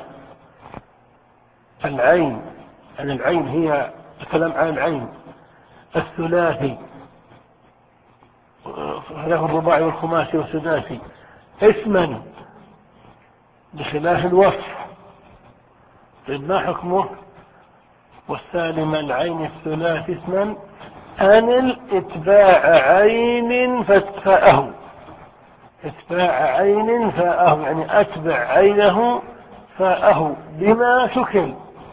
العين يعني العين هي الكلام عن العين، الثلاثي له الرباعي والخماسي والسداسي اسما، بخلاف الوصف. طيب ما حكمه؟ والسالم العين الثلاث اسما أنل اتباع عين فاءه، اتباع عين فاءه يعني أتبع عينه فاءه بما شكل،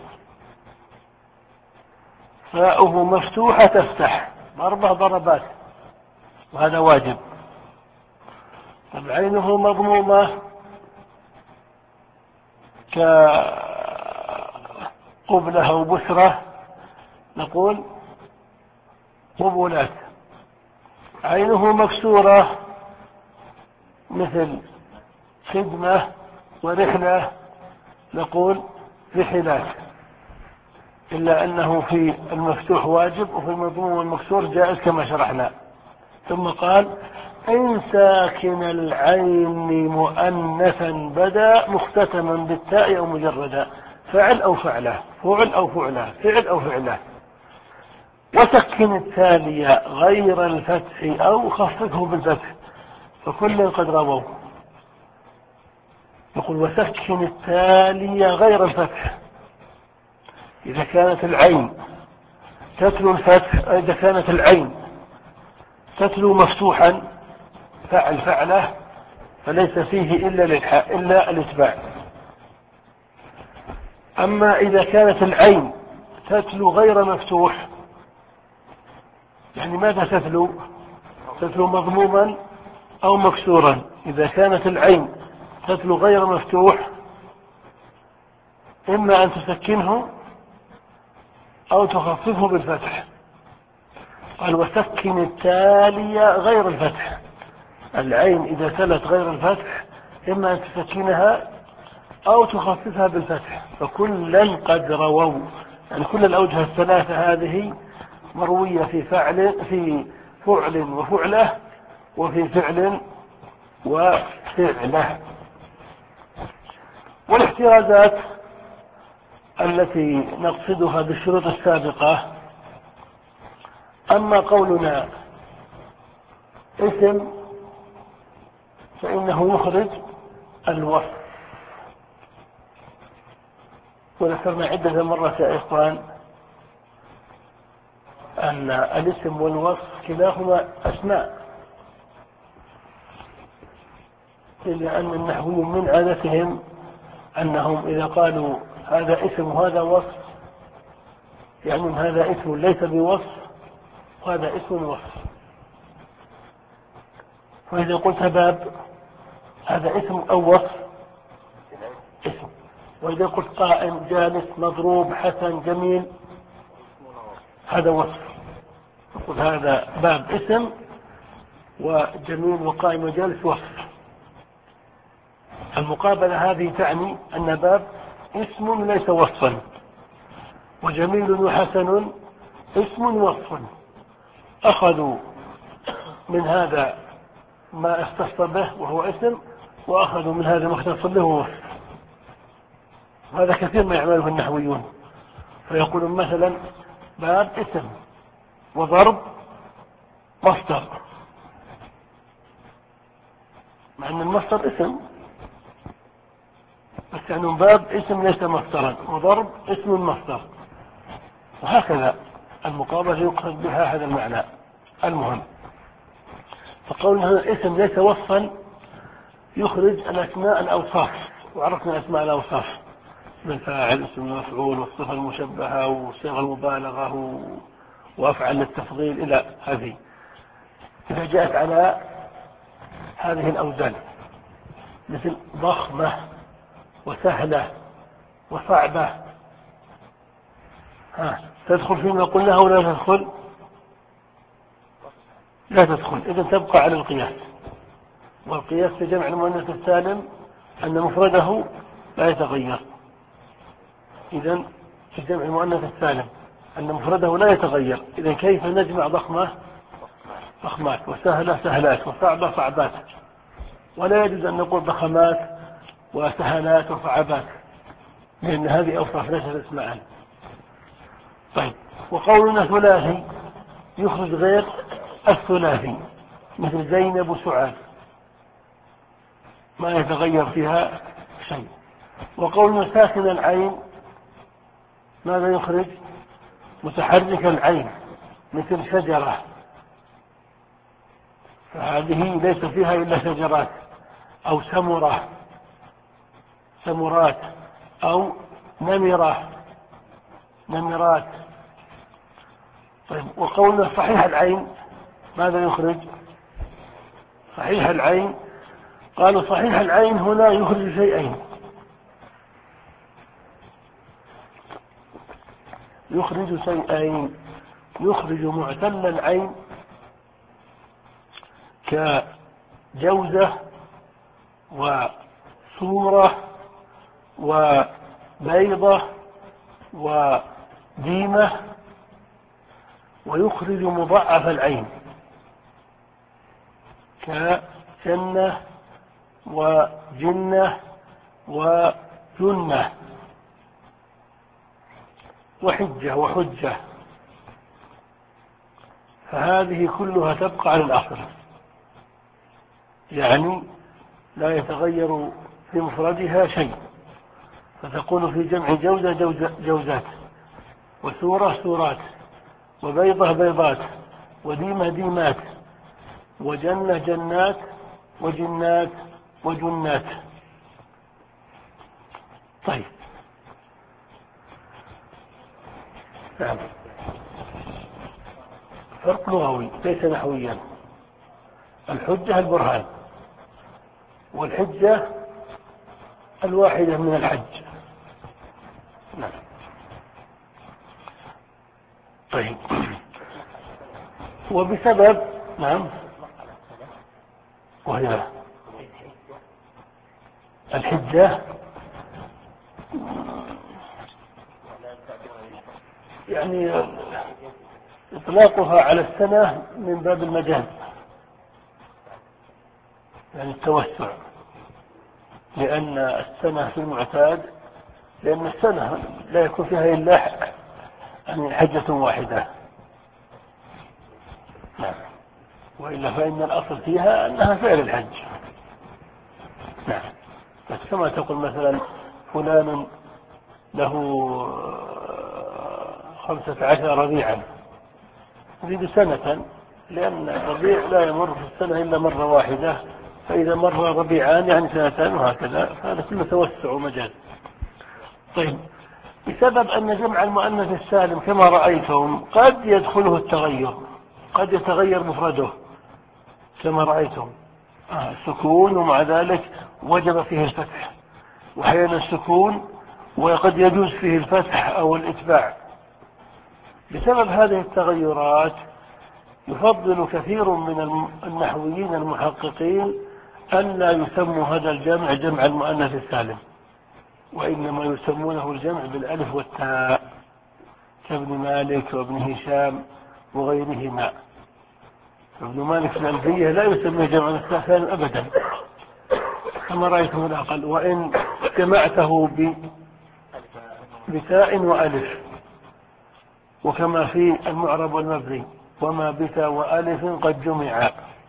فاءه مفتوحة تفتح بأربع ضربات، وهذا واجب. طب عينه مضمومة كقبلة أو بسرة نقول قبلات. عينه مكسورة مثل خدمة ورحلة نقول رحلات، إلا أنه في المفتوح واجب وفي المضموم والمكسور جائز كما شرحنا. ثم قال: إن ساكن العين مؤنثا بدا مختتما بالتاء أو مجردا، فعل أو فعله، فعل أو فعله، فعل أو فعله. وسكن التالي غير الفتح أو خففه بالفتح، فكل قد رووا. يقول: وسكن التالي غير الفتح، إذا كانت العين تتلو الفتح، إذا كانت العين تتلو مفتوحا فعل فعله فليس فيه إلا الإلحاء إلا الإتباع. أما إذا كانت العين تتلو غير مفتوح، يعني ماذا تتلو؟ تتلو مضموما أو مكسورا. إذا كانت العين تتلو غير مفتوح إما أن تسكنه أو تخففه بالفتح. قال: وسكن التالي غير الفتح، العين إذا تلت غير الفتح إما أن تسكنها أو تخففها بالفتح، فكلا قد رووا، يعني كل الأوجه الثلاثة هذه مروية في فعل في فعل وفعله وفي فعل وفعله. والاحترازات التي نقصدها بالشروط السابقة: أما قولنا اسم فإنه يخرج الوصف، وذكرنا عدة مرات يا إخوان أن الاسم والوصف كلاهما أسماء، إلا أن النحويين من عادتهم أنهم إذا قالوا هذا اسم وهذا وصف يعني هذا اسم ليس بوصف وهذا اسم وصف. فإذا قلت باب هذا اسم أو وصف؟ اسم. وإذا قلت قائم جالس مضروب حسن جميل هذا وصف. نقول هذا باب اسم وجميل وقائم وجالس وصف. المقابلة هذه تعني أن باب اسم ليس وصفا، وجميل وحسن اسم وصف. أخذوا من هذا ما اختص به وهو اسم، وأخذوا من هذا ما اختص به وهو وصف. وهذا كثير ما يعمله النحويون، فيقولون مثلا باب اسم وضرب مصدر، مع أن المصدر اسم، بس يعني باب اسم ليس مصدرا وضرب اسم مصدر، وهكذا المقابلة يقصد بها هذا المعنى. المهم فقول هذا الاسم ليس وصفا يخرج الأسماء الأوصاف، وعرفنا أسماء الأوصاف من فاعل اسم المفعول والصفة المشبهة وصيغ المبالغة وأفعل التفضيل إلى هذه. إذا جاءت على هذه الأوزان مثل ضخمة وسهلة وصعبة، ها تدخل فيما قلناها ولا تدخل؟ لا تدخل. إذا تبقى على القياس، والقياس في جمع المؤنث السالم أن مفرده لا يتغير. إذا في جمع المؤنث السالم أن مفرده لا يتغير، إذا كيف نجمع ضخمة ضخمات وسهلة سهلات وصعبة صعبات؟ ولا يجوز أن نقول ضخمات وسهلات وصعبات، لأن هذه أوصاف ليست اسماء. طيب، وقولنا ثلاثي يخرج غير الثلاثي مثل زينب وسعاد، ما يتغير فيها شيء. وقولنا ساكن العين ماذا يخرج؟ متحرك العين مثل شجرة، فهذه ليس فيها إلا شجرات، أو سمرة سمرات، أو نمرة نمرات. طيب، وقولنا صحيح العين ماذا يخرج؟ صحيح العين قالوا صحيح العين هنا يخرج شيئين، يخرج شيئين يخرج معتل العين كجوزة وصورة وبيضة وديمة، ويخرج مضاعف العين كجنة وجنة وجنة وحجة وحجة. فهذه كلها تبقى على الأصل، يعني لا يتغير في مفردها شيء، فتكون في جمع جوزة جوزات، وسورة سورات، وبيضة بيضات، وديمة ديمات، وجنة جنات، وجنات وجنات. طيب، نعم، فرق لغوي ليس نحويا. الحجة البرهان، والحجة الواحدة من الحج. نعم. طيب، وبسبب نعم وهي الحجة يعني إطلاقها على السنة من باب المجاز، يعني التوسع، لأن السنة في المعتاد، لأن السنة لا يكون فيها إلا يعني حجة واحدة. نعم، وإلا فإن الأصل فيها أنها فعل الحج. نعم، بس كما تقول مثلا فلان له خمسة عشر ربيعا يريد سنة، لأن الربيع لا يمر في السنة إلا مرة واحدة، فإذا مر ربيعان يعني سنتان وهكذا، فهذا كله توسع ومجال. طيب، بسبب أن جمع المؤنث السالم كما رأيتم قد يدخله التغير، قد يتغير مفرده كما رأيتم آه السكون، ومع ذلك وجب فيه الفتح، وحين السكون وقد يجوز فيه الفتح أو الإتباع. بسبب هذه التغيرات يفضل كثير من النحويين المحققين أن لا يسموا هذا الجمع جمع المؤنث السالم، وإنما يسمونه الجمع بالألف والتاء كابن مالك وابن هشام وغيرهما. ابن مالك في الألفية لا يسميه جمع السالم أبدا كما رأيتم الأقل، وإن جمعته بتاء وألف، وكما في المعرب والمبني وما بتاء وألف قد جمع،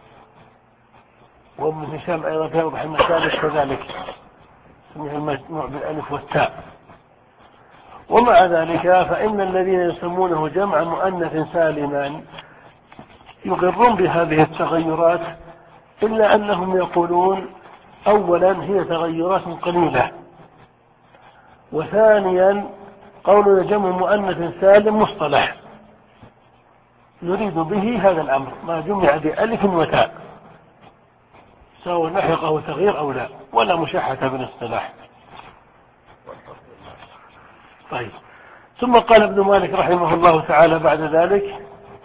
وابن هشام أيضا في أوضح المسالك كذلك يسميه المجموع بالألف والتاء. ومع ذلك فإن الذين يسمونه جمع مؤنث سالما يقرون بهذه التغيرات، إلا أنهم يقولون أولا هي تغيرات قليلة، وثانيا قولنا جمع مؤنث سالم مصطلح نريد به هذا الأمر ما جمع بألف وتاء، سواء لحقه تغيير أو لا، ولا مشاحة بالاصطلاح. طيب، ثم قال ابن مالك رحمه الله تعالى بعد ذلك: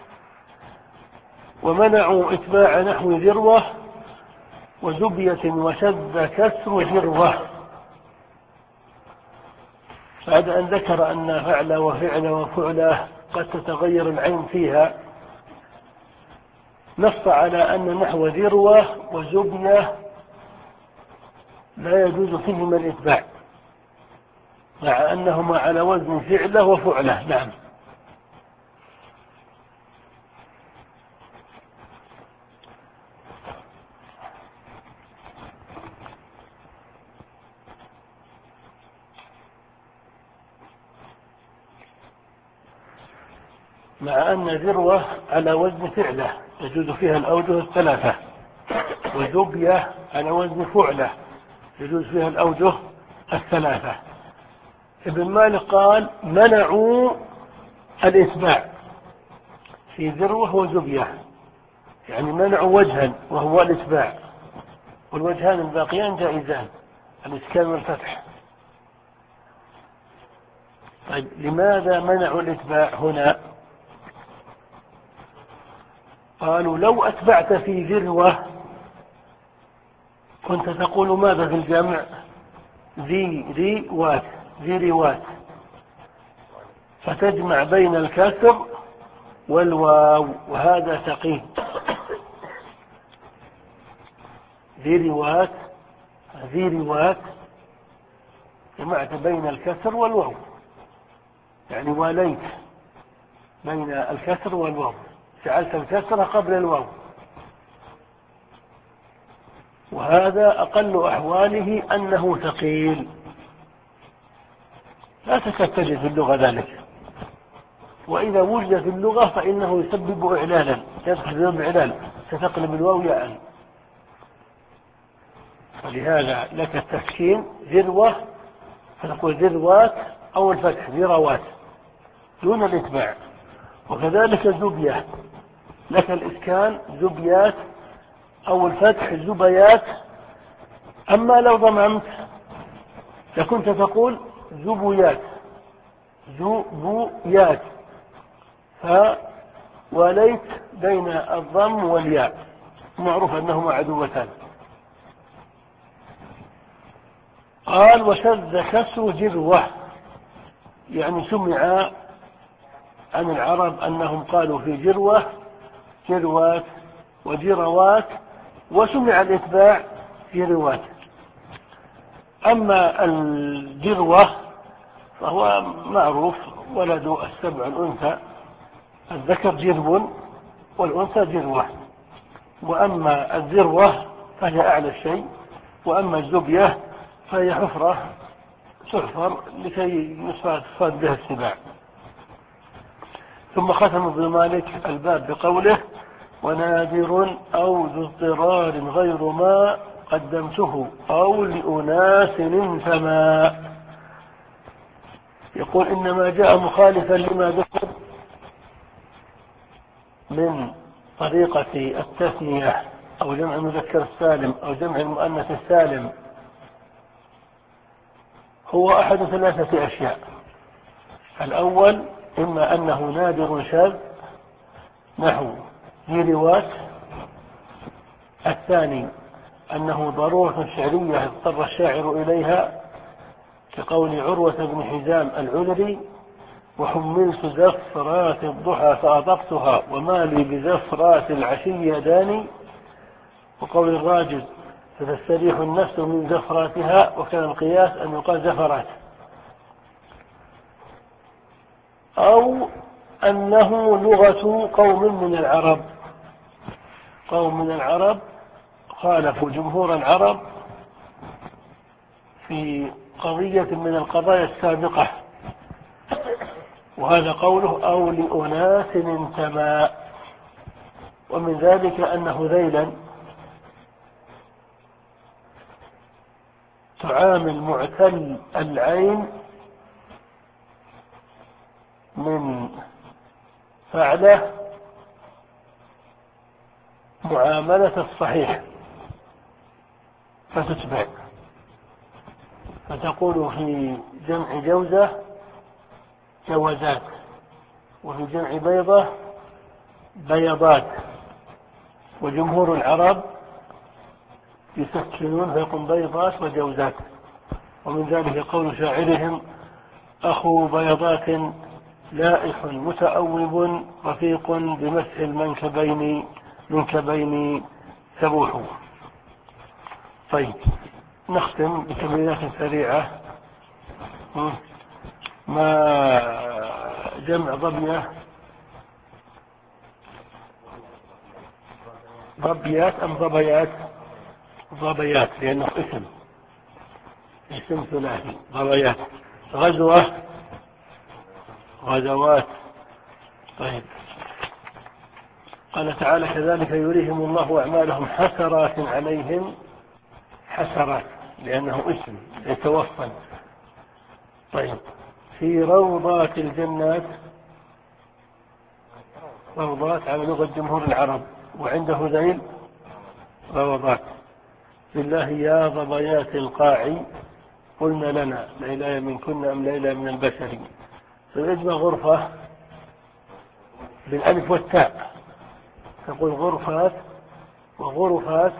ومنعوا إتباع نحو ذروة وزبية وشد كسر ذروة. بعد أن ذكر أن فعل وفعل وفعله قد تتغير العين فيها، نص على أن نحو ذروة وزبية لا يجوز فيهما الإتباع، مع أنهما على وزن فعله وفعله. نعم. مع أن ذروة على وزن فعله يجوز فيها الأوجه الثلاثة، وزبية على وزن فعله يجوز فيها الأوجه الثلاثة. ابن مالك قال: منعوا الإتباع في ذروة وزبية، يعني منعوا وجها وهو الإتباع، والوجهان الباقيان جائزان، الإسكان والفتح. طيب، لماذا منعوا الإتباع هنا؟ قالوا: لو أتبعت في ذروة كنت تقول ماذا في الجمع؟ ذي ذي وات ذي روات، فتجمع بين الكسر والواو، وهذا ثقيل. ذي روات ذي روات جمعت بين الكسر والواو، يعني واليت بين الكسر والواو، جعلت الكسر قبل الواو، وهذا أقل أحواله أنه ثقيل، لا تكاد تجد في اللغة ذلك، وإذا وجد في اللغة فإنه يسبب إعلالا، يدخل باب إعلال، ستقلب الواو ياء. ولهذا لك التسكين ذروة فتقول ذروات أو الفتح ذروات دون الإتباع. وكذلك زبية لك الإسكان زبيات أو الفتح زبيات. أما لو ضممت لكنت تقول زبيات زبيات، فوليت بين الضم والياء، معروف أنهما عدوتان. قال: وشذ كسر جروة، يعني سمع عن العرب أنهم قالوا في جروة جروات وجروات، وسمع الإتباع في روات. أما الجروة فهو معروف ولد السبع الأنثى، الذكر جرو والأنثى جروة، وأما الذروة فهي أعلى الشيء، وأما الزبية فهي حفرة تحفر لكي يصاد بها السباع. ثم ختم ابن مالك الباب بقوله ونادر أو ذو اضطرار غير ما قدمته أو لأناس فما. يقول إنما جاء مخالفا لما ذكر من طريقة التثنية أو جمع المذكر السالم أو جمع المؤنث السالم هو أحد ثلاثة أشياء. الأول إما أنه نادر شاذ نحو ذي رواة. الثاني أنه ضرورة شعرية اضطر الشاعر إليها كقول عروة بن حزام العذري وحملت زفرات الضحى فأطقتها وما لي بزفرات العشي يداني، وقول الراجل فتستريح النفس من زفراتها، وكان القياس أن يقال زفرات. أو أنه لغة قوم من العرب، قوم من العرب خالفوا جمهور العرب في قضية من القضايا السابقة، وهذا قوله أو لأناس انتمى. ومن ذلك أن هذيلا تعامل معتل العين من فعله معاملة الصحيح فتتبع، فتقول في جمع جوزة جوزات، وفي جمع بيضة بيضات. وجمهور العرب يسكنون فيقوم بيضات وجوزات. ومن ذلك قول شاعرهم أخو بيضات لائح متأوب رفيق بمسح المنكبين منكبين سبوح. طيب نختم بتمرينات سريعة. ما جمع ضبية ضبيات أم ضبيات؟ ضبيات لأنه اسم اسم ثلاثي ضبيات. غزوة غزوات. طيب قال تعالى كذلك يريهم الله أعمالهم حسرات عليهم، حسرات لأنه اسم يتوفى. طيب في روضات الجنات، روضات على لغة جمهور العرب، وعنده ذيل روضات. لله يا ضبيات القاع قلنا لنا ليلى من كنا أم ليلى من البشر. فيجمع غرفة بالألف والتاء، تقول غرفات وغرفات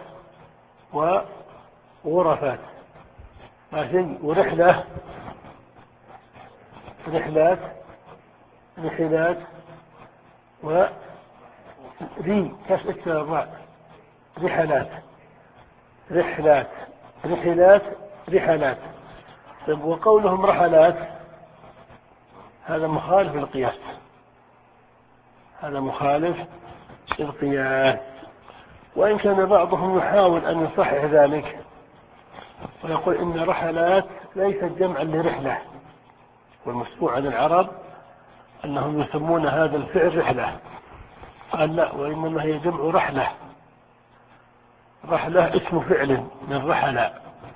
وغرفات ماشي. ورحلة رحلات رحلات وري كاس اكتر رحلات رحلات رحلات رحلات. طيب وقولهم رحلات هذا مخالف للقياس، هذا مخالف للقياس. وإن كان بعضهم يحاول أن يصحح ذلك ويقول إن رحلات ليست جمعا لرحلة، والمسموع عن العرب أنهم يسمون هذا الفعل رحلة. قال لا، وإنما هي جمع رحلة. رحلة اسم فعل من رحلة،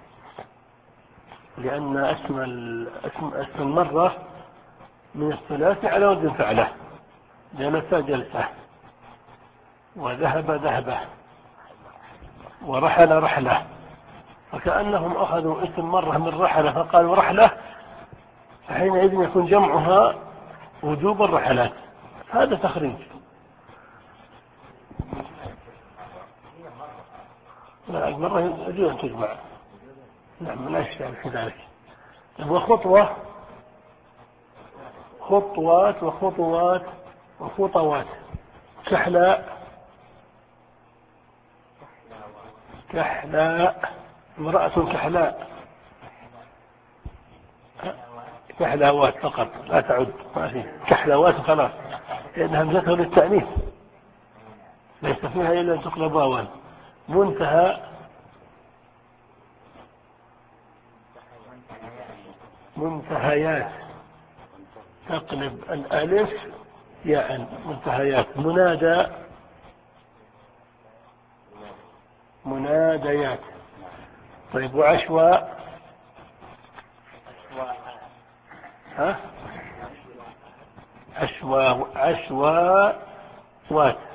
لأن اسم اسم اسم المرة من الثلاث على وزن فعله. جلس جلسة، وذهب ذهبة، ورحل رحلة. فكأنهم أخذوا اسم مرة من رحلة فقالوا رحلة، فحينئذ يكون جمعها وجوب الرحلات. هذا تخريج. لا المرة يجوز أن تجمع، نعم لا إشكال في ذلك. وخطوة خطوات وخطوات وخطوات. كحلاء كحلاء امرأة كحلاء، كحلاوات فقط لا تعد، ما في كحلاوات خلاص، لأن همزتها للتأنيث ليس فيها إلا أن تقلب واوا. منتهى منتهيات تقلب الألف ياء منتهيات. منادى مناديات. طيب وعشواء ها عشواء عشواءات،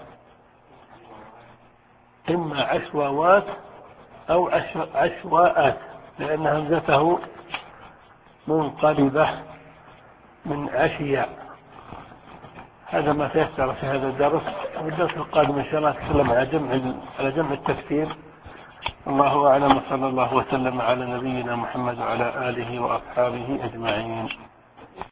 إما عشواوات أو عشواءات لأن همزته منقلبة من عشياء. هذا ما تيسر في هذا الدرس. والدرس القادم إن شاء الله نتكلم على جمع على جمع التكسير. الله أعلم، صلى الله وسلم على نبينا محمد وعلى آله وأصحابه أجمعين.